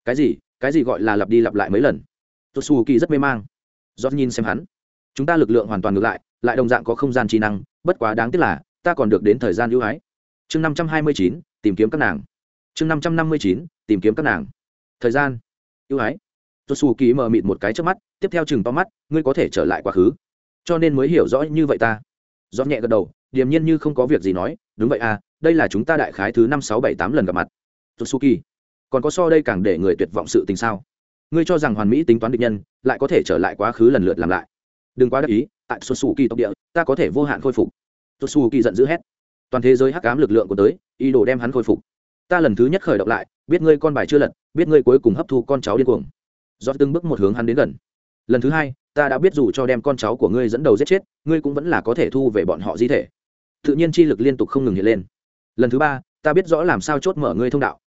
Cái gì gọi là lặp đi lặp lại mấy lần? Tsutsuki rất mê mang. Giọt nhìn xem hắn. "Chúng ta lực lượng hoàn toàn ngược lại đồng dạng có không gian trí năng, bất quá đáng tiếc là ta còn được đến thời gian ưu ái." Chương 529, tìm kiếm các nàng. Chương 559, tìm kiếm các nàng. Thời gian ưu ái. Tsutsuki mờ mịt một cái trước mắt, tiếp theo chừng to mắt, "Ngươi có thể trở lại quá khứ, cho nên mới hiểu rõ như vậy ta." Giọt nhẹ gật đầu, điềm nhiên như không có việc gì nói, "Đúng vậy à, đây là chúng ta đại khái thứ 5, 6, 7, 8 lần gặp mặt." Tsutsuki, còn có so đây càng để người tuyệt vọng sự tình sao? Ngươi cho rằng hoàn mỹ tính toán địch nhân lại có thể trở lại quá khứ lần lượt làm lại? Đừng quá đắc ý, tại Tsutsuki tộc địa ta có thể vô hạn khôi phục. Tsutsuki giận dữ hét. Toàn thế giới hắc ám lực lượng của tới, ý đồ đem hắn khôi phục. "Ta lần thứ nhất khởi động lại, biết ngươi con bài chưa lật, biết ngươi cuối cùng hấp thu con cháu điên cuồng." Giọt từng bước một hướng hắn đến gần. "Lần thứ 2, ta đã biết dù cho đem con cháu của ngươi dẫn đầu giết chết, ngươi cũng vẫn là có thể thu về bọn họ di thể." Tự nhiên chi lực liên tục không ngừng hiện lên. "Lần thứ 3, ta biết rõ làm sao chốt mở ngươi thông đạo,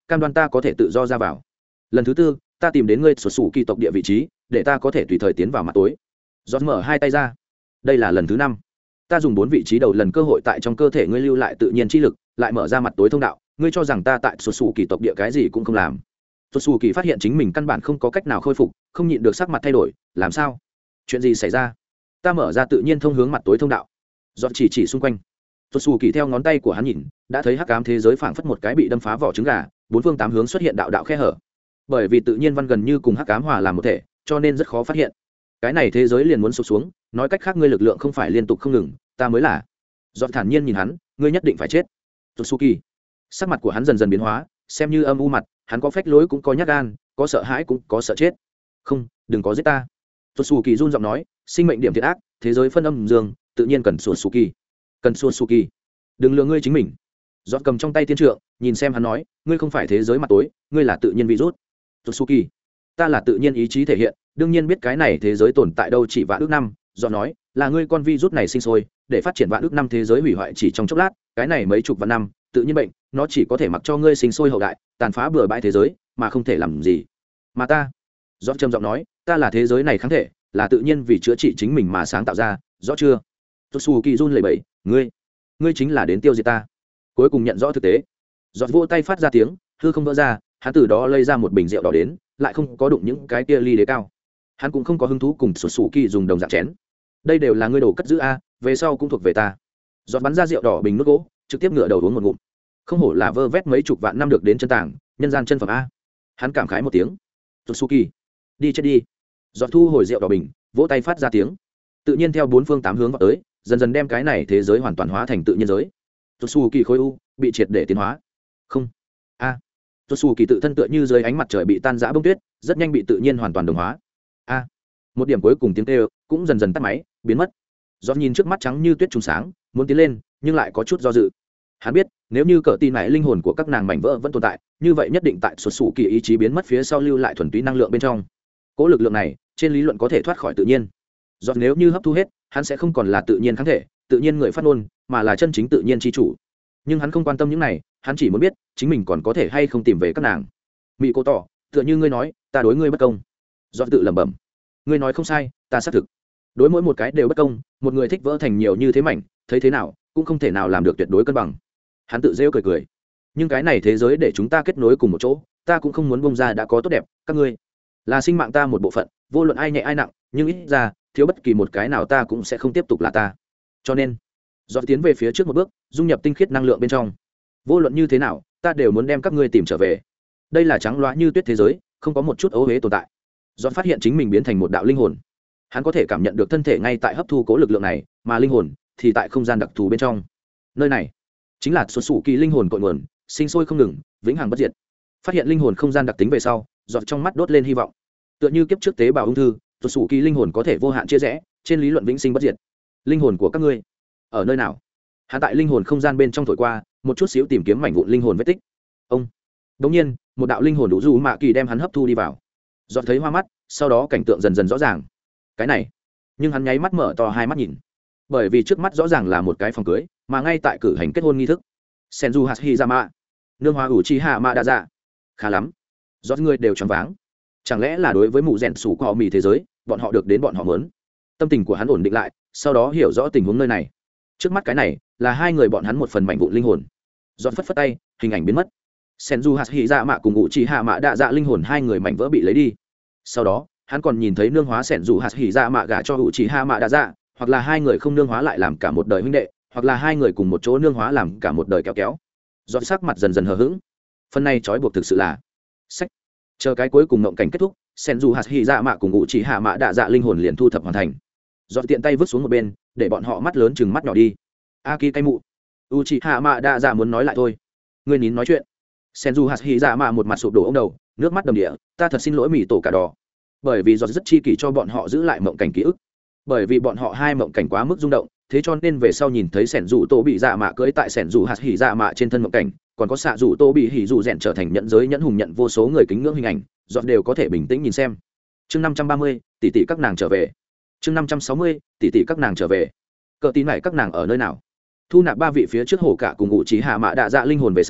cam đoan ta có thể tự do ra vào. Lần thứ tư, ta tìm đến ngươi sụt sủ kỳ tộc địa vị trí, để ta có thể tùy thời tiến vào mặt tối. Giọt mở hai tay ra. Đây là lần thứ 5. Ta dùng 4 vị trí đầu lần cơ hội tại trong cơ thể ngươi lưu lại tự nhiên chi lực, lại mở ra mặt tối thông đạo. Ngươi cho rằng ta tại sụt sủ kỳ tộc địa cái gì cũng không làm. Sụt sủ kỳ phát hiện chính mình căn bản không có cách nào khôi phục, không nhịn được sắc mặt thay đổi. Làm sao? Chuyện gì xảy ra? Ta mở ra tự nhiên thông hướng mặt tối thông đạo. Giọt chỉ xung quanh. Sụt sủ kỳ theo ngón tay của hắn nhìn, đã thấy hắc ám thế giới phảng phất một cái bị đâm phá vỏ trứng gà, 4 phương 8 hướng xuất hiện đạo đạo khe hở. Bởi vì tự nhiên văn gần như cùng hắc ám hòa làm một thể, cho nên rất khó phát hiện. Cái này thế giới liền muốn sụp xuống, nói cách khác ngươi lực lượng không phải liên tục không ngừng, ta mới là. Giọt thản nhiên nhìn hắn, ngươi nhất định phải chết. Tsuki. Sắc mặt của hắn dần dần biến hóa, xem như âm u mặt, hắn có phách lối cũng có nhát gan, có sợ hãi cũng có sợ chết. Không, đừng có giết ta. Tsuki run giọng nói, sinh mệnh điểm thiện ác, thế giới phân âm dương, tự nhiên cần Tsuki. Cần Tsuki. Đừng lừa ngươi chính mình. Giọt cầm trong tay tiên trượng, nhìn xem hắn nói, ngươi không phải thế giới mặt tối, ngươi là tự nhiên virus. Tsuki. Ta là tự nhiên ý chí thể hiện, đương nhiên biết cái này thế giới tồn tại đâu chỉ vạn ước năm. Do nói là ngươi con virus này sinh sôi để phát triển vạn ước năm thế giới hủy hoại chỉ trong chốc lát, cái này mấy chục vạn năm tự nhiên bệnh, nó chỉ có thể mặc cho ngươi sinh sôi hậu đại, tàn phá bừa bãi thế giới mà không thể làm gì. Mà ta, do trầm giọng nói, ta là thế giới này kháng thể, là tự nhiên vì chữa trị chính mình mà sáng tạo ra, rõ chưa? Tsuki run lẩy bẩy, ngươi chính là đến tiêu diệt ta. Cuối cùng nhận rõ thực tế, giọt vỗ tay phát ra tiếng, hư không vỡ ra, hắn từ đó lấy ra một bình rượu đỏ đến, lại không có đụng những cái kia ly đế cao. Hắn cũng không có hứng thú cùng Tsuki dùng đồng dạng chén. Đây đều là ngươi đồ cất giữ a, về sau cũng thuộc về ta. Giọt bắn ra rượu đỏ bình nước gỗ, trực tiếp ngửa đầu uống một ngụm. Không hổ là vơ vét mấy chục vạn năm được đến chân tảng, nhân gian chân phẩm a. Hắn cảm khái một tiếng. Tsuki, đi chết đi. Giọt thu hồi rượu đỏ bình, vỗ tay phát ra tiếng. Tự nhiên theo 4 phương 8 hướng vào tới, dần dần đem cái này thế giới hoàn toàn hóa thành tự nhiên giới. Tsuki khối u bị triệt để tiến hóa. Không. A. Tsuki tự thân tựa như dưới ánh mặt trời bị tan rã bông tuyết, rất nhanh bị tự nhiên hoàn toàn đồng hóa. A. Một điểm cuối cùng tiếng kêu cũng dần dần tắt máy, biến mất. Giọt nhìn trước mắt trắng như tuyết trùng sáng, muốn tiến lên, nhưng lại có chút do dự. Hắn biết, nếu như cỡ tin này linh hồn của các nàng mảnh vỡ vẫn tồn tại, như vậy nhất định tại Tsuki ý chí biến mất phía sau lưu lại thuần túy năng lượng bên trong. Cỗ lực lượng này, trên lý luận có thể thoát khỏi tự nhiên. Giọt nếu như hấp thu hết, hắn sẽ không còn là tự nhiên kháng thể, tự nhiên người phát ngôn, mà là chân chính tự nhiên chi chủ. Nhưng hắn không quan tâm những này, hắn chỉ muốn biết chính mình còn có thể hay không tìm về các nàng. Mị cô tỏ, tựa như ngươi nói, ta đối ngươi bất công. Giọt tự lẩm bẩm, ngươi nói không sai, ta xác thực đối mỗi một cái đều bất công, một người thích vỡ thành nhiều như thế mảnh, thấy thế nào cũng không thể nào làm được tuyệt đối cân bằng. Hắn tự rêu cười cười, nhưng cái này thế giới để chúng ta kết nối cùng một chỗ, ta cũng không muốn bông ra đã có tốt đẹp. Các ngươi là sinh mạng ta một bộ phận, vô luận ai nhẹ ai nặng, nhưng ít ra thiếu bất kỳ một cái nào ta cũng sẽ không tiếp tục là ta. Cho nên do tiến về phía trước một bước, dung nhập tinh khiết năng lượng bên trong. Vô luận như thế nào, ta đều muốn đem các ngươi tìm trở về. Đây là trắng loá như tuyết thế giới, không có một chút ấu huế tồn tại. Do phát hiện chính mình biến thành một đạo linh hồn, hắn có thể cảm nhận được thân thể ngay tại hấp thu cố lực lượng này, mà linh hồn thì tại không gian đặc thù bên trong. Nơi này chính là số sủ kỳ linh hồn cội nguồn, sinh sôi không ngừng, vĩnh hằng bất diệt. Phát hiện linh hồn không gian đặc tính về sau, giọt trong mắt đốt lên hy vọng. Tựa như kiếp trước tế bào ung thư, số sủ kỳ linh hồn có thể vô hạn chia rẽ, trên lý luận vĩnh sinh bất diệt. Linh hồn của các ngươi ở nơi nào? Hắn tại linh hồn không gian bên trong thổi qua, một chút xíu tìm kiếm mảnh vụn linh hồn vết tích. Ông đống nhiên, một đạo linh hồn đủ du mạ kỳ đem hắn hấp thu đi vào. Giọt thấy hoa mắt, sau đó cảnh tượng dần dần rõ ràng. Cái này, nhưng hắn nháy mắt mở to hai mắt nhìn, bởi vì trước mắt rõ ràng là một cái phòng cưới, mà ngay tại cử hành kết hôn nghi thức. Senju Hashirama, nương hóa Uchiha Madara. Khá lắm, giọt người đều choáng váng. Chẳng lẽ là đối với mụ rèn sủ của họ mì thế giới, bọn họ được đến bọn họ muốn? Tâm tình của hắn ổn định lại, sau đó hiểu rõ tình huống nơi này. Trước mắt cái này là hai người bọn hắn một phần mảnh vụn linh hồn. Giọt phất phất tay, hình ảnh biến mất. Senju Hashirama cùng Uchiha Madara linh hồn hai người mảnh vỡ bị lấy đi. Sau đó hắn còn nhìn thấy nương hóa Senju Hashirama gả cho Uchiha Madara, hoặc là hai người không nương hóa lại làm cả một đời huynh đệ, hoặc là hai người cùng một chỗ nương hóa làm cả một đời kéo kéo. Giọt sắc mặt dần dần hờ hững. Phần này trói buộc thực sự là sách. Chờ cái cuối cùng ngộng cảnh kết thúc, Senju Hashirama cùng Uchiha Madara linh hồn liền thu thập hoàn thành. Giọt tiện tay vứt xuống một bên, để bọn họ mắt lớn chừng mắt nhỏ đi. Aki cay mụ. Uchiha Madara muốn nói lại thôi. Ngươi nín nói chuyện. Senju Hashirama một mặt sụp đổ ông đầu, nước mắt đầm địa. Ta thật xin lỗi mỉ tổ cả đỏ. Bởi vì giọt rất chi kỷ cho bọn họ giữ lại mộng cảnh ký ức. Bởi vì bọn họ hai mộng cảnh quá mức rung động, thế cho nên về sau nhìn thấy sẻn dù tô bị dạ mạ cưỡi tại sẻn dù hạt hỉ dạ mạ trên thân mộng cảnh, còn có xạ dù tô bị hỉ dù rèn trở thành nhẫn giới nhẫn hùng nhận vô số người kính ngưỡng hình ảnh, giọt đều có thể bình tĩnh nhìn xem. Chương 530, tỷ tỷ các nàng trở về. Chương 560, tỷ tỷ các nàng trở về. Cờ tín này các nàng ở nơi nào? Thu nạp ba vị phía trước hổ cả cùng ngụ trí hạ mạ đạ dạ linh hồn về sau,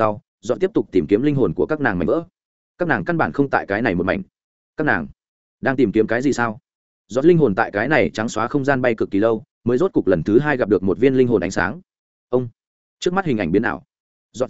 dọn tiếp tục tìm kiếm linh hồn của các nàng mảnh vỡ. Các nàng căn bản không tại cái này một mảnh. Các nàng đang tìm kiếm cái gì sao? Dọn linh hồn tại cái này trắng xóa không gian bay cực kỳ lâu, mới rốt cục lần thứ 2 gặp được một viên linh hồn ánh sáng. Ông, trước mắt hình ảnh biến ảo. Dọn,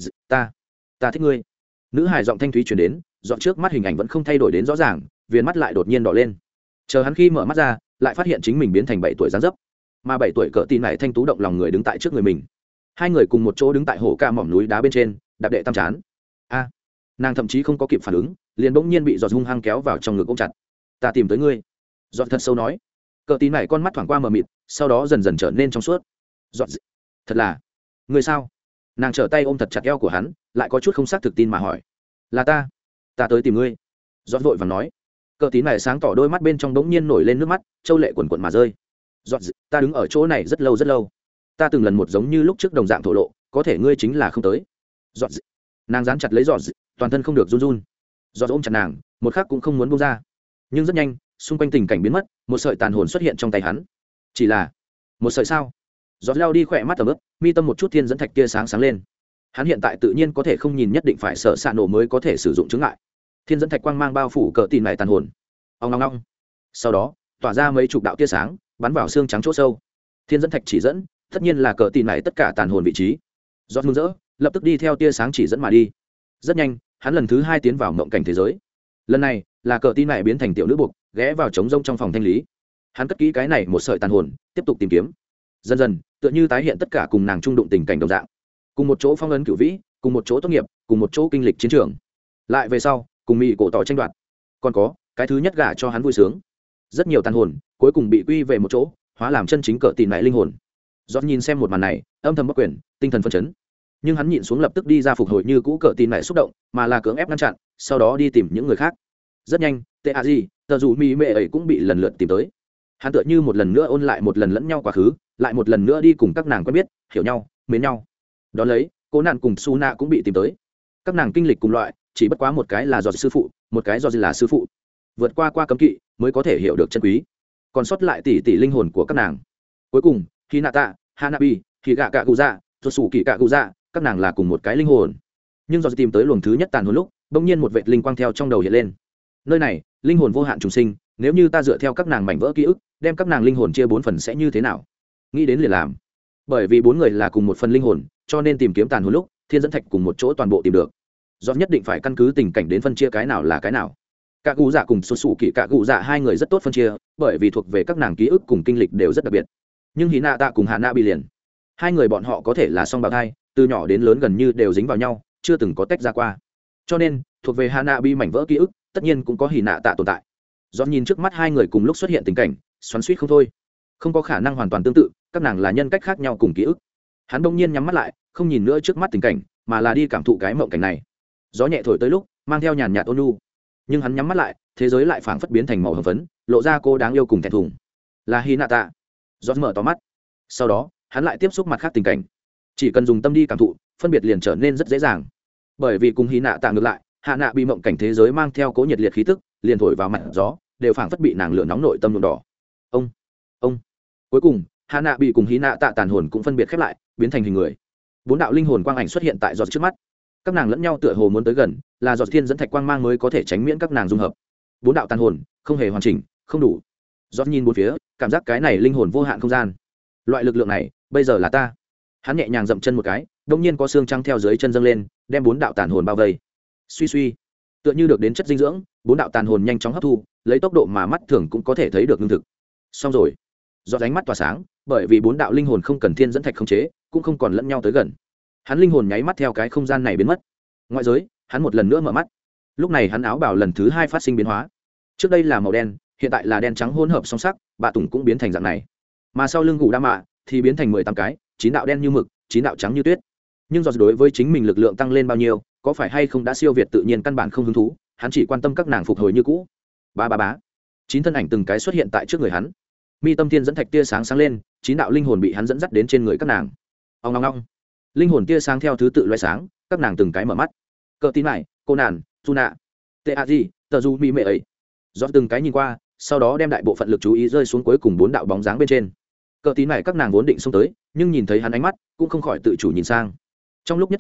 ta thích ngươi. Nữ hài giọng thanh thúy truyền đến, dọn trước mắt hình ảnh vẫn không thay đổi đến rõ ràng, viền mắt lại đột nhiên đỏ lên. Chờ hắn khi mở mắt ra, lại phát hiện chính mình biến thành 7 tuổi dáng dấp, mà 7 tuổi cỡ tin này thanh tú động lòng người đứng tại trước người mình. Hai người cùng một chỗ đứng tại hồ ca mỏm núi đá bên trên, đạp đệ tam chán. A, nàng thậm chí không có kịp phản ứng, liền bỗng nhiên bị giọt hung hăng kéo vào trong ngực ôm chặt. Ta tìm tới ngươi. Giọt thật sâu nói. Cỡ tin này con mắt thoáng qua mờ mịt, sau đó dần dần trở nên trong suốt. Giọt, thật là ngươi sao? Nàng trở tay ôm thật chặt eo của hắn, lại có chút không xác thực tin mà hỏi. Là ta tới tìm ngươi. Giọt vội vàng nói. Cỡ tín này sáng tỏ đôi mắt bên trong đống nhiên nổi lên nước mắt, châu lệ quần quần mà rơi. Giọt, ta đứng ở chỗ này rất lâu, ta từng lần một giống như lúc trước đồng dạng thổ lộ, có thể ngươi chính là không tới. Giọt, nàng dán chặt lấy giọt, toàn thân không được run run. Giọt ôm chặt nàng, một khắc cũng không muốn buông ra. Nhưng rất nhanh, xung quanh tình cảnh biến mất, một sợi tàn hồn xuất hiện trong tay hắn. Chỉ là một sợi sao? Giọt leo đi khỏe mắt tầm ướp, mi tâm một chút thiên dẫn thạch tia sáng sáng lên. Hắn hiện tại tự nhiên có thể không nhìn, nhất định phải sợ xạ nổ mới có thể sử dụng chứng ngại. Thiên dẫn thạch quang mang bao phủ cỡ tin này tàn hồn. Ong ong ong. Sau đó tỏa ra mấy chục đạo tia sáng, bắn vào xương trắng chỗ sâu. Thiên dẫn thạch chỉ dẫn, tất nhiên là cỡ tin này tất cả tàn hồn vị trí. Giọt mừng rỡ, lập tức đi theo tia sáng chỉ dẫn mà đi. Rất nhanh, hắn lần thứ 2 tiến vào mộng cảnh thế giới. Lần này là cỡ tin này biến thành tiểu nữ buộc, ghé vào trống rông trong phòng thanh lý. Hắn cất kỹ cái này một sợi tàn hồn, tiếp tục tìm kiếm. Dần dần, tựa như tái hiện tất cả cùng nàng trung đụng tình cảnh đồng dạng. Cùng một chỗ phong ấn cửu vĩ, cùng một chỗ tốt nghiệp, cùng một chỗ kinh lịch chiến trường. Lại về sau, cùng mỹ cổ tỏ tranh đoạt. Còn có cái thứ nhất gả cho hắn vui sướng. Rất nhiều tàn hồn cuối cùng bị quy về một chỗ, hóa làm chân chính cỡ tin này linh hồn. Giọt nhìn xem một màn này, âm thầm bất quyền, tinh thần phấn chấn. Nhưng hắn nhịn xuống lập tức đi ra phục hồi như cũ cỡ tin này xúc động, mà là cưỡng ép ngăn chặn, sau đó đi tìm những người khác. Rất nhanh, Teaji, tờ dù mỹ mẹ ấy cũng bị lần lượt tìm tới. Hắn tựa như một lần nữa ôn lại một lần lẫn nhau quá khứ, lại một lần nữa đi cùng các nàng quen biết, hiểu nhau, mến nhau. Đó lấy, Cố Nạn cùng Suna cũng bị tìm tới. Các nàng kinh lịch cùng loại, chỉ bất quá một cái là do sư phụ, một cái do là sư phụ. Vượt qua cấm kỵ mới có thể hiểu được chân quý. Còn sót lại tỷ tỷ linh hồn của các nàng. Cuối cùng, Hinata, Hanabi, Higakaguza, Tosuki-kaguza, các nàng là cùng một cái linh hồn. Nhưng do tìm tới luồng thứ nhất tàn hồn lúc, bỗng nhiên một vệt linh quang theo trong đầu hiện lên. Nơi này, linh hồn vô hạn trùng sinh, nếu như ta dựa theo các nàng mảnh vỡ ký ức, đem các nàng linh hồn chia 4 phần sẽ như thế nào? Nghĩ đến liền làm. Bởi vì 4 người là cùng một phần linh hồn, cho nên tìm kiếm tàn hồn lúc, thiên dẫn thạch cùng một chỗ toàn bộ tìm được. Do nhất định phải căn cứ tình cảnh đến phân chia cái nào là cái nào. Cả cụ dạ cùng xuất xù kỳ cả cụ dạ hai người rất tốt phân chia, bởi vì thuộc về các nàng ký ức cùng kinh lịch đều rất đặc biệt. Nhưng Hinata cùng Hana bị liền, hai người bọn họ có thể là song bào thai, từ nhỏ đến lớn gần như đều dính vào nhau, chưa từng có tách ra qua. Cho nên, thuộc về Hana bị mảnh vỡ ký ức, tất nhiên cũng có Hinata tồn tại. Do nhìn trước mắt hai người cùng lúc xuất hiện tình cảnh, xoắn xuýt không thôi. Không có khả năng hoàn toàn tương tự, các nàng là nhân cách khác nhau cùng ký ức. Hắn bỗng nhiên nhắm mắt lại, không nhìn nữa trước mắt tình cảnh, mà là đi cảm thụ cái mộng cảnh này. Gió nhẹ thổi tới lúc, mang theo nhàn nhạt ôn nhu. Nhưng hắn nhắm mắt lại, thế giới lại phảng phất biến thành màu hồng phấn, lộ ra cô đáng yêu cùng thẹn thùng. Là Hinata. Gió mở to mắt. Sau đó, hắn lại tiếp xúc mặt khác tình cảnh. Chỉ cần dùng tâm đi cảm thụ, phân biệt liền trở nên rất dễ dàng. Bởi vì cùng Hinata ngược lại, Hạ Nạ bị mộng cảnh thế giới mang theo cố nhiệt liệt khí tức, liền thổi vào mặt gió, đều phảng phất bị nàng lửa nóng nội tâm nhuộm đỏ. Ông. Cuối cùng, Hạ Nạ bị cùng Hinata tàn hồn cũng phân biệt khép lại, biến thành hình người. 4 đạo linh hồn quang ảnh xuất hiện tại giọt trước mắt. Các nàng lẫn nhau tựa hồ muốn tới gần, là giọt thiên dẫn thạch quang mang mới có thể tránh miễn các nàng dung hợp. 4 đạo tàn hồn không hề hoàn chỉnh, không đủ. Giọt nhìn bốn phía, cảm giác cái này linh hồn vô hạn không gian. Loại lực lượng này, bây giờ là ta. Hắn nhẹ nhàng dậm chân một cái, đột nhiên có xương trắng theo dưới chân dâng lên, đem 4 đạo tàn hồn bao vây. Suy suy, tựa như được đến chất dinh dưỡng, 4 đạo tàn hồn nhanh chóng hấp thu, lấy tốc độ mà mắt thường cũng có thể thấy được lương thực. Xong rồi. Giọt ánh mắt tỏa sáng, bởi vì 4 đạo linh hồn không cần thiên dẫn thạch khống chế, cũng không còn lẫn nhau tới gần. Hắn linh hồn nháy mắt theo cái không gian này biến mất. Ngoại giới, hắn một lần nữa mở mắt. Lúc này hắn áo bào lần thứ 2 phát sinh biến hóa. Trước đây là màu đen, hiện tại là đen trắng hỗn hợp song sắc, bạ tùng cũng biến thành dạng này. Mà sau lưng gù đa mạ thì biến thành 18 cái, 9 đạo đen như mực, 9 đạo trắng như tuyết. Nhưng do đối với chính mình lực lượng tăng lên bao nhiêu, có phải hay không đã siêu việt tự nhiên căn bản không hứng thú, hắn chỉ quan tâm các nàng phục hồi như cũ. Bá. 9 thân ảnh từng cái xuất hiện tại trước người hắn. Mi tâm thiên dẫn thạch tia sáng sáng lên, 9 đạo linh hồn bị hắn dẫn dắt đến trên người các nàng. Ong ong ong. Linh hồn tia sáng theo thứ tự loé sáng, các nàng từng cái mở mắt. Cờ tín này, cô nàn, Suna, Teaji, tờ du mi mẹ ấy. Do từng cái nhìn qua, sau đó đem đại bộ phận lực chú ý rơi xuống cuối cùng 4 đạo bóng dáng bên trên. Cờ tín này các nàng vốn định xông tới, nhưng nhìn thấy hắn ánh mắt, cũng không khỏi tự chủ nhìn sang. Trong lúc nhất thời,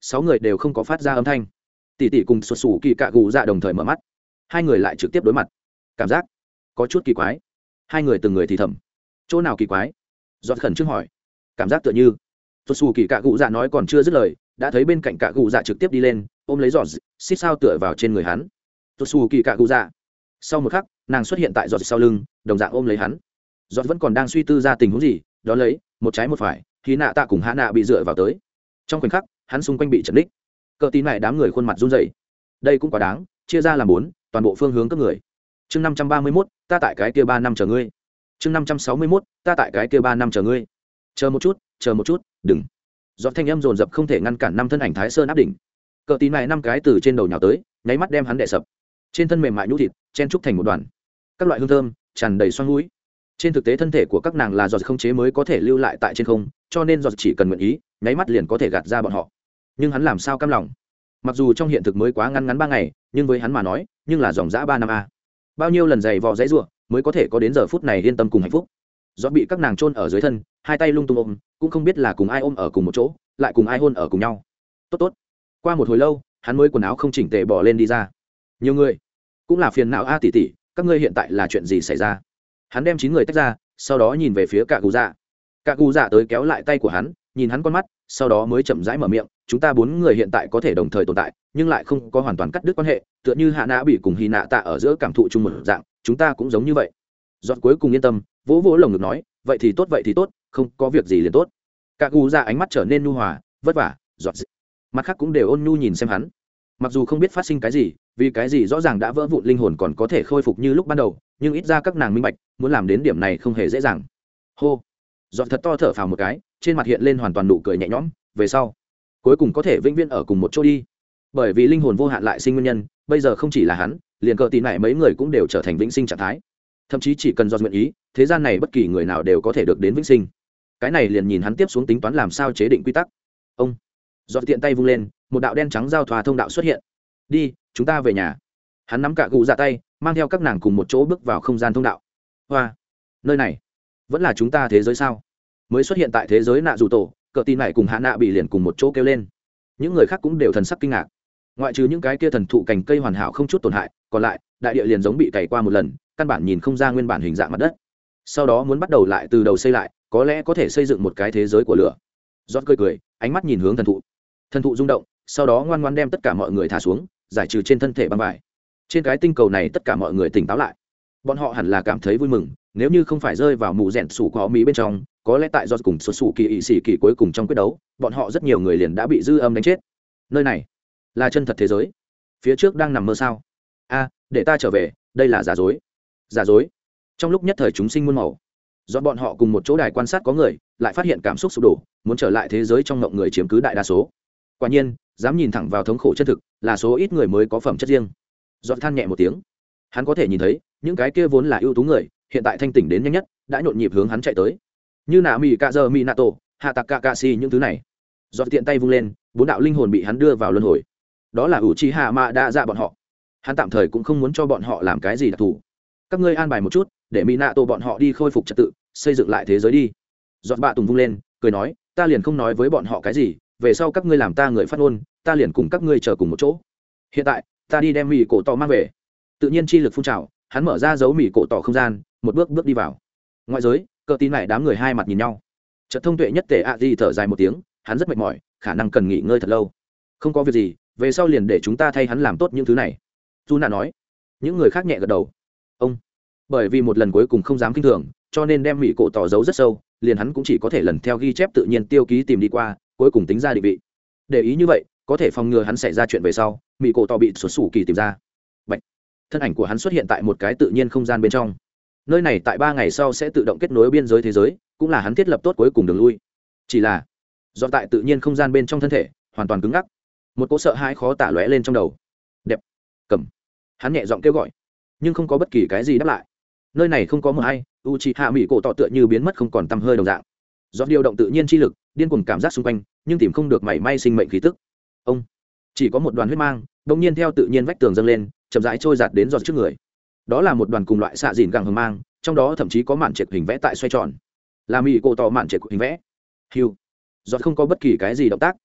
6 người đều không có phát ra âm thanh. Tỷ tỷ cùng sụt sủ kỳ cạ gù dạ đồng thời mở mắt, hai người lại trực tiếp đối mặt, cảm giác có chút kỳ quái. Hai người từng người thì thầm, chỗ nào kỳ quái? Giọt khẩn trương hỏi. Cảm giác tựa như sụt sủ kỳ cạ gù dạ nói còn chưa dứt lời, đã thấy bên cạnh cạ gù dạ trực tiếp đi lên ôm lấy giọt, xích sao tựa vào trên người hắn. Sụt sủ kỳ cạ gù dạ. Sau một khắc, nàng xuất hiện tại giọt sau lưng, đồng dạng ôm lấy hắn. Giọt vẫn còn đang suy tư ra tình huống gì, đó lấy một trái một phải, khi nạ tạ cùng hạ nạ bị dựa vào tới. Trong khoảnh khắc, hắn xung quanh bị chật ních. Cờ tín này đám người khuôn mặt run rẩy. Đây cũng quá đáng, chia ra làm 4, toàn bộ phương hướng các người. Chương 531, ta tại cái kia 3 năm chờ ngươi. Chương 561, ta tại cái kia 3 năm chờ ngươi. Chờ một chút, đừng. Giọt thanh âm dồn dập không thể ngăn cản năm thân ảnh Thái Sơn áp đỉnh. Cờ tín này 5 cái từ trên đầu nhào tới, nháy mắt đem hắn đè sập. Trên thân mềm mại nhũ thịt, chen trúc thành một đoàn. Các loại hương thơm tràn đầy xoang mũi. Trên thực tế thân thể của các nàng là giọt không chế mới có thể lưu lại tại trên không, cho nên giọt chỉ cần nguyện ý, nháy mắt liền có thể gạt ra bọn họ. Nhưng hắn làm sao cam lòng? Mặc dù trong hiện thực mới quá ngắn 3 ngày, nhưng với hắn mà nói, nhưng là dòng dã 3 năm a. Bao nhiêu lần giày vò dãy rủa, mới có thể có đến giờ phút này yên tâm cùng hạnh phúc. Giọt bị các nàng chôn ở dưới thân, hai tay lung tung ôm, cũng không biết là cùng ai ôm ở cùng một chỗ, lại cùng ai hôn ở cùng nhau. Tốt. Qua một hồi lâu, hắn mới quần áo không chỉnh tề bỏ lên đi ra. Nhiều người, cũng là phiền não a tỷ tỷ, các ngươi hiện tại là chuyện gì xảy ra? Hắn đem 9 người tách ra, sau đó nhìn về phía cạ cụ dạ. Cạ cụ dạ tới kéo lại tay của hắn, nhìn hắn con mắt, sau đó mới chậm rãi mở miệng, chúng ta 4 người hiện tại có thể đồng thời tồn tại, nhưng lại không có hoàn toàn cắt đứt quan hệ, tựa như hạ nã bị cùng hy nạ tạ ở giữa cảm thụ chung một dạng, chúng ta cũng giống như vậy. Giọt cuối cùng yên tâm, vỗ vỗ lồng ngực nói, vậy thì tốt, không có việc gì liền tốt. Cạ cụ dạ ánh mắt trở nên nhu hòa, vất vả. Giọt mặt khác cũng đều ôn nhu nhìn xem hắn. Mặc dù không biết phát sinh cái gì, vì cái gì rõ ràng đã vỡ vụn linh hồn còn có thể khôi phục như lúc ban đầu, nhưng ít ra các nàng minh bạch, muốn làm đến điểm này không hề dễ dàng. Hô. Giọt thật to thở phào một cái, trên mặt hiện lên hoàn toàn nụ cười nhẹ nhõm, về sau cuối cùng có thể vĩnh viễn ở cùng một chỗ đi. Bởi vì linh hồn vô hạn lại sinh nguyên nhân, bây giờ không chỉ là hắn, liền cờ tín này mấy người cũng đều trở thành vĩnh sinh trạng thái. Thậm chí chỉ cần Giọt nguyện ý, thế gian này bất kỳ người nào đều có thể được đến vĩnh sinh. Cái này liền nhìn hắn tiếp xuống tính toán làm sao chế định quy tắc. Ông Giọt tiện tay vung lên, một đạo đen trắng giao thoa thông đạo xuất hiện. Đi, chúng ta về nhà. Hắn nắm cả gù dạ tay, mang theo các nàng cùng một chỗ bước vào không gian thông đạo. Hoa, nơi này vẫn là chúng ta thế giới sao? Mới xuất hiện tại thế giới nạ dù tổ, cờ tin này cùng hạ nạ bị liền cùng một chỗ kêu lên. Những người khác cũng đều thần sắc kinh ngạc. Ngoại trừ những cái kia thần thụ cành cây hoàn hảo không chút tổn hại, còn lại đại địa liền giống bị cày qua một lần, căn bản nhìn không ra nguyên bản hình dạng mặt đất. Sau đó muốn bắt đầu lại từ đầu xây lại, có lẽ có thể xây dựng một cái thế giới của lửa. Giót cười, ánh mắt nhìn hướng thần thụ. Thần thụ rung động, sau đó ngoan ngoãn đem tất cả mọi người thả xuống, giải trừ trên thân thể băng vải. Trên cái tinh cầu này tất cả mọi người tỉnh táo lại. Bọn họ hẳn là cảm thấy vui mừng, nếu như không phải rơi vào mù rèn sủ có mỹ bên trong, có lẽ tại do cùng xuất sủ kỳ ỵ sĩ kỳ cuối cùng trong quyết đấu, bọn họ rất nhiều người liền đã bị dư âm đánh chết. Nơi này là chân thật thế giới, phía trước đang nằm mơ sao? A, để ta trở về, đây là giả dối. Giả dối. Trong lúc nhất thời chúng sinh muôn màu, do bọn họ cùng một chỗ đài quan sát có người lại phát hiện cảm xúc sụp đổ, muốn trở lại thế giới trong ngộng người chiếm cứ đại đa số. Quả nhiên, dám nhìn thẳng vào thống khổ chân thực, là số ít người mới có phẩm chất riêng. Giọt than nhẹ một tiếng, hắn có thể nhìn thấy những cái kia vốn là ưu tú người, hiện tại thanh tỉnh đến nhanh nhất, đã nhộn nhịp hướng hắn chạy tới. Như nạ mì cạ giờ mì nato, hạ tạc cạ cạ xì những thứ này. Giọt tiện tay vung lên, 4 đạo linh hồn bị hắn đưa vào luân hồi. Đó là ủ chi hạ mạ đa dạ bọn họ. Hắn tạm thời cũng không muốn cho bọn họ làm cái gì đặc thù. Các ngươi an bài một chút, để mì nato bọn họ đi khôi phục trật tự, xây dựng lại thế giới đi. Giọt bạ tùng vung lên, cười nói, ta liền không nói với bọn họ cái gì, về sau các ngươi làm ta người phát ngôn, ta liền cùng các ngươi chờ cùng một chỗ. Hiện tại ta đi đem mì cổ tỏ mang về. Tự nhiên chi lực phun trào, hắn mở ra dấu mì cổ tỏ không gian, một bước bước đi vào. Ngoại giới, cờ tín lại đám người hai mặt nhìn nhau. Chợt thông tuệ nhất tề ạ di thở dài một tiếng, hắn rất mệt mỏi, khả năng cần nghỉ ngơi thật lâu. Không có việc gì, về sau liền để chúng ta thay hắn làm tốt những thứ này. Du nạ nói. Những người khác nhẹ gật đầu. Ông, bởi vì một lần cuối cùng không dám kinh thường, cho nên đem mì cổ tỏ giấu rất sâu, liền hắn cũng chỉ có thể lần theo ghi chép tự nhiên tiêu ký tìm đi qua, cuối cùng tính ra định vị. Để ý như vậy, có thể phòng ngừa hắn xảy ra chuyện về sau, mì cổ tỏ bị sụt sủ kỳ tìm ra. Bạch. Thân ảnh của hắn xuất hiện tại một cái tự nhiên không gian bên trong. Nơi này tại 3 ngày sau sẽ tự động kết nối biên giới thế giới, cũng là hắn thiết lập tốt cuối cùng đường lui. Chỉ là do tại tự nhiên không gian bên trong thân thể hoàn toàn cứng ngắc, một cỗ sợ hãi khó tả lóe lên trong đầu. Đẹp, cầm. Hắn nhẹ giọng kêu gọi, nhưng không có bất kỳ cái gì đáp lại. Nơi này không có một ai, Uchiha Mỹ cổ tỏ tựa như biến mất không còn tăm hơi đồng dạng. Do điều động tự nhiên chi lực, điên cuồng cảm giác xung quanh, nhưng tìm không được mảy may sinh mệnh khí tức. Ông chỉ có một đoàn huyết mang, đột nhiên theo tự nhiên vách tường dâng lên, chậm rãi trôi giạt đến giọt trước người. Đó là một đoàn cùng loại xạ dìn gẳng hờ mang, trong đó thậm chí có mạn trệt hình vẽ tại xoay tròn, là mỹ cổ tỏ mạn trệt hình vẽ. Hiu, giọt không có bất kỳ cái gì động tác,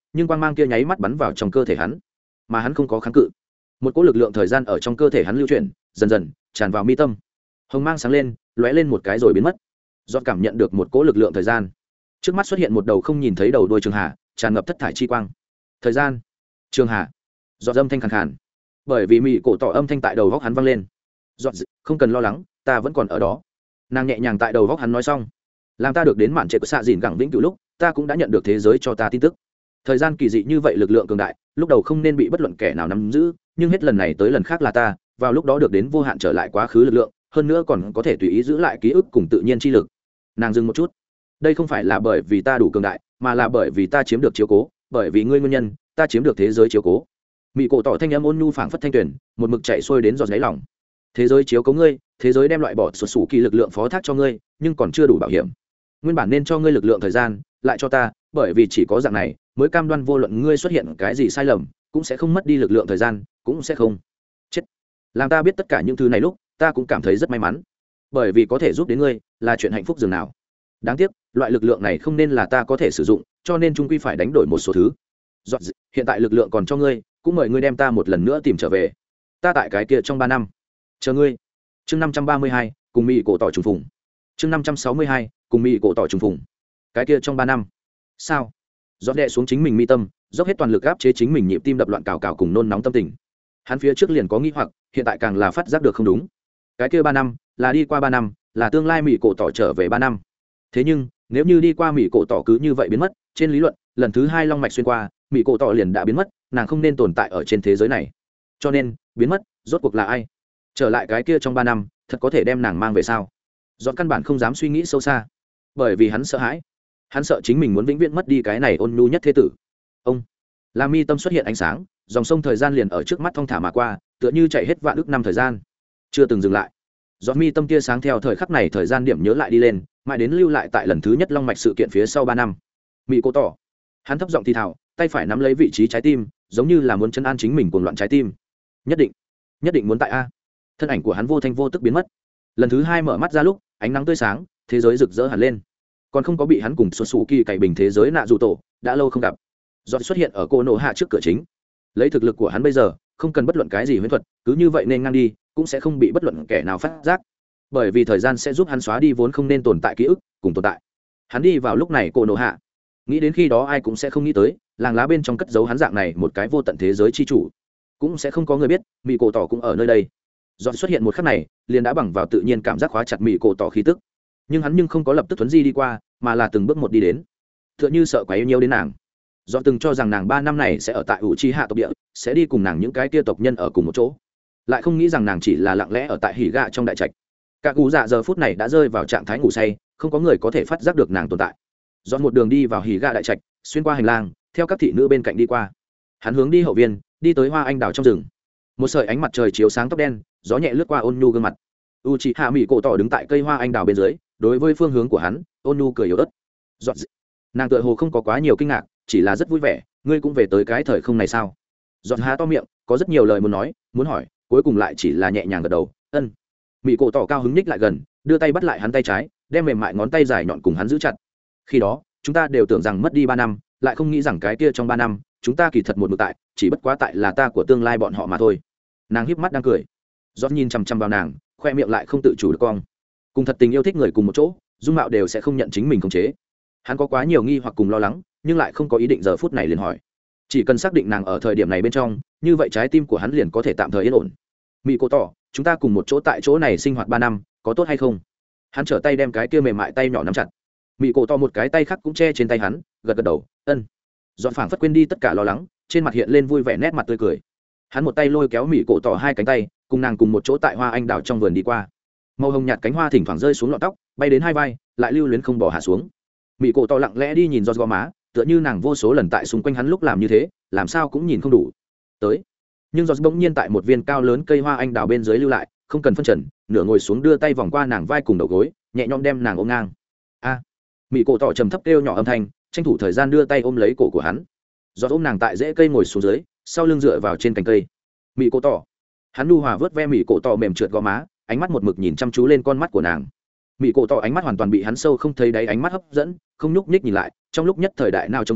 nhưng quang mang kia nháy mắt bắn vào trong cơ thể hắn mà hắn không có kháng cự. Một cỗ lực lượng thời gian ở trong cơ thể hắn lưu chuyển, dần dần tràn vào mi tâm. Hồng mang sáng lên, lóe lên một cái rồi biến mất. Giọt cảm nhận được một cỗ lực lượng thời gian. Trước mắt xuất hiện một đầu không nhìn thấy đầu đuôi trường hà, tràn ngập thất thải chi quang. Thời gian, trường hà. Giọt âm thanh khàn khàn. Bởi vì mị cổ tỏ âm thanh tại đầu góc hắn vang lên. Giọt, không cần lo lắng, ta vẫn còn ở đó. Nàng nhẹ nhàng tại đầu góc hắn nói xong. Làm ta được đến mạn trệ của xạ dìn gẳng vĩnh cửu lúc, ta cũng đã nhận được thế giới cho ta tin tức. Thời gian kỳ dị như vậy lực lượng cường đại, lúc đầu không nên bị bất luận kẻ nào nắm giữ, nhưng hết lần này tới lần khác là ta, vào lúc đó được đến vô hạn trở lại quá khứ lực lượng, hơn nữa còn có thể tùy ý giữ lại ký ức cùng tự nhiên chi lực. Nàng dừng một chút. Đây không phải là bởi vì ta đủ cường đại, mà là bởi vì ta chiếm được chiếu cố, bởi vì ngươi nguyên nhân, ta chiếm được thế giới chiếu cố. Mị cổ tỏ thanh âm ôn nhu phảng phất thanh tuyển, một mực chạy xuôi đến giọt đáy lòng. Thế giới chiếu cố ngươi, thế giới đem loại bỏ sụt sủ kỳ lực lượng phó thác cho ngươi, nhưng còn chưa đủ bảo hiểm. Nguyên bản nên cho ngươi lực lượng thời gian, lại cho ta, bởi vì chỉ có dạng này mới cam đoan vô luận ngươi xuất hiện cái gì sai lầm cũng sẽ không mất đi lực lượng thời gian, cũng sẽ không chết. Làm ta biết tất cả những thứ này lúc, ta cũng cảm thấy rất may mắn, bởi vì có thể giúp đến ngươi là chuyện hạnh phúc dường nào. Đáng tiếc loại lực lượng này không nên là ta có thể sử dụng, cho nên chúng quy phải đánh đổi một số thứ. Hiện tại lực lượng còn cho ngươi, cũng mời ngươi đem ta một lần nữa tìm trở về. Ta tại cái kia trong 3 năm chờ ngươi. Chương 532, cùng mỹ cổ tỏ trùng phùng. Chương 562, cùng mỹ cổ tỏ trùng phùng. Cái kia trong 3 năm sao? Giọt đè xuống chính mình mi tâm, dốc hết toàn lực áp chế chính mình nhịp tim đập loạn cào cào cùng nôn nóng tâm tình. Hắn phía trước liền có nghi hoặc, hiện tại càng là phát giác được không đúng. Cái kia 3 năm là đi qua 3 năm, là tương lai mỹ cổ tỏ trở về 3 năm. Thế nhưng nếu như đi qua mỹ cổ tỏ cứ như vậy biến mất, trên lý luận lần thứ 2 long mạch xuyên qua, mỹ cổ tỏ liền đã biến mất, nàng không nên tồn tại ở trên thế giới này. Cho nên biến mất rốt cuộc là ai? Trở lại cái kia trong 3 năm, thật có thể đem nàng mang về sao? Giọt căn bản không dám suy nghĩ sâu xa, bởi vì hắn sợ hãi. Hắn sợ chính mình muốn vĩnh viễn mất đi cái này ôn nhu nhất thế tử. Ông làm mi tâm xuất hiện ánh sáng, dòng sông thời gian liền ở trước mắt thong thả mà qua, tựa như chạy hết vạn ức năm thời gian chưa từng dừng lại. Giọt mi tâm tia sáng theo thời khắc này thời gian điểm nhớ lại đi lên, mãi đến lưu lại tại lần thứ nhất long mạch sự kiện phía sau 3 năm. Mỹ cô tỏ. Hắn thấp giọng thì thào, tay phải nắm lấy vị trí trái tim, giống như là muốn trấn an chính mình cuồng loạn trái tim. Nhất định muốn tại a. Thân ảnh của hắn vô thanh vô tức biến mất. Lần thứ 2 mở mắt ra lúc, ánh nắng tươi sáng, thế giới rực rỡ hẳn lên. Còn không có bị hắn cùng xuất xù kỳ cày bình thế giới nạ dù tổ, đã lâu không gặp. Giọt xuất hiện ở cô nổ hạ trước cửa chính. Lấy thực lực của hắn bây giờ, không cần bất luận cái gì huyễn thuật, cứ như vậy nên ngang đi, cũng sẽ không bị bất luận kẻ nào phát giác, bởi vì thời gian sẽ giúp hắn xóa đi vốn không nên tồn tại ký ức cùng tồn tại. Hắn đi vào lúc này cô nổ hạ, nghĩ đến khi đó ai cũng sẽ không nghĩ tới làng lá bên trong cất giấu hắn dạng này một cái vô tận thế giới chi chủ, cũng sẽ không có người biết mỹ cổ tỏ cũng ở nơi đây. Dọn xuất hiện một khắc này liền đã bằng vào tự nhiên cảm giác khóa chặt mỹ cổ tỏ khí tức, nhưng hắn không có lập tức thuấn di đi qua, mà là từng bước một đi đến, tựa như sợ quá yêu nhiều đến nàng. Dọn từng cho rằng nàng 3 năm này sẽ ở tại ủ chi hạ tộc địa, sẽ đi cùng nàng những cái kia tộc nhân ở cùng một chỗ, lại không nghĩ rằng nàng chỉ là lặng lẽ ở tại hỉ gạ trong đại trạch. Các cụ dạ giờ phút này đã rơi vào trạng thái ngủ say, không có người có thể phát giác được nàng tồn tại. Dọn một đường đi vào hỉ gạ đại trạch, xuyên qua hành lang, theo các thị nữ bên cạnh đi qua. Hắn hướng đi hậu viên, đi tới hoa anh đào trong rừng. Một sợi ánh mặt trời chiếu sáng tóc đen, gió nhẹ lướt qua ôn nhu gương mặt. Uchiha Mỹ cổ tỏ đứng tại cây hoa anh đào bên dưới, đối với phương hướng của hắn, ôn nhu cười yếu ớt. Dọn nàng tựa hồ không có quá nhiều kinh ngạc, chỉ là rất vui vẻ. Ngươi cũng về tới cái thời không này sao? Dọn há to miệng, có rất nhiều lời muốn nói, muốn hỏi, cuối cùng lại chỉ là nhẹ nhàng gật đầu. Ân. Mỹ cổ tỏ cao hứng ních lại gần, đưa tay bắt lại hắn tay trái, đem mềm mại ngón tay dài nhọn cùng hắn giữ chặt. Khi đó chúng ta đều tưởng rằng mất đi 3 năm, lại không nghĩ rằng cái kia trong 3 năm chúng ta kỳ thật một mực tại, chỉ bất quá tại là ta của tương lai bọn họ mà thôi. Nàng híp mắt đang cười. Giót nhìn chằm chằm vào nàng, khoe miệng lại không tự chủ được cong. Cùng thật tình yêu thích người cùng một chỗ, dung mạo đều sẽ không nhận chính mình khống chế. Hắn có quá nhiều nghi hoặc cùng lo lắng, nhưng lại không có ý định giờ phút này liền hỏi. Chỉ cần xác định nàng ở thời điểm này bên trong, như vậy trái tim của hắn liền có thể tạm thời yên ổn. Mỹ cổ tỏ, chúng ta cùng một chỗ tại chỗ này sinh hoạt 3 năm, có tốt hay không? Hắn trở tay đem cái kia mềm mại tay nhỏ nắm chặt. Mỹ cổ tỏ một cái tay khác cũng che trên tay hắn, gật gật đầu. Ân. Dọn phảng phất quên đi tất cả lo lắng, trên mặt hiện lên vui vẻ nét mặt tươi cười. Hắn một tay lôi kéo Mỹ cổ tỏ 2 cánh tay, cùng nàng cùng một chỗ tại hoa anh đào trong vườn đi qua. Màu hồng nhạt cánh hoa thỉnh thoảng rơi xuống lọn tóc, bay đến 2 vai, lại lưu luyến không bỏ hạ xuống. Mỹ cổ tỏ lặng lẽ đi nhìn Giọt gò má, tựa như nàng vô số lần tại xung quanh hắn lúc làm như thế, làm sao cũng nhìn không đủ. Tới. Nhưng Giọt bỗng nhiên tại một viên cao lớn cây hoa anh đào bên dưới lưu lại, không cần phân trần, nửa ngồi xuống đưa tay vòng qua nàng vai cùng đầu gối, nhẹ nhõm đem nàng ôm ngang. A. Mỹ cổ tỏ trầm thấp kêu nhỏ âm thanh, tranh thủ thời gian đưa tay ôm lấy cổ của hắn. Giọt ôm nàng tại rễ cây ngồi xuống dưới, sau lưng dựa vào trên cành cây. Mỹ cổ tỏ. Hắn nu hòa vớt ve Mỹ cổ tỏ mềm trượt gò má, ánh mắt một mực nhìn chăm chú lên con mắt của nàng. Mỹ cổ tỏ ánh mắt hoàn toàn bị hắn sâu không thấy đáy ánh mắt hấp dẫn, không nhúc nhích nhìn lại, trong lúc nhất thời đại nào trống không,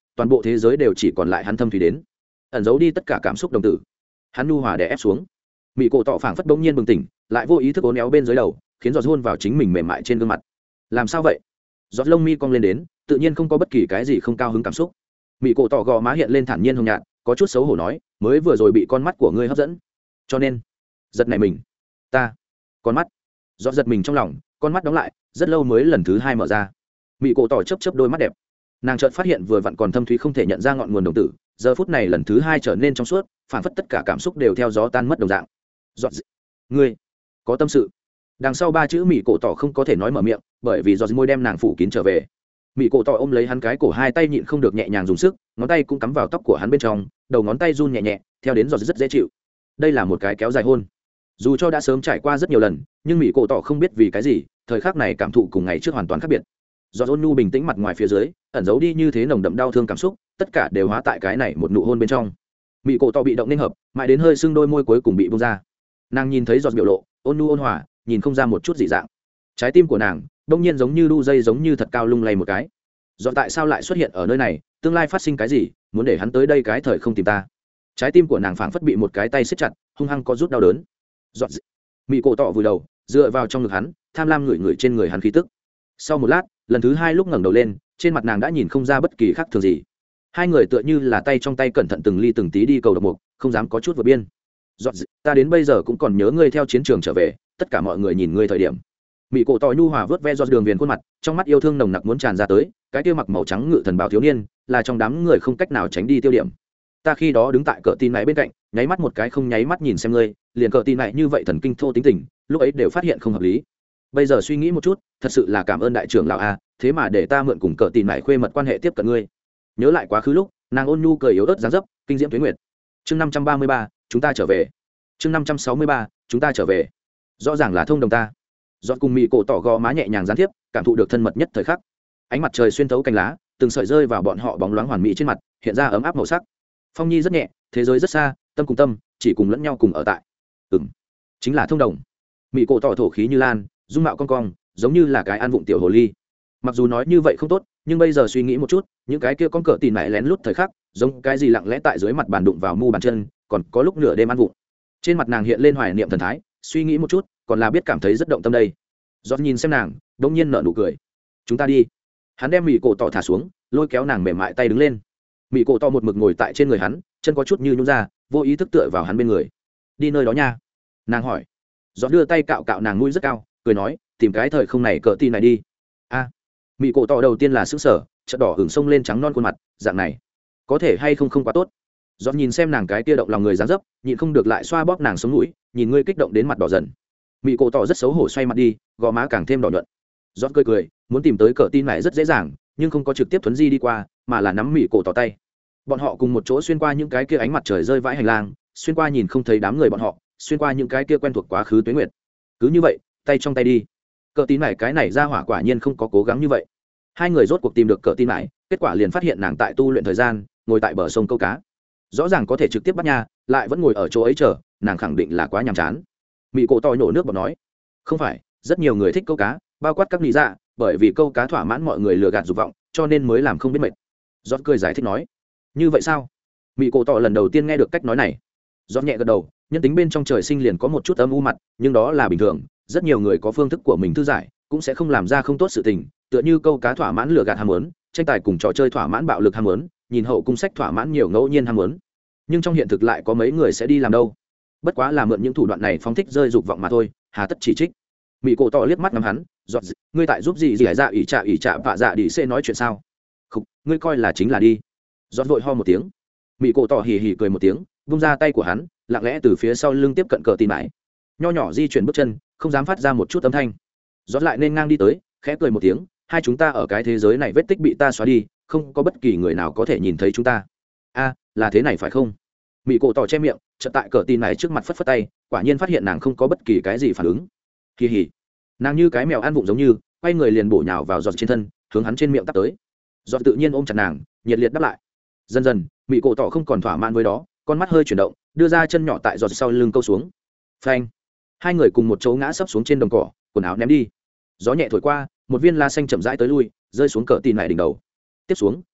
toàn bộ thế giới đều chỉ còn lại hắn thâm thủy đến ẩn giấu đi tất cả cảm xúc đồng tử. Hắn nhu hòa đè ép xuống. Mỹ cổ tỏ phảng phất bỗng nhiên bừng tỉnh, lại vô ý thức uốn éo bên dưới đầu, khiến giọt hôn vào chính mình mềm mại trên gương mặt. Làm sao vậy? Giọt lông mi cong lên đến, tự nhiên không có bất kỳ cái gì không cao hứng cảm xúc. Mỹ cổ tỏ gò má hiện lên thản nhiên hồng nhạt, có chút xấu hổ nói, mới vừa rồi bị con mắt của ngươi hấp dẫn, cho nên giật này mình. Ta con mắt. Giọt giật mình trong lòng, con mắt đóng lại, rất lâu mới lần thứ hai mở ra. Mỹ cổ tỏ chớp chớp đôi mắt đẹp, nàng chợt phát hiện vừa vặn còn thâm thúy không thể nhận ra ngọn nguồn đồng tử, giờ phút này lần thứ hai trở nên trong suốt, phản phất tất cả cảm xúc đều theo gió tan mất đồng dạng. Giọt, ngươi có tâm sự. Đằng sau ba chữ Mỹ cổ tỏ không có thể nói mở miệng, bởi vì giọt môi đem nàng phủ kín trở về. Mỹ cổ tỏ ôm lấy hắn cái cổ, hai tay nhịn không được nhẹ nhàng dùng sức, ngón tay cũng cắm vào tóc của hắn bên trong, đầu ngón tay run nhẹ nhẹ, theo đến giọt rất dễ chịu. Đây là một cái kéo dài hôn. Dù cho đã sớm trải qua rất nhiều lần, nhưng Mỹ cổ tỏ không biết vì cái gì, thời khắc này cảm thụ cùng ngày trước hoàn toàn khác biệt. Giọt ôn nhu bình tĩnh mặt ngoài phía dưới, ẩn giấu đi như thế nồng đậm đau thương cảm xúc, tất cả đều hóa tại cái này một nụ hôn bên trong. Mỹ cổ tỏ bị động nên hợp, mãi đến hơi sưng đôi môi cuối cùng bị bung ra. Nàng nhìn thấy giọt biểu lộ ôn nhu ôn hòa, nhìn không ra một chút dị dạng. Trái tim của nàng đông nhiên giống như đu dây giống như thật cao lung lay một cái. Giọt tại sao lại xuất hiện ở nơi này, tương lai phát sinh cái gì, muốn để hắn tới đây cái thời không tìm ta. Trái tim của nàng phảng phất bị một cái tay siết chặt, hung hăng có rút đau đớn. Giọt. Mỹ cổ tỏ vùi đầu dựa vào trong ngực hắn, tham lam ngửi ngửi trên người hắn khí tức. Sau một lát, lần thứ hai lúc ngẩng đầu lên, trên mặt nàng đã nhìn không ra bất kỳ khác thường gì. Hai người tựa như là tay trong tay cẩn thận từng ly từng tí đi cầu độc mục, không dám có chút vượt biên. Giọt, ta đến bây giờ cũng còn nhớ ngươi theo chiến trường trở về, tất cả mọi người nhìn ngươi thời điểm. Mỹ cổ tỏ nhu hòa vớt ve giọt đường viền khuôn mặt, trong mắt yêu thương nồng nặc muốn tràn ra tới, cái kia mặc màu trắng ngự thần bào thiếu niên, là trong đám người không cách nào tránh đi tiêu điểm. Ta khi đó đứng tại cỡ tin này bên cạnh, nháy mắt một cái không nháy mắt nhìn xem ngươi, liền cỡ tin này như vậy thần kinh thô tính tình, lúc ấy đều phát hiện không hợp lý. Bây giờ suy nghĩ một chút, thật sự là cảm ơn đại trưởng lão a, thế mà để ta mượn cùng cỡ tin này khuê mật quan hệ tiếp cận ngươi. Nhớ lại quá khứ lúc, nàng ôn nhu cười yếu ớt dáng dấp, kinh diễm tuyết nguyệt. Chương 533, chúng ta trở về. Chương 563, chúng ta trở về. Rõ ràng là thông đồng ta. Giọt cùng Mỹ cổ tỏ gò má nhẹ nhàng gián tiếp, cảm thụ được thân mật nhất thời khắc. Ánh mặt trời xuyên thấu cành lá, từng sợi rơi vào bọn họ bóng loáng hoàn mỹ trên mặt, hiện ra ấm áp màu sắc. Phong nhi rất nhẹ, thế giới rất xa, tâm cùng tâm, chỉ cùng lẫn nhau cùng ở tại. Chính là thông đồng. Mỹ cổ tỏ thổ khí như lan, dung mạo cong cong, giống như là cái ăn vụng tiểu hồ ly. Mặc dù nói như vậy không tốt, nhưng bây giờ suy nghĩ một chút, những cái kia con cờ tìn mẹ lén lút thời khắc, giống cái gì lặng lẽ tại dưới mặt bàn đụng vào mu bàn chân, còn có lúc nửa đêm ăn vụng. Trên mặt nàng hiện lên hoài niệm thần thái, suy nghĩ một chút, còn là biết cảm thấy rất động tâm đây. Giọt nhìn xem nàng, đống nhiên nở nụ cười. Chúng ta đi. Hắn đem Mỹ cổ tỏ thả xuống, lôi kéo nàng mềm mại tay đứng lên. Mỹ cổ tỏ một mực ngồi tại trên người hắn, chân có chút như nhún ra, vô ý thức tựa vào hắn bên người. Đi nơi đó nha. Nàng hỏi. Giọt đưa tay cạo cạo nàng mũi rất cao, cười nói, tìm cái thời không này cỡ tin này đi. A. Mỹ cổ tỏ đầu tiên là sững sờ, chợt đỏ hửng sông lên trắng non khuôn mặt, dạng này có thể hay không không quá tốt. Giọt nhìn xem nàng cái kia động lòng người dáng dấp, nhịn không được lại xoa bóp nàng sống mũi, nhìn ngươi kích động đến mặt đỏ dần. Mỹ cổ tỏ rất xấu hổ xoay mặt đi, gò má càng thêm đỏ nhuận. Giọt cười cười, muốn tìm tới cỡ tin này rất dễ dàng, nhưng không có trực tiếp thuấn di đi qua, mà là nắm Mỹ cổ tỏ tay. Bọn họ cùng một chỗ xuyên qua những cái kia ánh mặt trời rơi vãi hành lang, xuyên qua nhìn không thấy đám người bọn họ, xuyên qua những cái kia quen thuộc quá khứ tuế nguyệt. Cứ như vậy, tay trong tay đi. Cỡ tin này cái này ra hỏa quả nhiên không có cố gắng như vậy. Hai người rốt cuộc tìm được cỡ tin này, kết quả liền phát hiện nàng tại tu luyện thời gian, ngồi tại bờ sông câu cá. Rõ ràng có thể trực tiếp bắt nha, lại vẫn ngồi ở chỗ ấy chờ, nàng khẳng định là quá nhàm chán. Mỹ cổ tỏi nổ nước bọt nói, không phải, rất nhiều người thích câu cá, bao quát các lý dạ, bởi vì câu cá thỏa mãn mọi người lừa gạt dục vọng, cho nên mới làm không biết mệt. Giọt cười giải thích nói, như vậy sao? Mỹ cổ tỏ lần đầu tiên nghe được cách nói này. Giọt nhẹ gật đầu, nhân tính bên trong trời sinh liền có một chút âm u mặt, nhưng đó là bình thường, rất nhiều người có phương thức của mình thư giải, cũng sẽ không làm ra không tốt sự tình, tựa như câu cá thỏa mãn lừa gạt ham muốn, tranh tài cùng trò chơi thỏa mãn bạo lực ham muốn, nhìn hậu cung sách thỏa mãn nhiều ngẫu nhiên ham muốn. Nhưng trong hiện thực lại có mấy người sẽ đi làm đâu? Bất quá là mượn những thủ đoạn này phóng thích rơi dục vọng mà thôi, hà tất chỉ trích. Mỹ cổ tỏ liếc mắt ngắm hắn, giọt, ngươi tại giúp gì dạ ỷ trạ vạ dạ đi sẽ nói chuyện sao? Không, ngươi coi là chính là đi. Giọt vội ho một tiếng. Mỹ cổ tỏ hì hì cười một tiếng, vung ra tay của hắn, lặng lẽ từ phía sau lưng tiếp cận cờ tin mãi. Nho nhỏ di chuyển bước chân, không dám phát ra một chút âm thanh. Giọt lại nên ngang đi tới, khẽ cười một tiếng, hai chúng ta ở cái thế giới này vết tích bị ta xóa đi, không có bất kỳ người nào có thể nhìn thấy chúng ta. A, là thế này phải không? Mỹ cổ tỏ che miệng, chợt tại cờ tin này trước mặt phất phất tay, quả nhiên phát hiện nàng không có bất kỳ cái gì phản ứng. Kỳ hỉ, nàng như cái mèo ăn vụng giống như, quay người liền bổ nhào vào giọt trên thân, hướng hắn trên miệng tắt tới. Giọt tự nhiên ôm chặt nàng, nhiệt liệt đáp lại. Dần dần, Mỹ cổ tỏ không còn thỏa mãn với đó, con mắt hơi chuyển động, đưa ra chân nhỏ tại giọt sau lưng câu xuống. Phanh, hai người cùng một chỗ ngã sấp xuống trên đồng cỏ, quần áo ném đi. Gió nhẹ thổi qua, một viên la xanh chậm rãi tới lui, rơi xuống cờ tin này đỉnh đầu. Tiếp xuống,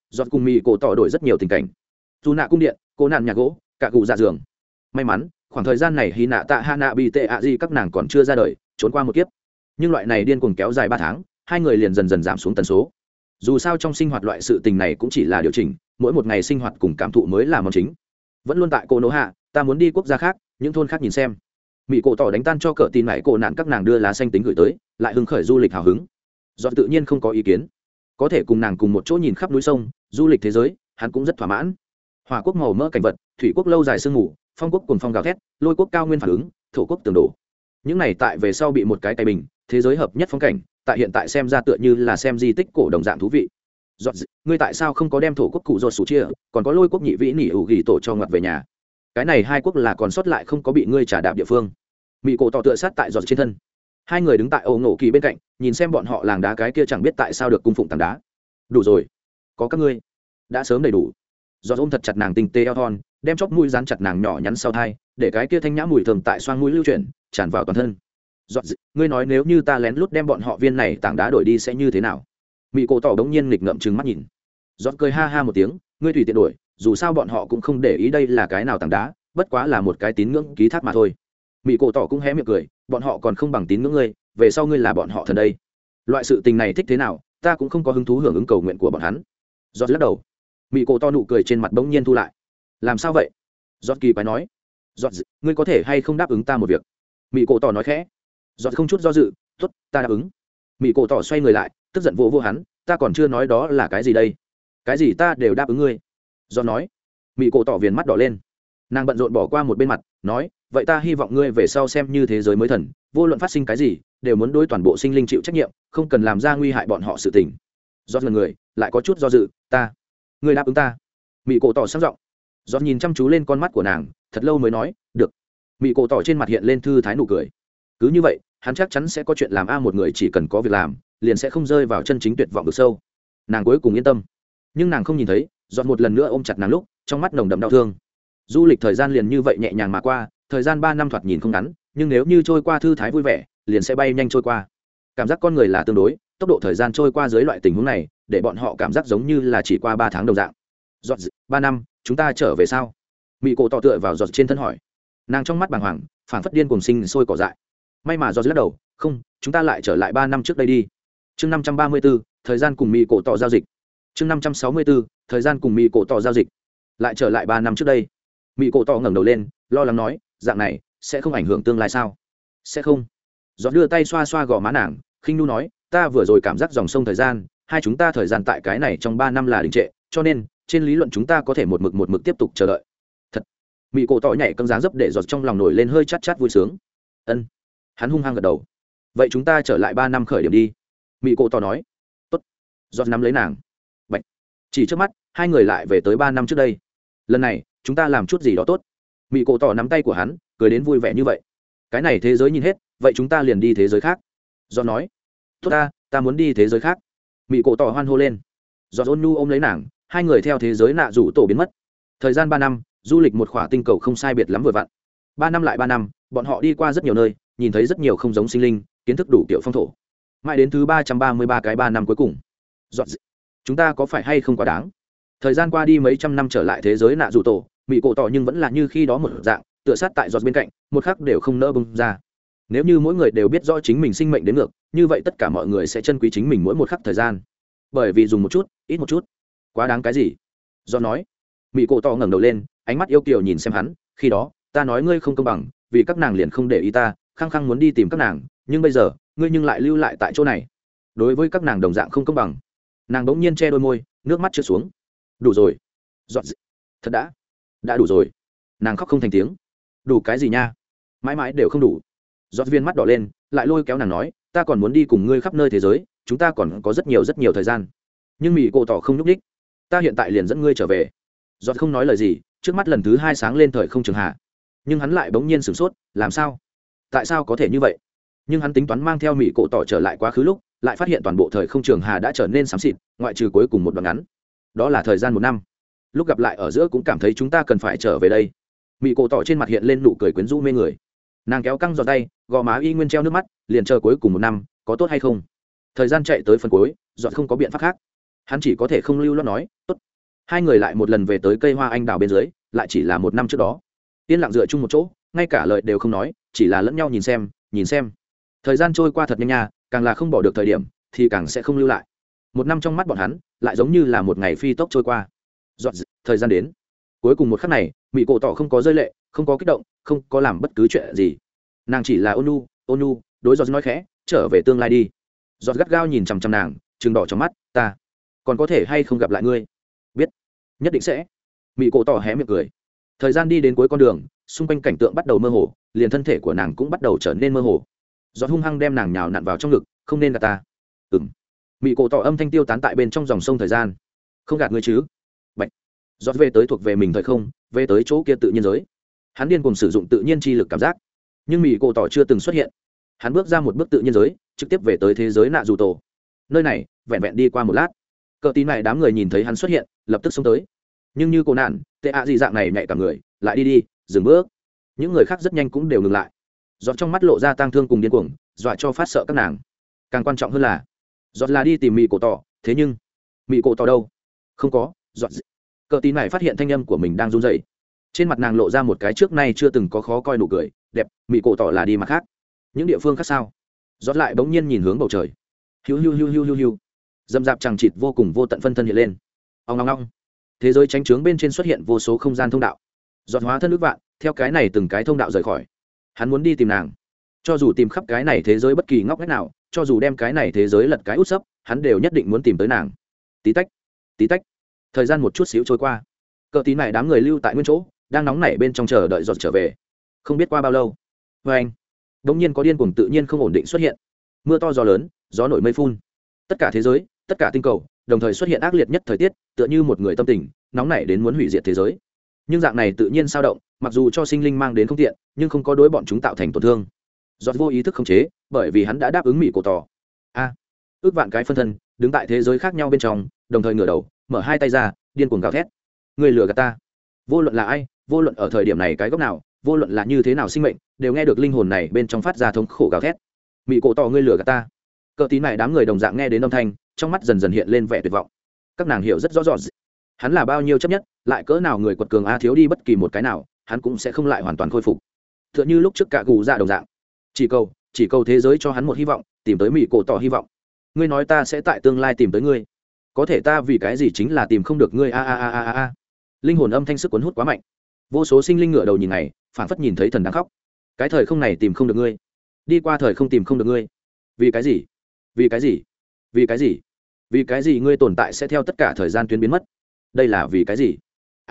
giọt cùng mỹ cổ tỏ đổi rất nhiều tình cảnh. Dù nạ cung điện, cô nạn nhà gỗ, cả cụ dạ giường. May mắn khoảng thời gian này hy nạ tạ hạ nạ bị tệ ạ gì các nàng còn chưa ra đời, trốn qua một kiếp. Nhưng loại này điên cuồng kéo dài 3 tháng, hai người liền dần dần giảm xuống tần số. Dù sao trong sinh hoạt loại sự tình này cũng chỉ là điều chỉnh, mỗi một ngày sinh hoạt cùng cảm thụ mới là món chính. Vẫn luôn tại cô nỗ hạ, ta muốn đi quốc gia khác, những thôn khác nhìn xem. Mỹ cổ tỏ đánh tan cho cỡ tin mại cổ nạn các nàng đưa lá xanh tính gửi tới, lại hứng khởi du lịch hào hứng. Do tự nhiên không có ý kiến, có thể cùng nàng cùng một chỗ nhìn khắp núi sông, du lịch thế giới, hắn cũng rất thỏa mãn. Hỏa quốc màu mỡ cảnh vật, thủy quốc lâu dài sương mù, phong quốc cùng phong gào thét, lôi quốc cao nguyên phản ứng, thổ quốc tường đổ. Những này tại về sau bị một cái tay bình, thế giới hợp nhất phong cảnh, tại hiện tại xem ra tựa như là xem di tích cổ đồng dạng thú vị. Giọt, ngươi tại sao không có đem thổ quốc cụ ruột sủ chia, còn có lôi quốc nhị vĩ nỉ ủ gỉ tổ cho ngoặt về nhà? Cái này hai quốc là còn sót lại không có bị ngươi trả đạp địa phương. Mỹ cổ tỏ tựa sát tại giọt trên thân. Hai người đứng tại ổ ngộ kỳ bên cạnh, nhìn xem bọn họ làng đá cái kia chẳng biết tại sao được cung phụng tảng đá. Đủ rồi, có các ngươi đã sớm đầy đủ. Giọt ôm thật chặt nàng tinh tế eo thon, đem chóp mũi dán chặt nàng nhỏ nhắn sau thai, để cái kia thanh nhã mùi thơm tại xoang mũi lưu chuyển, tràn vào toàn thân. Giọt, ngươi nói nếu như ta lén lút đem bọn họ viên này tảng đá đổi đi sẽ như thế nào? Mỹ cổ tỏ đống nhiên nghịch ngợm trừng mắt nhìn. Giọt cười ha ha một tiếng, ngươi tùy tiện đổi, dù sao bọn họ cũng không để ý đây là cái nào tảng đá, bất quá là một cái tín ngưỡng ký thác mà thôi. Mỹ cổ tỏ cũng hé miệng cười, bọn họ còn không bằng tín ngưỡng ngươi, về sau ngươi là bọn họ thần đây. Loại sự tình này thích thế nào, ta cũng không có hứng thú hưởng ứng cầu nguyện của bọn hắn. Giọt lắc đầu. Mỹ cổ to nụ cười trên mặt bỗng nhiên thu lại. Làm sao vậy? Giọt kỳ quái nói. Giọt, ngươi có thể hay không đáp ứng ta một việc? Mỹ cổ tỏ nói khẽ. Giọt không chút do dự, tốt, ta đáp ứng. Mỹ cổ tỏ xoay người lại, tức giận vô hắn, ta còn chưa nói đó là cái gì đây? Cái gì ta đều đáp ứng ngươi. Giọt nói. Mỹ cổ tỏ viền mắt đỏ lên. Nàng bận rộn bỏ qua một bên mặt, nói, vậy ta hy vọng ngươi về sau xem như thế giới mới thần, vô luận phát sinh cái gì đều muốn đối toàn bộ sinh linh chịu trách nhiệm, không cần làm ra nguy hại bọn họ sự tình. Giọt lần người lại có chút do dự, ta, ngươi đáp ứng ta? Mỹ cổ tỏ sáng giọng. Giọt nhìn chăm chú lên con mắt của nàng, thật lâu mới nói, được. Mỹ cổ tỏ trên mặt hiện lên thư thái nụ cười. Cứ như vậy hắn chắc chắn sẽ có chuyện làm. Một người chỉ cần có việc làm liền sẽ không rơi vào chân chính tuyệt vọng vực sâu. Nàng cuối cùng yên tâm. Nhưng nàng không nhìn thấy Giọt một lần nữa ôm chặt nàng lúc trong mắt nồng đậm đau thương. Du lịch thời gian liền như vậy nhẹ nhàng mà qua, thời gian 3 năm thoạt nhìn không ngắn, nhưng nếu như trôi qua thư thái vui vẻ liền sẽ bay nhanh trôi qua. Cảm giác con người là tương đối, tốc độ thời gian trôi qua dưới loại tình huống này để bọn họ cảm giác giống như là chỉ qua 3 tháng đồng dạng. Giọt, 3 năm chúng ta trở về sao? Mỹ cổ tỏ tựa vào Giọt trên thân hỏi. Nàng trong mắt bàng hoàng, phảng phất điên cuồng sinh sôi cỏ dại. May mà Giọt lắc đầu, không, chúng ta lại trở lại 3 năm trước đây đi. Chương 534, thời gian cùng Mỹ cổ tỏ giao dịch. Chương 564, thời gian cùng Mỹ cổ tỏ giao dịch. Lại trở lại 3 năm trước đây. Mỹ cổ tỏ ngẩng đầu lên, lo lắng nói, dạng này sẽ không ảnh hưởng tương lai sao? Sẽ không. Giọt đưa tay xoa xoa gò má nàng, khinh nu nói, ta vừa rồi cảm giác dòng sông thời gian, hai chúng ta thời gian tại cái này trong 3 năm là đình trệ, cho nên trên lý luận chúng ta có thể một mực tiếp tục chờ đợi. Thật. Mỹ cổ tỏ nhảy căng dáng dấp để Giọt trong lòng nổi lên hơi chát chát vui sướng. Ân. Hắn hung hăng gật đầu. Vậy chúng ta trở lại 3 năm khởi điểm đi. Mỹ cổ tỏ nói. Tốt. Giọt nắm lấy nàng. Bạch. Chỉ trước mắt hai người lại về tới 3 năm trước đây. Lần này chúng ta làm chút gì đó tốt. Mỹ cổ tỏ nắm tay của hắn, cười đến vui vẻ như vậy. Cái này thế giới nhìn hết, vậy chúng ta liền đi thế giới khác. Giọt nói. Tốt, ta muốn đi thế giới khác. Mỹ cổ tỏ hoan hô lên. Giọt ôn nhu ôm lấy nàng, hai người theo thế giới nạ rủ tổ biến mất. Thời gian 3 năm, du lịch một khỏa tinh cầu không sai biệt lắm vừa vặn. 3 năm lại 3 năm, bọn họ đi qua rất nhiều nơi, nhìn thấy rất nhiều không giống sinh linh, kiến thức đủ kiểu phong thổ. Mãi đến thứ 333 cái 3 năm cuối cùng. Giọt, chúng ta có phải hay không quá đáng? Thời gian qua đi mấy trăm năm trở lại thế giới nạ rủ tổ, Mỹ cổ tỏ nhưng vẫn là như khi đó một dạng, tựa sát tại Giọt bên cạnh, một khắc đều không nỡ bung ra. Nếu như mỗi người đều biết rõ chính mình sinh mệnh đến ngược, như vậy tất cả mọi người sẽ trân quý chính mình mỗi một khắc thời gian. Bởi vì dùng một chút, ít một chút, quá đáng cái gì? Giọt nói. Mỹ cổ tỏ ngẩng đầu lên, ánh mắt yêu kiều nhìn xem hắn, khi đó ta nói ngươi không công bằng, vì các nàng liền không để ý ta, khăng khăng muốn đi tìm các nàng, nhưng bây giờ ngươi nhưng lại lưu lại tại chỗ này, đối với các nàng đồng dạng không công bằng. Nàng bỗng nhiên che đôi môi, nước mắt trượt xuống. Đủ rồi. Giọt, thật đã đủ rồi. Nàng khóc không thành tiếng. Đủ cái gì nha? Mãi mãi đều không đủ. Giọt viên mắt đỏ lên, lại lôi kéo nàng nói, ta còn muốn đi cùng ngươi khắp nơi thế giới, chúng ta còn có rất nhiều thời gian. Nhưng Mỹ cổ tỏ không nhúc nhích. Ta hiện tại liền dẫn ngươi trở về. Giọt không nói lời gì, trước mắt lần thứ 2 sáng lên thời không trường hạ. Nhưng hắn lại bỗng nhiên sửng sốt, làm sao? Tại sao có thể như vậy? Nhưng hắn tính toán mang theo Mỹ cổ tỏ trở lại quá khứ lúc, lại phát hiện toàn bộ thời không trường hà đã trở nên xám xịt, ngoại trừ cuối cùng một đoạn ngắn. Đó là thời gian 1 năm. Lúc gặp lại ở giữa cũng cảm thấy chúng ta cần phải trở về đây. Mỹ cổ tỏ trên mặt hiện lên nụ cười quyến rũ mê người. Nàng kéo căng giọt tay, gò má y nguyên treo nước mắt, liền chờ cuối cùng 1 năm, có tốt hay không? Thời gian chạy tới phần cuối, giọt không có biện pháp khác. hắn chỉ có thể không lưu loát nói tốt. Hai người lại một lần về tới cây hoa anh đào bên dưới, lại chỉ là một năm trước đó. Yên lặng dựa chung một chỗ, ngay cả lời đều không nói, chỉ là lẫn nhau nhìn xem. Thời gian trôi qua thật nhanh nha, càng là không bỏ được thời điểm thì càng sẽ không lưu lại. Một năm trong mắt bọn hắn lại giống như là một ngày phi tốc trôi qua. Thời gian đến, cuối cùng một khắc này, Mị Cổ Tỏ không có rơi lệ, không có kích động, không có làm bất cứ chuyện gì. Nàng chỉ là ôn nhu đối Giọt nói khẽ, trở về tương lai đi. Giọt gắt gao nhìn chằm chằm nàng, trừng đỏ trong mắt, ta còn có thể hay không gặp lại ngươi? Biết, nhất định sẽ. Mị Cổ Tỏ hé miệng cười. Thời gian đi đến cuối con đường, xung quanh cảnh tượng bắt đầu mơ hồ, liền thân thể của nàng cũng bắt đầu trở nên mơ hồ. Giọt hung hăng đem nàng nhào nặn vào trong ngực, không nên gạt ta. Mị Cổ Tỏ âm thanh tiêu tán tại bên trong dòng sông thời gian. Không gạt ngươi chứ? Bạch. Giọt về tới thuộc về mình thời không, về tới chỗ kia tự nhiên giới. Hắn điên cuồng sử dụng tự nhiên chi lực cảm giác, nhưng Mị Cổ Tỏ chưa từng xuất hiện. Hắn bước ra một bước tự nhiên giới, trực tiếp về tới thế giới nạ dù tổ. Nơi này vẹn vẹn đi qua một lát, cờ tín này đám người nhìn thấy hắn xuất hiện, lập tức xông tới. Nhưng như cô nạn tệ ạ gì dạng này nhạy cả người, lại đi dừng bước. Những người khác rất nhanh cũng đều ngừng lại. Giọt trong mắt lộ ra tang thương cùng điên cuồng, dọa cho phát sợ các nàng. Càng quan trọng hơn là Giọt là đi tìm Mị Cổ Tỏ, thế nhưng Mị Cổ Tỏ đâu? Không có. Giọt cờ tín này phát hiện thanh âm của mình đang run rẩy, trên mặt nàng lộ ra một cái trước nay chưa từng có khó coi nụ cười đẹp. Mị Cổ Tỏ là đi mặt khác, những địa phương khác sao? Giọt lại bỗng nhiên nhìn hướng bầu trời. Hiu dâm dạp chẳng chịt vô cùng vô tận phân thân hiện lên. Ong ong ong, thế giới tránh trướng bên trên xuất hiện vô số không gian thông đạo. Giọt hóa thân ước vạn theo cái này từng cái thông đạo rời khỏi. Hắn muốn đi tìm nàng, cho dù tìm khắp cái này thế giới bất kỳ ngóc ngách nào, cho dù đem cái này thế giới lật cái út sấp, hắn đều nhất định muốn tìm tới nàng. Tí tách, thời gian một chút xíu trôi qua. Cờ tí này đám người lưu tại nguyên chỗ, đang nóng nảy bên trong chờ đợi Giọt trở về. Không biết qua bao lâu, anh đột nhiên có điên cuồng tự nhiên không ổn định xuất hiện. Mưa to gió lớn, gió nổi mây phun, tất cả thế giới, tất cả tinh cầu đồng thời xuất hiện ác liệt nhất thời tiết, tựa như một người tâm tình nóng nảy đến muốn hủy diệt thế giới. Nhưng dạng này tự nhiên sao động, mặc dù cho sinh linh mang đến không tiện, nhưng không có đối bọn chúng tạo thành tổn thương. Giọt vô ý thức khống chế, bởi vì hắn đã đáp ứng Mị Cổ Tỏ. Ước vạn cái phân thân đứng tại thế giới khác nhau bên trong, đồng thời ngửa đầu, mở hai tay ra, điên cuồng gào thét. Người lừa gạt ta! Vô luận là ai, vô luận ở thời điểm này cái góc nào, vô luận là như thế nào sinh mệnh, đều nghe được linh hồn này bên trong phát ra thống khổ gào thét. Mị Cổ Tỏ, ngươi lừa gạt ta! Cờ tín này đám người đồng dạng nghe đến âm thanh, trong mắt dần dần hiện lên vẻ tuyệt vọng. Các nàng hiểu rất rõ ràng, hắn là bao nhiêu chấp nhất, lại cỡ nào người quật cường thiếu đi bất kỳ một cái nào, hắn cũng sẽ không lại hoàn toàn khôi phục. Tựa như lúc trước cả gù dạ đồng dạng, chỉ cầu thế giới cho hắn một hy vọng, tìm tới Mị Cổ Tỏ hy vọng. Ngươi nói ta sẽ tại tương lai tìm tới ngươi, có thể ta vì cái gì chính là tìm không được ngươi a. Linh hồn âm thanh sức cuốn hút quá mạnh, vô số sinh linh ngửa đầu nhìn này, phảng phất nhìn thấy thần đang khóc. Cái thời không này tìm không được ngươi, đi qua thời không tìm không được ngươi, vì cái gì? Vì cái gì ngươi tồn tại sẽ theo tất cả thời gian tuyến biến mất? Đây là vì cái gì?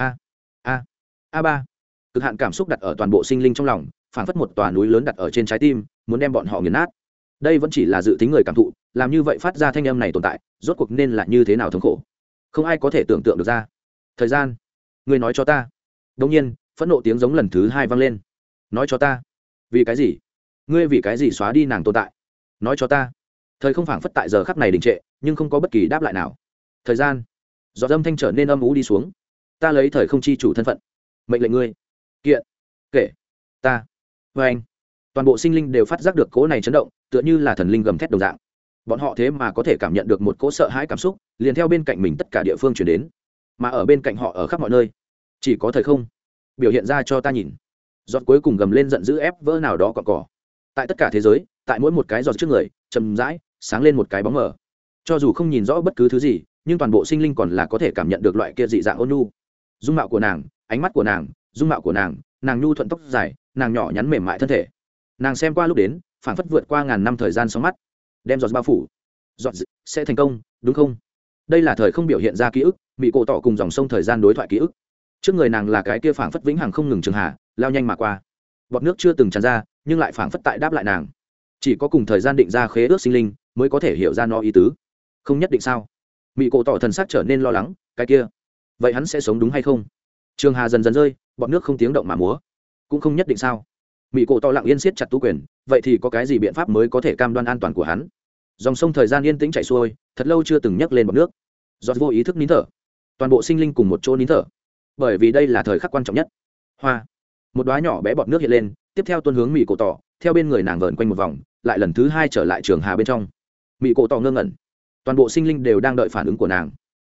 A3. Cực hạn cảm xúc đặt ở toàn bộ sinh linh trong lòng, phảng phất một tòa núi lớn đặt ở trên trái tim, muốn đem bọn họ nghiền nát. Đây vẫn chỉ là dự tính người cảm thụ, làm như vậy phát ra thanh âm này tồn tại, rốt cuộc nên là như thế nào thống khổ, không ai có thể tưởng tượng được ra. Thời gian, ngươi nói cho ta. Đột nhiên, phẫn nộ tiếng giống lần thứ hai vang lên. Nói cho ta, vì cái gì? Ngươi vì cái gì xóa đi nàng tồn tại? Nói cho ta. Thời không phảng phất tại giờ khắc này đình trệ, nhưng không có bất kỳ đáp lại nào. Thời gian, giọt âm thanh trở nên âm u đi xuống. Ta lấy thời không chi chủ thân phận, mệnh lệnh ngươi kiện kể ta. Với anh, toàn bộ sinh linh đều phát giác được cỗ này chấn động, tựa như là thần linh gầm thét đồng dạng. Bọn họ thế mà có thể cảm nhận được một cỗ sợ hãi cảm xúc, liền theo bên cạnh mình tất cả địa phương chuyển đến, mà ở bên cạnh họ ở khắp mọi nơi, chỉ có thời không biểu hiện ra cho ta nhìn. Giọt cuối cùng gầm lên giận dữ ép vỡ nào đó cọn cỏ. Tại tất cả thế giới, tại mỗi một cái giọt trước người, chậm rãi sáng lên một cái bóng mờ. Cho dù không nhìn rõ bất cứ thứ gì, nhưng toàn bộ sinh linh còn là có thể cảm nhận được loại kia dị dạng ôn nhu. Dung mạo của nàng, ánh mắt của nàng, dung mạo của nàng, nàng nhu thuận tóc dài, nàng nhỏ nhắn mềm mại thân thể. Nàng xem qua lúc đến, phảng phất vượt qua ngàn năm thời gian sóng mắt, đem giọt bao phủ. Giọt sẽ thành công, đúng không? Đây là thời không biểu hiện ra ký ức, Mị Cổ Tỏ cùng dòng sông thời gian đối thoại ký ức. Trước người nàng là cái kia phảng phất vĩnh hằng không ngừng trường hạ, lao nhanh mà qua. Bọt nước chưa từng tràn ra, nhưng lại phảng phất tại đáp lại nàng. Chỉ có cùng thời gian định ra khế ước sinh linh mới có thể hiểu ra nó ý tứ. Không nhất định sao? Mị Cổ Tỏ thần sắc trở nên lo lắng, cái kia, vậy hắn sẽ sống đúng hay không? Trường hà dần dần rơi, bọt nước không tiếng động mà múa. Cũng không nhất định sao? Mị Cổ Tỏ lặng yên siết chặt tú quyền, vậy thì có cái gì biện pháp mới có thể cam đoan an toàn của hắn? Dòng sông thời gian yên tĩnh chảy xuôi, thật lâu chưa từng nhấc lên bọt nước. Giọt vô ý thức nín thở. Toàn bộ sinh linh cùng một chỗ nín thở, bởi vì đây là thời khắc quan trọng nhất. Hoa, một đóa nhỏ bé bọt nước hiện lên, tiếp theo tuôn hướng Mị Cổ Tỏ, theo bên người nàng vờn quanh một vòng, lại lần thứ hai trở lại trường hà bên trong. Mị Cổ Tỏ ngơ ngẩn, toàn bộ sinh linh đều đang đợi phản ứng của nàng.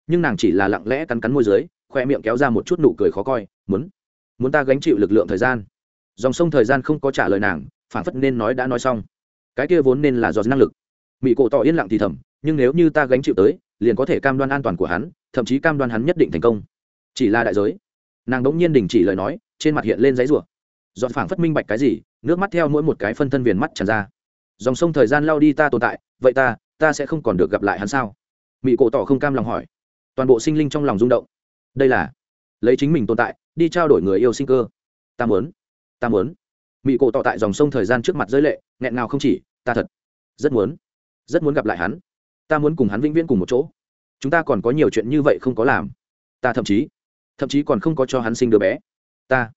nhưng nàng chỉ là lặng lẽ cắn cắn môi dưới, khoe miệng kéo ra một chút nụ cười khó coi. Muốn ta gánh chịu lực lượng thời gian. Dòng sông thời gian không có trả lời nàng, phản phất nên nói đã nói xong. Cái kia vốn nên là do năng lực. Mị cổ tỏ yên lặng thì thầm, nhưng nếu như ta gánh chịu tới, liền có thể cam đoan an toàn của hắn, thậm chí cam đoan hắn nhất định thành công. Chỉ là đại giới. Nàng đống nhiên đình chỉ lời nói, trên mặt hiện lên giấy rủa. Dọn phảng phất minh bạch cái gì, nước mắt theo mỗi một cái phân thân viền mắt tràn ra. Dòng sông thời gian lao đi ta tồn tại, vậy ta sẽ không còn được gặp lại hắn sao? Mị cổ tỏ không cam lòng hỏi. Toàn bộ sinh linh trong lòng rung động. Đây là lấy chính mình tồn tại đi trao đổi người yêu sinh cơ. Ta muốn. Mị cổ tỏ tại dòng sông thời gian trước mặt rơi lệ, nghẹn ngào không chỉ, ta thật rất muốn gặp lại hắn. Ta muốn cùng hắn vĩnh viễn cùng một chỗ. Chúng ta còn có nhiều chuyện như vậy không có làm. Ta thậm chí còn không có cho hắn sinh đứa bé. Ta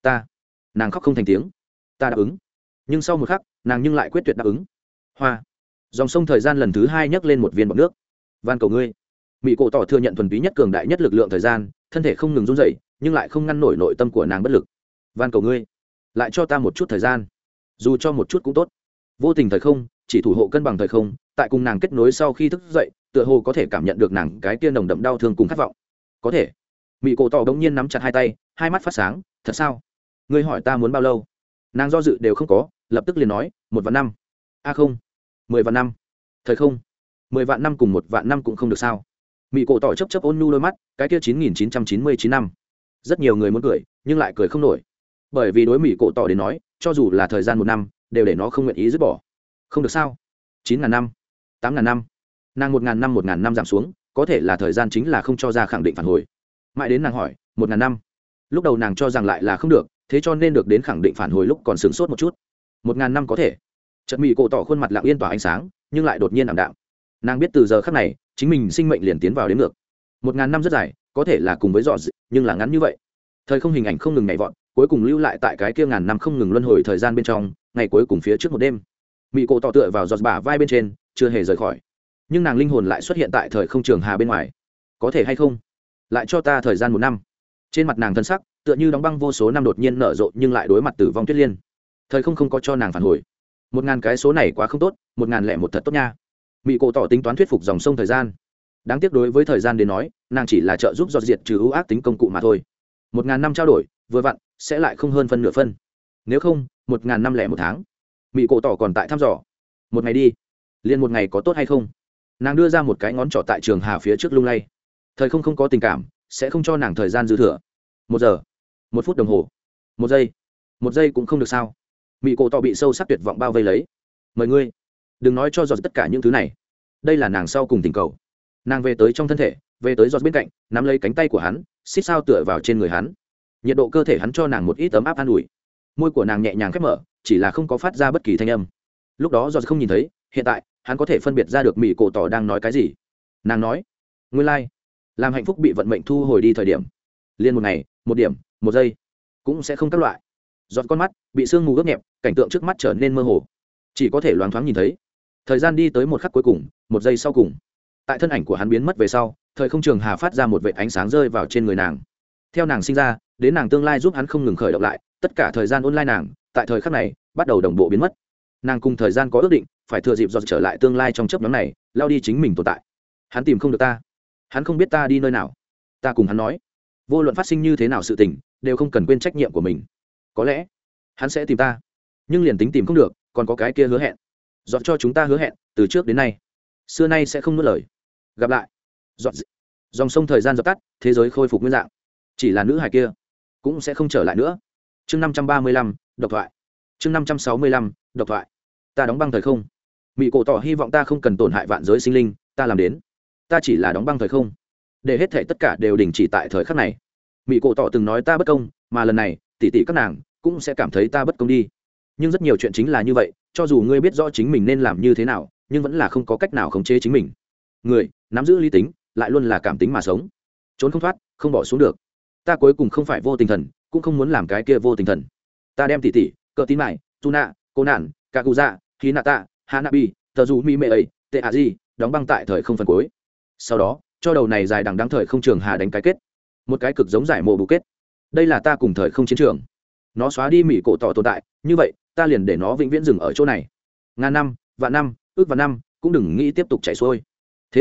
nàng khóc không thành tiếng. Ta đáp ứng. Nhưng sau một khắc nàng nhưng lại quyết tuyệt đáp ứng. Hoa. Dòng sông thời gian lần thứ hai nhấc lên một viên bọt nước. Van cầu ngươi. Mị cổ tỏ thừa nhận thuần túy nhất cường đại nhất lực lượng thời gian, thân thể không ngừng run rẩy, nhưng lại không ngăn nổi nội tâm của nàng bất lực. Van cầu ngươi, lại cho ta một chút thời gian, dù cho một chút cũng tốt. Vô tình thời không, chỉ thủ hộ cân bằng thời không, tại cùng nàng kết nối sau khi thức dậy, tựa hồ có thể cảm nhận được nàng cái kia nồng đậm đau thương cùng khát vọng. Có thể. Mị cổ tỏ đống nhiên nắm chặt hai tay, hai mắt phát sáng. Thật sao? Ngươi hỏi ta muốn bao lâu? Nàng do dự đều không có, lập tức liền nói, 1.000.000 năm. Không, 10.000.000 năm. Thời không, 10.000.000 năm cùng 1.000.000 năm cũng không được sao? Mị cổ tỏ chấp ôn nhu đôi mắt, cái kia 9.999 năm. Rất nhiều người muốn cười, nhưng lại cười không nổi, bởi vì đối Mị cổ tỏ đến nói, cho dù là thời gian 1 năm, đều để nó không nguyện ý dứt bỏ. Không được sao? 9.000 năm, 8.000 năm. Nàng 1.000 năm giảm xuống, có thể là thời gian chính là không cho ra khẳng định phản hồi. Mãi đến nàng hỏi 1.000 năm, lúc đầu nàng cho rằng lại là không được, thế cho nên được đến khẳng định phản hồi lúc còn sửng sốt một chút. 1.000 năm có thể. Chợt Mị cổ tỏ khuôn mặt lặng yên tỏa ánh sáng, nhưng lại đột nhiên ảm đạm. Nàng biết từ giờ khắc này chính mình sinh mệnh liền tiến vào đến ngược. 1.000 năm rất dài, có thể là cùng với dọ dị, nhưng là ngắn như vậy. Thời không hình ảnh không ngừng nhảy vọt, cuối cùng lưu lại tại cái kia ngàn năm không ngừng luân hồi thời gian bên trong, ngày cuối cùng phía trước một đêm. Mị cổ tỏ tựa vào giọt bả vai bên trên, chưa hề rời khỏi, nhưng nàng linh hồn lại xuất hiện tại thời không trường hà bên ngoài. Có thể hay không lại cho ta thời gian 1 năm? Trên mặt nàng thân sắc tựa như đóng băng vô số năm đột nhiên nở rộ, nhưng lại đối mặt tử vong tuyết liên. Thời không có cho nàng phản hồi. 1.000 cái số này quá không tốt, 1.001 thật tốt nha. Mị cổ tỏ tính toán thuyết phục dòng sông thời gian. Đáng tiếc đối với thời gian đến nói, nàng chỉ là trợ giúp dọn diệt trừ ưu ác tính công cụ mà thôi. 1.000 năm trao đổi vừa vặn sẽ lại không hơn phân nửa phân. Nếu không 1.001 tháng. Mị cổ tỏ còn tại thăm dò. Một ngày đi, liền một ngày có tốt hay không? Nàng đưa ra một cái ngón trỏ tại trường hà phía trước lung lay. Thời không có tình cảm, sẽ không cho nàng thời gian dư thừa. 1 giờ, 1 phút đồng hồ, 1 giây, 1 giây cũng không được sao? Mị cổ tỏ bị sâu sắc tuyệt vọng bao vây lấy. Mời ngươi đừng nói cho giọt tất cả những thứ này. Đây là nàng sau cùng tình cầu. Nàng về tới trong thân thể, về tới giọt bên cạnh, nắm lấy cánh tay của hắn, xích sao tựa vào trên người hắn. Nhiệt độ cơ thể hắn cho nàng một ít ấm áp an ủi. Môi của nàng nhẹ nhàng khép mở, chỉ là không có phát ra bất kỳ thanh âm. Lúc đó giọt không nhìn thấy, hiện tại hắn có thể phân biệt ra được Mị cổ tỏ đang nói cái gì. Nàng nói, nguyên lai làm hạnh phúc bị vận mệnh thu hồi đi thời điểm, liên một ngày, một điểm, một giây cũng sẽ không các loại. Giọt con mắt bị sương mù ướt nhẹp, cảnh tượng trước mắt trở nên mơ hồ, chỉ có thể loáng thoáng nhìn thấy thời gian đi tới một khắc cuối cùng, 1 giây sau cùng. Tại thân ảnh của hắn biến mất về sau, thời không trường hà phát ra một vệt ánh sáng rơi vào trên người nàng. Theo nàng sinh ra đến nàng tương lai giúp hắn không ngừng khởi động lại, tất cả thời gian online nàng tại thời khắc này bắt đầu đồng bộ biến mất. Nàng cùng thời gian có ước định, phải thừa dịp giọt trở lại tương lai trong chớp nhoáng này, lao đi chính mình tồn tại. Hắn tìm không được ta, hắn không biết ta đi nơi nào. Ta cùng hắn nói, vô luận phát sinh như thế nào sự tình, đều không cần quên trách nhiệm của mình. Có lẽ hắn sẽ tìm ta, nhưng liền tính tìm không được, còn có cái kia hứa hẹn. Giọt cho chúng ta hứa hẹn, từ trước đến nay, xưa nay sẽ không nuốt lời. Gặp lại. Giọt. Dòng sông thời gian dập tắt, thế giới khôi phục nguyên dạng. Chỉ là nữ hài kia cũng sẽ không trở lại nữa. Chương 535, độc thoại. Chương 565, độc thoại. Ta đóng băng thời không. Mị cổ tỏ hy vọng ta không cần tổn hại vạn giới sinh linh, ta làm đến. Ta chỉ là đóng băng thời không, để hết thảy tất cả đều đình chỉ tại thời khắc này. Mị cổ tỏ từng nói ta bất công, mà lần này tỷ tỷ các nàng cũng sẽ cảm thấy ta bất công đi. Nhưng rất nhiều chuyện chính là như vậy, cho dù ngươi biết rõ chính mình nên làm như thế nào, nhưng vẫn là không có cách nào khống chế chính mình. Người nắm giữ lý tính, lại luôn là cảm tính mà sống, trốn không thoát, không bỏ xuống được. Ta cuối cùng không phải vô tình thần, cũng không muốn làm cái kia vô tình thần. Ta đem tỷ tỷ, cờ tín mại, Tuna, cô nạn, Kaguya, Hinata, Hanabi, tờ dù mi mê ấy, tệ à gì, đóng băng tại thời không phần cuối. Sau đó cho đầu này dài đằng đẵng thời không trường hà đánh cái kết, một cái cực giống giải mộ bù kết. Đây là ta cùng thời không chiến trường. Nó xóa đi Mị cổ tỏ tồn tại, như vậy ta liền để nó vĩnh viễn dừng ở chỗ này. Ngàn năm, vạn năm, ước vạn năm cũng đừng nghĩ tiếp tục chảy xuôi. Thế là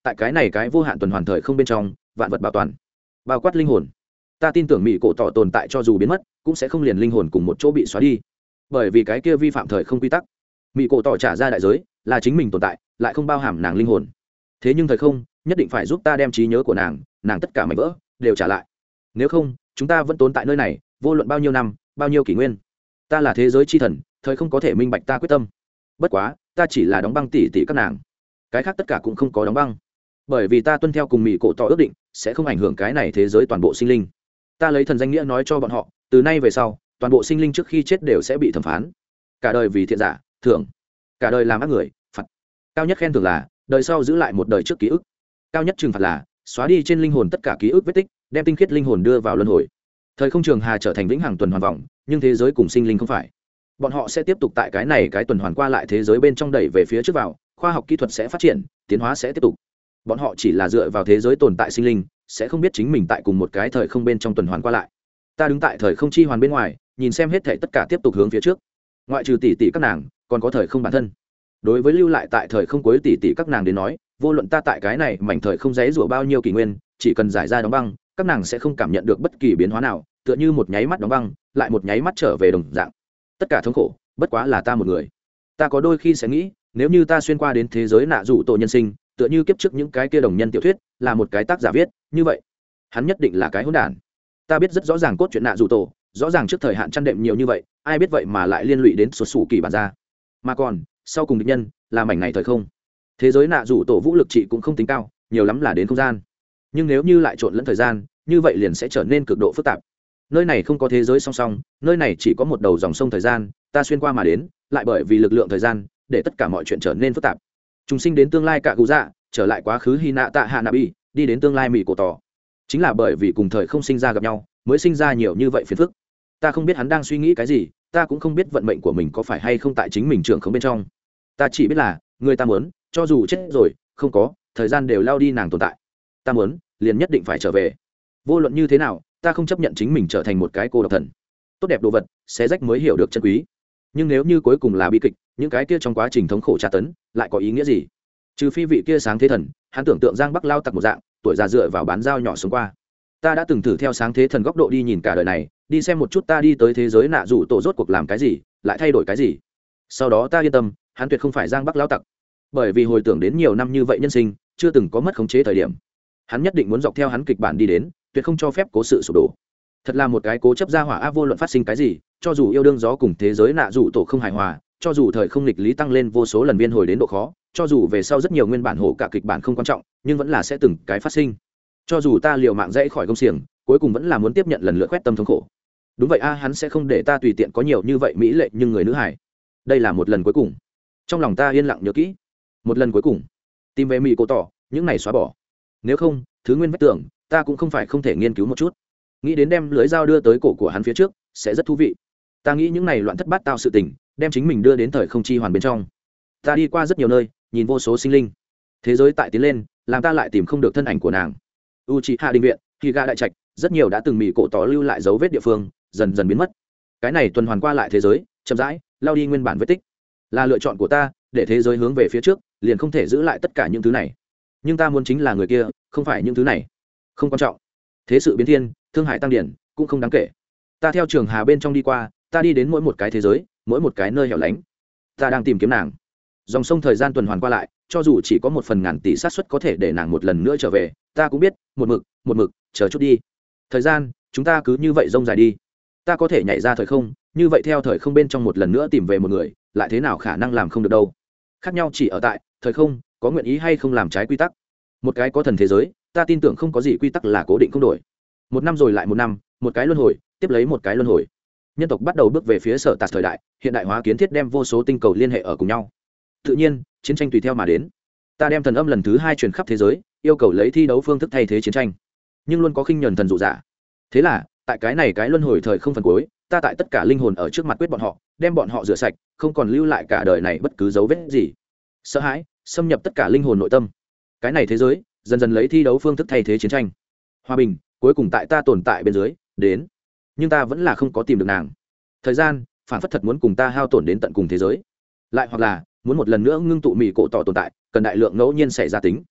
tại cái này cái vô hạn tuần hoàn thời không bên trong vạn vật bảo toàn bao quát linh hồn. Ta tin tưởng mỹ cổ tỏ tồn tại cho dù biến mất cũng sẽ không liền linh hồn cùng một chỗ bị xóa đi, bởi vì cái kia vi phạm thời không quy tắc. Mỹ cổ tỏ trả ra đại giới là chính mình tồn tại lại không bao hàm nàng linh hồn, thế nhưng thời không nhất định phải giúp ta đem trí nhớ của nàng tất cả mảnh vỡ đều trả lại, nếu không chúng ta vẫn tồn tại nơi này vô luận bao nhiêu năm bao nhiêu kỷ nguyên. Ta là thế giới chi thần, thời không có thể minh bạch ta quyết tâm, bất quá ta chỉ là đóng băng tỉ các nàng, cái khác tất cả cũng không có đóng băng, bởi vì ta tuân theo cùng mỹ cổ tỏ ước định sẽ không ảnh hưởng cái này thế giới toàn bộ sinh linh. Ta lấy thần danh nghĩa nói cho bọn họ, từ nay về sau toàn bộ sinh linh trước khi chết đều sẽ bị thẩm phán, cả đời vì thiện giả thưởng, cả đời làm ác người phạt. Cao nhất khen thưởng là đời sau giữ lại một đời trước ký ức, cao nhất trừng phạt là xóa đi trên linh hồn tất cả ký ức vết tích, đem tinh khiết linh hồn đưa vào luân hồi. Thời không trường hà trở thành vĩnh hằng tuần hoàn vòng, nhưng thế giới cùng sinh linh không phải. Bọn họ sẽ tiếp tục tại cái này cái tuần hoàn qua lại thế giới bên trong đẩy về phía trước vào, khoa học kỹ thuật sẽ phát triển, tiến hóa sẽ tiếp tục. Bọn họ chỉ là dựa vào thế giới tồn tại sinh linh, sẽ không biết chính mình tại cùng một cái thời không bên trong tuần hoàn qua lại. Ta đứng tại thời không chi hoàn bên ngoài, nhìn xem hết thảy tất cả tiếp tục hướng phía trước, ngoại trừ tỷ tỷ các nàng còn có thời không bản thân. Đối với lưu lại tại thời không cuối tỷ tỷ các nàng đến nói, vô luận ta tại cái này mảnh thời không giấy rủa bao nhiêu kỷ nguyên, chỉ cần giải ra đóng băng, các nàng sẽ không cảm nhận được bất kỳ biến hóa nào, tựa như một nháy mắt đóng băng lại một nháy mắt trở về đồng dạng. Tất cả thống khổ bất quá là ta một người. Ta có đôi khi sẽ nghĩ, nếu như ta xuyên qua đến thế giới nạ rủ tổ nhân sinh, tựa như kiếp trước những cái kia đồng nhân tiểu thuyết, là một cái tác giả viết như vậy, hắn nhất định là cái hỗn đản. Ta biết rất rõ ràng cốt truyện nạ rủ tổ, rõ ràng trước thời hạn chăn đệm nhiều như vậy, ai biết vậy mà lại liên lụy đến sụt sủ kỳ bản ra, mà còn sau cùng địch nhân là mảnh này thời không. Thế giới nạ rủ tổ vũ lực trị cũng không tính cao, nhiều lắm là đến không gian, nhưng nếu như lại trộn lẫn thời gian, như vậy liền sẽ trở nên cực độ phức tạp. Nơi này không có thế giới song song, nơi này chỉ có một đầu dòng sông thời gian, ta xuyên qua mà đến, lại bởi vì lực lượng thời gian để tất cả mọi chuyện trở nên phức tạp. Trùng sinh đến tương lai cả cụ dạ, trở lại quá khứ hy nạ tạ hạ nạ bi, đi đến tương lai mỹ cổ tỏ, chính là bởi vì cùng thời không sinh ra gặp nhau mới sinh ra nhiều như vậy phiền phức. Ta không biết hắn đang suy nghĩ cái gì, ta cũng không biết vận mệnh của mình có phải hay không tại chính mình trưởng không bên trong. Ta chỉ biết là người ta muốn, cho dù chết rồi không có thời gian đều lao đi nàng tồn tại, ta muốn liền nhất định phải trở về. Vô luận như thế nào ta không chấp nhận chính mình trở thành một cái cô độc thần. Tốt đẹp đồ vật xé rách mới hiểu được chân quý, nhưng nếu như cuối cùng là bi kịch, những cái kia trong quá trình thống khổ tra tấn lại có ý nghĩa gì? Trừ phi vị kia sáng thế thần, hắn tưởng tượng giang bắc lao tặc một dạng, tuổi già dựa vào bán dao nhỏ sống qua. Ta đã từng thử theo sáng thế thần góc độ đi nhìn cả đời này, đi xem một chút ta đi tới thế giới nạ rủ tổ rốt cuộc làm cái gì, lại thay đổi cái gì. Sau đó ta yên tâm, hắn tuyệt không phải giang bắc lao tặc, bởi vì hồi tưởng đến nhiều năm như vậy nhân sinh chưa từng có mất khống chế thời điểm, hắn nhất định muốn dọc theo hắn kịch bản đi đến, tuyệt không cho phép cố sự sụp đổ. Thật là một cái cố chấp gia hỏa, vô luận phát sinh cái gì, cho dù yêu đương gió cùng thế giới nạ rủ tổ không hài hòa, cho dù thời không nghịch lý tăng lên vô số lần biên hồi đến độ khó, cho dù về sau rất nhiều nguyên bản hổ cả kịch bản không quan trọng, nhưng vẫn là sẽ từng cái phát sinh. Cho dù ta liều mạng dãy khỏi công xiềng, cuối cùng vẫn là muốn tiếp nhận lần lượt quét tâm thống khổ. Đúng vậy hắn sẽ không để ta tùy tiện có nhiều như vậy mỹ lệ nhưng người nữ hải. Đây là một lần cuối cùng. Trong lòng ta yên lặng nhớ kỹ, một lần cuối cùng tìm về mỹ cổ tỏ, những này xóa bỏ. Nếu không, thứ nguyên vách tưởng ta cũng không phải không thể nghiên cứu một chút. Nghĩ đến đem lưới dao đưa tới cổ của hắn phía trước sẽ rất thú vị. Ta nghĩ những này loạn thất bát tao sự tình, đem chính mình đưa đến thời không chi hoàn bên trong. Ta đi qua rất nhiều nơi, nhìn vô số sinh linh, thế giới tại tiến lên, làm ta lại tìm không được thân ảnh của nàng. Uchiha Đình viện, Higa đại trạch, rất nhiều đã từng mỹ cổ tỏ lưu lại dấu vết địa phương dần dần biến mất. Cái này tuần hoàn qua lại thế giới chậm rãi lao đi nguyên bản vết tích, là lựa chọn của ta, để thế giới hướng về phía trước, liền không thể giữ lại tất cả những thứ này. Nhưng ta muốn chính là người kia, không phải những thứ này. Không quan trọng. Thế sự biến thiên, thương hại tăng điển cũng không đáng kể. Ta theo trường hà bên trong đi qua, ta đi đến mỗi một cái thế giới, mỗi một cái nơi hẻo lánh. Ta đang tìm kiếm nàng. Dòng sông thời gian tuần hoàn qua lại, cho dù chỉ có 1/1000 tỷ xác suất có thể để nàng một lần nữa trở về, ta cũng biết, một mực chờ chút đi. Thời gian, chúng ta cứ như vậy rông dài đi. Ta có thể nhảy ra thời không, như vậy theo thời không bên trong một lần nữa tìm về một người, lại thế nào khả năng làm không được đâu. Khác nhau chỉ ở tại thời không có nguyện ý hay không làm trái quy tắc. Một cái có thần thế giới, ta tin tưởng không có gì quy tắc là cố định không đổi. Một năm rồi lại một năm, một cái luân hồi tiếp lấy một cái luân hồi. Nhân tộc bắt đầu bước về phía sở tạt thời đại, hiện đại hóa kiến thiết đem vô số tinh cầu liên hệ ở cùng nhau. Tự nhiên chiến tranh tùy theo mà đến. Ta đem thần âm lần thứ 2 truyền khắp thế giới, yêu cầu lấy thi đấu phương thức thay thế chiến tranh, nhưng luôn có khinh nhẫn thần dụ giả. Thế là tại cái này cái luân hồi thời không phần cuối, ta tại tất cả linh hồn ở trước mặt quyết bọn họ, đem bọn họ rửa sạch, không còn lưu lại cả đời này bất cứ dấu vết gì. Sợ hãi xâm nhập tất cả linh hồn nội tâm. Cái này thế giới dần dần lấy thi đấu phương thức thay thế chiến tranh. Hòa bình cuối cùng tại ta tồn tại bên dưới đến, nhưng ta vẫn là không có tìm được nàng. Thời gian phản phất thật muốn cùng ta hao tổn đến tận cùng thế giới, lại hoặc là muốn một lần nữa ngưng tụ mỹ cổ tỏ tồn tại, cần đại lượng ngẫu nhiên xảy ra tính.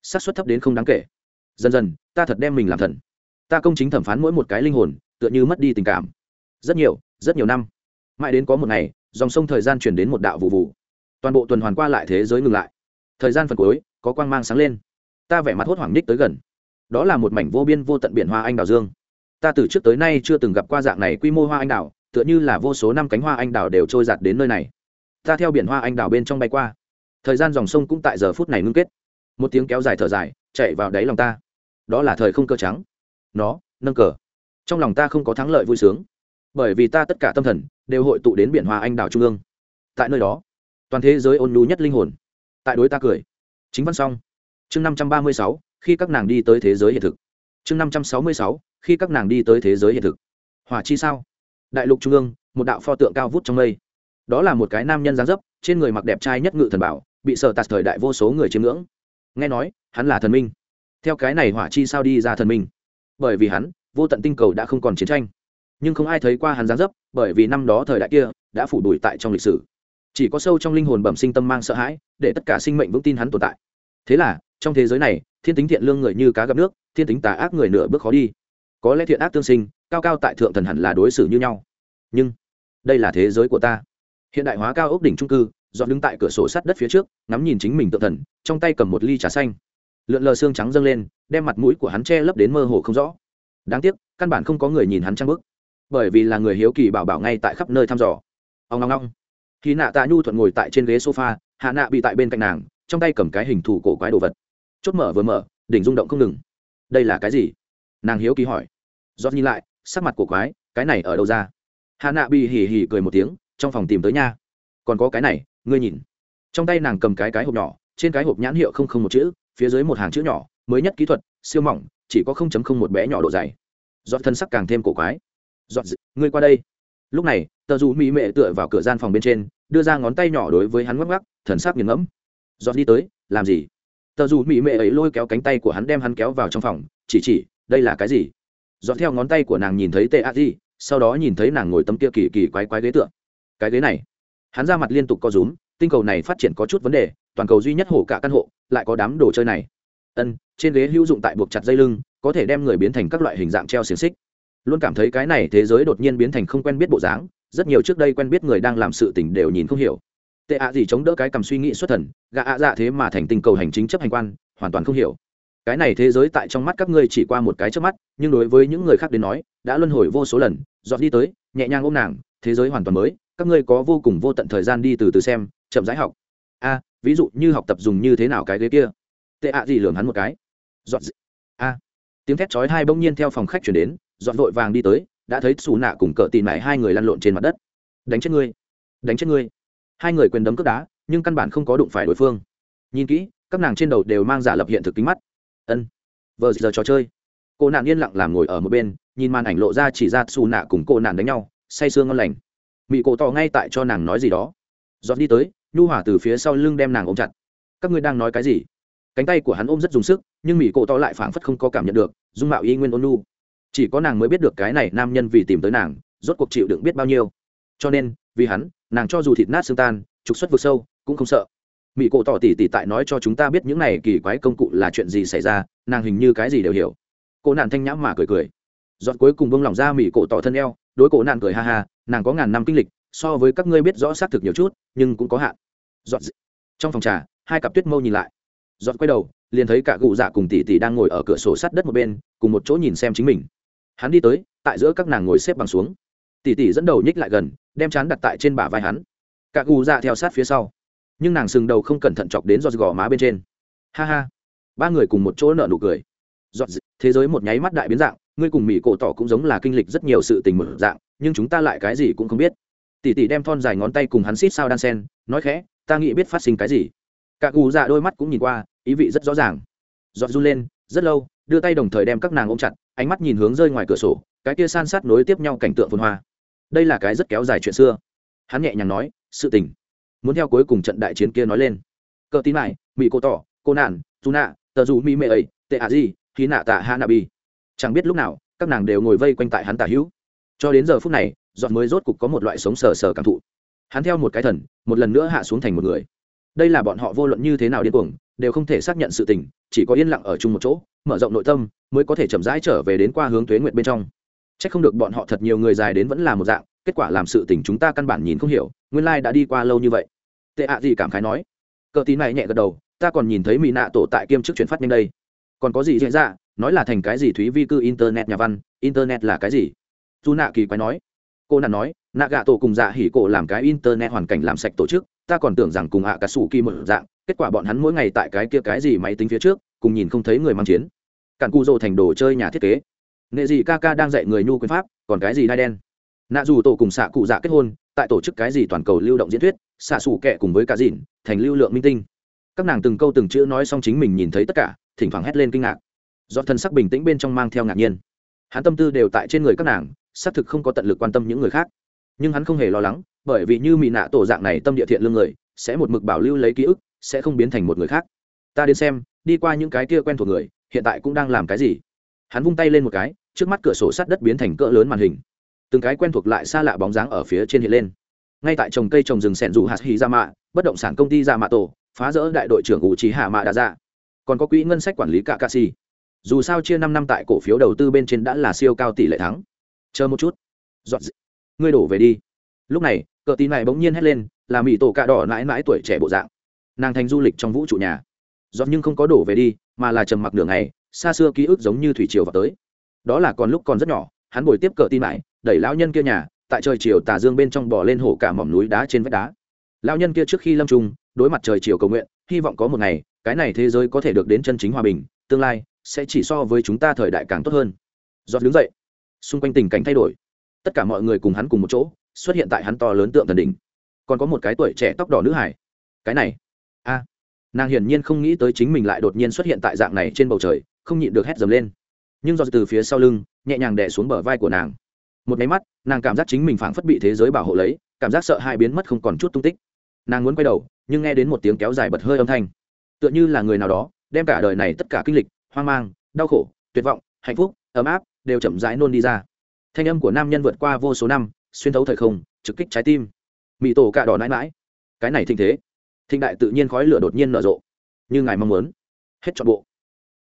xác suất thấp đến không đáng kể. Dần dần ta thật đem mình làm thần, ta công chính thẩm phán mỗi một cái linh hồn, tựa như mất đi tình cảm. Rất nhiều năm, mãi đến có một ngày, dòng sông thời gian chuyển đến một đạo vụ vụ, toàn bộ tuần hoàn qua lại thế giới ngừng lại. Thời gian phần cuối có quang mang sáng lên, ta vẻ mặt hốt hoảng ních tới gần. Đó là một mảnh vô biên vô tận biển hoa anh đào dương. Ta từ trước tới nay chưa từng gặp qua dạng này quy mô hoa anh đào, tựa như là vô số năm cánh hoa anh đào đều trôi giạt đến nơi này. Ta theo biển hoa anh đào bên trong bay qua, thời gian dòng sông cũng tại giờ phút này ngưng kết. Một tiếng kéo dài thở dài chạy vào đáy lòng ta. Đó là thời không cơ trắng, nó nâng cờ. Trong lòng ta không có thắng lợi vui sướng, bởi vì ta tất cả tâm thần đều hội tụ đến biển hoa anh đào trung ương. Tại nơi đó, toàn thế giới ôn nhu nhất linh hồn tại đối ta cười. Chính văn xong. Chương 536, khi các nàng đi tới thế giới hiện thực. Chương 566, khi các nàng đi tới thế giới hiện thực. Hỏa chi sao? Đại lục trung ương, một đạo pho tượng cao vút trong mây. Đó là một cái nam nhân dáng dấp, trên người mặc đẹp trai nhất ngự thần bảo, bị sở tạt thời đại vô số người chiêm ngưỡng. Nghe nói, hắn là thần minh. Theo cái này hỏa chi sao đi ra thần minh? Bởi vì hắn, vô tận tinh cầu đã không còn chiến tranh. Nhưng không ai thấy qua hắn dáng dấp, bởi vì năm đó thời đại kia đã phủ bụi tại trong lịch sử. Chỉ có sâu trong linh hồn bẩm sinh tâm mang sợ hãi, để tất cả sinh mệnh vững tin hắn tồn tại. Thế là, trong thế giới này, thiên tính thiện lương người như cá gặp nước, thiên tính tà ác người nửa bước khó đi. Có lẽ thiện ác tương sinh, cao cao tại thượng thần hẳn là đối xử như nhau. Nhưng đây là thế giới của ta. Hiện đại hóa cao ốc đỉnh trung cư, dọn đứng tại cửa sổ sắt đất phía trước, ngắm nhìn chính mình tượng thần, trong tay cầm một ly trà xanh. Lượn lờ xương trắng dâng lên, đem mặt mũi của hắn che lấp đến mơ hồ không rõ. Đáng tiếc, căn bản không có người nhìn hắn trang bức, bởi vì là người hiếu kỳ bảo bảo ngay tại khắp nơi thăm dò. Ông ngong ngong. Khi Nạ Tạ Nhu thuận ngồi tại trên ghế sofa, Hạ Nạ bị tại bên cạnh nàng, trong tay cầm cái hình thù cổ quái đồ vật. Chốt mở vừa mở, đỉnh rung động không ngừng. Đây là cái gì? Nàng hiếu kỳ hỏi. Giọt nhìn lại, sắc mặt cổ quái, cái này ở đâu ra? Hạ Nạ bị hì hì cười một tiếng, trong phòng tìm tới nha. Còn có cái này, ngươi nhìn. Trong tay nàng cầm cái hộp nhỏ, trên cái hộp nhãn hiệu không không một chữ, phía dưới một hàng chữ nhỏ, mới nhất kỹ thuật, siêu mỏng, chỉ có 0.01 bé nhỏ độ dày. Giọt thân sắc càng thêm cổ quái. Giọt, ngươi qua đây. Lúc này, tờ dù mỹ mệ tựa vào cửa gian phòng bên trên, đưa ra ngón tay nhỏ đối với hắn ngắc ngắc, thần sắc nghiền ngẫm. Giọt đi tới, làm gì? Tờ dù mỹ mệ ấy lôi kéo cánh tay của hắn đem hắn kéo vào trong phòng, chỉ, đây là cái gì? Giọt theo ngón tay của nàng nhìn thấy tê a di, sau đó nhìn thấy nàng ngồi tấm kia kỳ quái ghế tựa. Cái ghế này, hắn ra mặt liên tục co rúm, tinh cầu này phát triển có chút vấn đề, toàn cầu duy nhất hổ cả căn hộ, lại có đám đồ chơi này. Trên ghế hữu dụng tại buộc chặt dây lưng, có thể đem người biến thành các loại hình dạng treo xiềng xích. Luôn cảm thấy cái này thế giới đột nhiên biến thành không quen biết bộ dáng, rất nhiều trước đây quen biết người đang làm sự tình đều nhìn không hiểu. Tệ ạ gì chống đỡ cái cầm suy nghĩ xuất thần, gạ ạ dạ thế mà thành tinh cầu hành chính chấp hành quan, hoàn toàn không hiểu. Cái này thế giới tại trong mắt các ngươi chỉ qua một cái chớp mắt, nhưng đối với những người khác đến nói, đã luân hồi vô số lần. Dọn đi tới, nhẹ nhàng ôm nàng, thế giới hoàn toàn mới, các ngươi có vô cùng vô tận thời gian đi từ từ xem, chậm rãi học. Ví dụ như học tập dùng như thế nào cái ghế kia. Tệ ạ gì lườm hắn một cái. Dọn tiếng thét chói tai bỗng nhiên theo phòng khách truyền đến, dọn vội vàng đi tới, đã thấy Xù Nạ cùng Cờ Tì Nải hai người lăn lộn trên mặt đất. Đánh chết ngươi. Hai người quyền đấm cước đá, nhưng căn bản không có đụng phải đối phương. Nhìn kỹ, các nàng trên đầu đều mang giả lập hiện thực kính mắt. Vừa giờ trò chơi. Cô nạn yên lặng làm ngồi ở một bên, nhìn màn ảnh lộ ra chỉ ra Xù Nạ cùng cô nạn đánh nhau, say sưa ngon lành. Mị cổ tỏ ngay tại cho nàng nói gì đó. Dọn đi tới, nhu hòa từ phía sau lưng đem nàng ôm chặt. Các ngươi đang nói cái gì? Cánh tay của hắn ôm rất dùng sức, nhưng Mị cổ tỏ lại phảng phất không có cảm nhận được, dung mạo y nguyên ôn nhu. Chỉ có nàng mới biết được cái này nam nhân vì tìm tới nàng, rốt cuộc chịu đựng biết bao nhiêu. Cho nên, vì hắn, nàng cho dù thịt nát xương tan, trục xuất vực sâu, cũng không sợ. Mị cổ tỏ tỉ tại nói cho chúng ta biết những này kỳ quái công cụ là chuyện gì xảy ra, nàng hình như cái gì đều hiểu. Cô nạn thanh nhãm mà cười. Giọt cuối cùng bông lỏng ra Mị cổ tỏ thân eo, đối cổ nạn cười ha ha, nàng có ngàn năm kinh lịch, so với các ngươi biết rõ xác thực nhiều chút, nhưng cũng có hạn. Giọt. Trong phòng trà, hai cặp tuyết mâu nhìn lại. Giọt quay đầu, liền thấy cả cụ dạ cùng tỷ đang ngồi ở cửa sổ sát đất một bên, cùng một chỗ nhìn xem chính mình. Hắn đi tới, tại giữa các nàng ngồi xếp bằng xuống. Tỷ dẫn đầu nhích lại gần, đem trán đặt tại trên bả vai hắn. Cả cụ dạ theo sát phía sau, nhưng nàng sừng đầu không cẩn thận chọc đến giọt gò má bên trên. Ha ha. Ba người cùng một chỗ nở nụ cười. Giọt, thế giới một nháy mắt đại biến dạng, ngươi cùng Mị cổ tỏ cũng giống là kinh lịch rất nhiều sự tình một dạng, nhưng chúng ta lại cái gì cũng không biết. Tỷ đem thon dài ngón tay cùng hắn xít sao đan sen, nói khẽ, ta nghĩ biết phát sinh cái gì. Cả cụ dạ đôi mắt cũng nhìn qua, ý vị rất rõ ràng. Giọt run lên, rất lâu, đưa tay đồng thời đem các nàng ôm chặt, ánh mắt nhìn hướng rơi ngoài cửa sổ, cái kia san sát nối tiếp nhau cảnh tượng phồn hoa. Đây là cái rất kéo dài chuyện xưa. Hắn nhẹ nhàng nói, sự tình muốn theo cuối cùng trận đại chiến kia nói lên. Cờ tín này, Mị cổ tỏ, cô nạn, tu nạ, tờ dù mỹ mệ ấy, tệ à gì, khí nạ tạ hạ nạ bi. Chẳng biết lúc nào, các nàng đều ngồi vây quanh tại hắn tả hữu. Cho đến giờ phút này, Giọt mới rốt cục có một loại sống sờ sờ cảm thụ. Hắn theo một cái thần, một lần nữa hạ xuống thành một người. Đây là bọn họ vô luận như thế nào điên cuồng, đều không thể xác nhận sự tình, chỉ có yên lặng ở chung một chỗ mở rộng nội tâm mới có thể chậm rãi trở về đến qua hướng tuế nguyện bên trong. Chắc không được bọn họ thật nhiều người dài đến vẫn là một dạng, kết quả làm sự tình chúng ta căn bản nhìn không hiểu, nguyên lai đã đi qua lâu như vậy. Tệ ạ gì cảm khái nói. Cờ tí này nhẹ gật đầu, ta còn nhìn thấy mỹ nạ tổ tại kiêm chức chuyển phát nhanh đây. Còn có gì diễn ra, nói là thành cái gì thúy vi cư internet nhà văn, internet là cái gì? Du nạ kỳ quái nói. Cô nạ nói, nạ gạ tổ cùng dạ hỉ cổ làm cái internet hoàn cảnh làm sạch tổ chức, ta còn tưởng rằng cùng ạ cả sủ kỳ một dạng, kết quả bọn hắn mỗi ngày tại cái kia cái gì máy tính phía trước, cùng nhìn không thấy người mang chiến. Cản cu rồ thành đồ chơi nhà thiết kế. Nghệ gì ca ca đang dạy người nhu quyền pháp, còn cái gì đai đen. Nạ dù tổ cùng xạ cụ dạ kết hôn, tại tổ chức cái gì toàn cầu lưu động diễn thuyết, xạ xù kẹ cùng với cả dịn, thành lưu lượng minh tinh. Các nàng từng câu từng chữ nói xong chính mình nhìn thấy tất cả, thỉnh thoảng hét lên kinh ngạc. Do thân sắc bình tĩnh bên trong mang theo ngạc nhiên. Hắn tâm tư đều tại trên người các nàng, xác thực không có tận lực quan tâm những người khác. Nhưng hắn không hề lo lắng, bởi vì như mỹ nạ tổ dạng này tâm địa thiện lương người, sẽ một mực bảo lưu lấy ký ức, sẽ không biến thành một người khác. Ta đến xem, đi qua những cái kia quen thuộc người, hiện tại cũng đang làm cái gì. Hắn vung tay lên một cái, trước mắt cửa sổ sắt đất biến thành cỡ lớn màn hình, từng cái quen thuộc lại xa lạ bóng dáng ở phía trên hiện lên. Ngay tại trồng cây trồng rừng sẹn dù hạt hì ra mạ, bất động sản công ty ra mạ tổ, phá rỡ đại đội trưởng ủ trí hạ mạ đã ra, còn có quỹ ngân sách quản lý cả ca si. Dù sao chia 5 năm tại cổ phiếu đầu tư bên trên đã là siêu cao tỷ lệ thắng. Chờ một chút, dọn ngươi đổ về đi. Lúc này cờ tí này bỗng nhiên hét lên, là mỹ tổ cạ đỏ mãi mãi tuổi trẻ bộ dạng, nàng thành du lịch trong vũ trụ nhà. Dọn nhưng không có đổ về đi, mà là trầm mặc nửa ngày, xa xưa ký ức giống như thủy triều vào tới. Đó là còn lúc còn rất nhỏ, hắn bồi tiếp cờ tin mãi đẩy lão nhân kia nhà, tại trời chiều tà dương bên trong bò lên hồ cả mỏm núi đá trên vách đá. Lão nhân kia trước khi lâm trung, đối mặt trời chiều cầu nguyện, hy vọng có một ngày cái này thế giới có thể được đến chân chính hòa bình, tương lai sẽ chỉ so với chúng ta thời đại càng tốt hơn. Giọt đứng dậy, xung quanh tình cảnh thay đổi, tất cả mọi người cùng hắn cùng một chỗ xuất hiện tại hắn to lớn tượng thần đỉnh. Còn có một cái tuổi trẻ tóc đỏ nữ hải. Cái này nàng hiển nhiên không nghĩ tới chính mình lại đột nhiên xuất hiện tại dạng này trên bầu trời, không nhịn được hét dầm lên. Nhưng do từ phía sau lưng nhẹ nhàng đè xuống bờ vai của nàng, một máy mắt nàng cảm giác chính mình phảng phất bị thế giới bảo hộ lấy, cảm giác sợ hãi biến mất không còn chút tung tích. Nàng muốn quay đầu, nhưng nghe đến một tiếng kéo dài bật hơi âm thanh, tựa như là người nào đó đem cả đời này tất cả kinh lịch, hoang mang, đau khổ, tuyệt vọng, hạnh phúc, ấm áp đều chậm rãi nôn đi ra. Thanh âm của nam nhân vượt qua vô số năm, xuyên thấu thời không, trực kích trái tim. Mỹ tổ cạ đỏ nãi mãi, cái này thịnh thế thịnh đại tự nhiên khói lửa đột nhiên nở rộ, như ngài mong muốn, hết trọn bộ.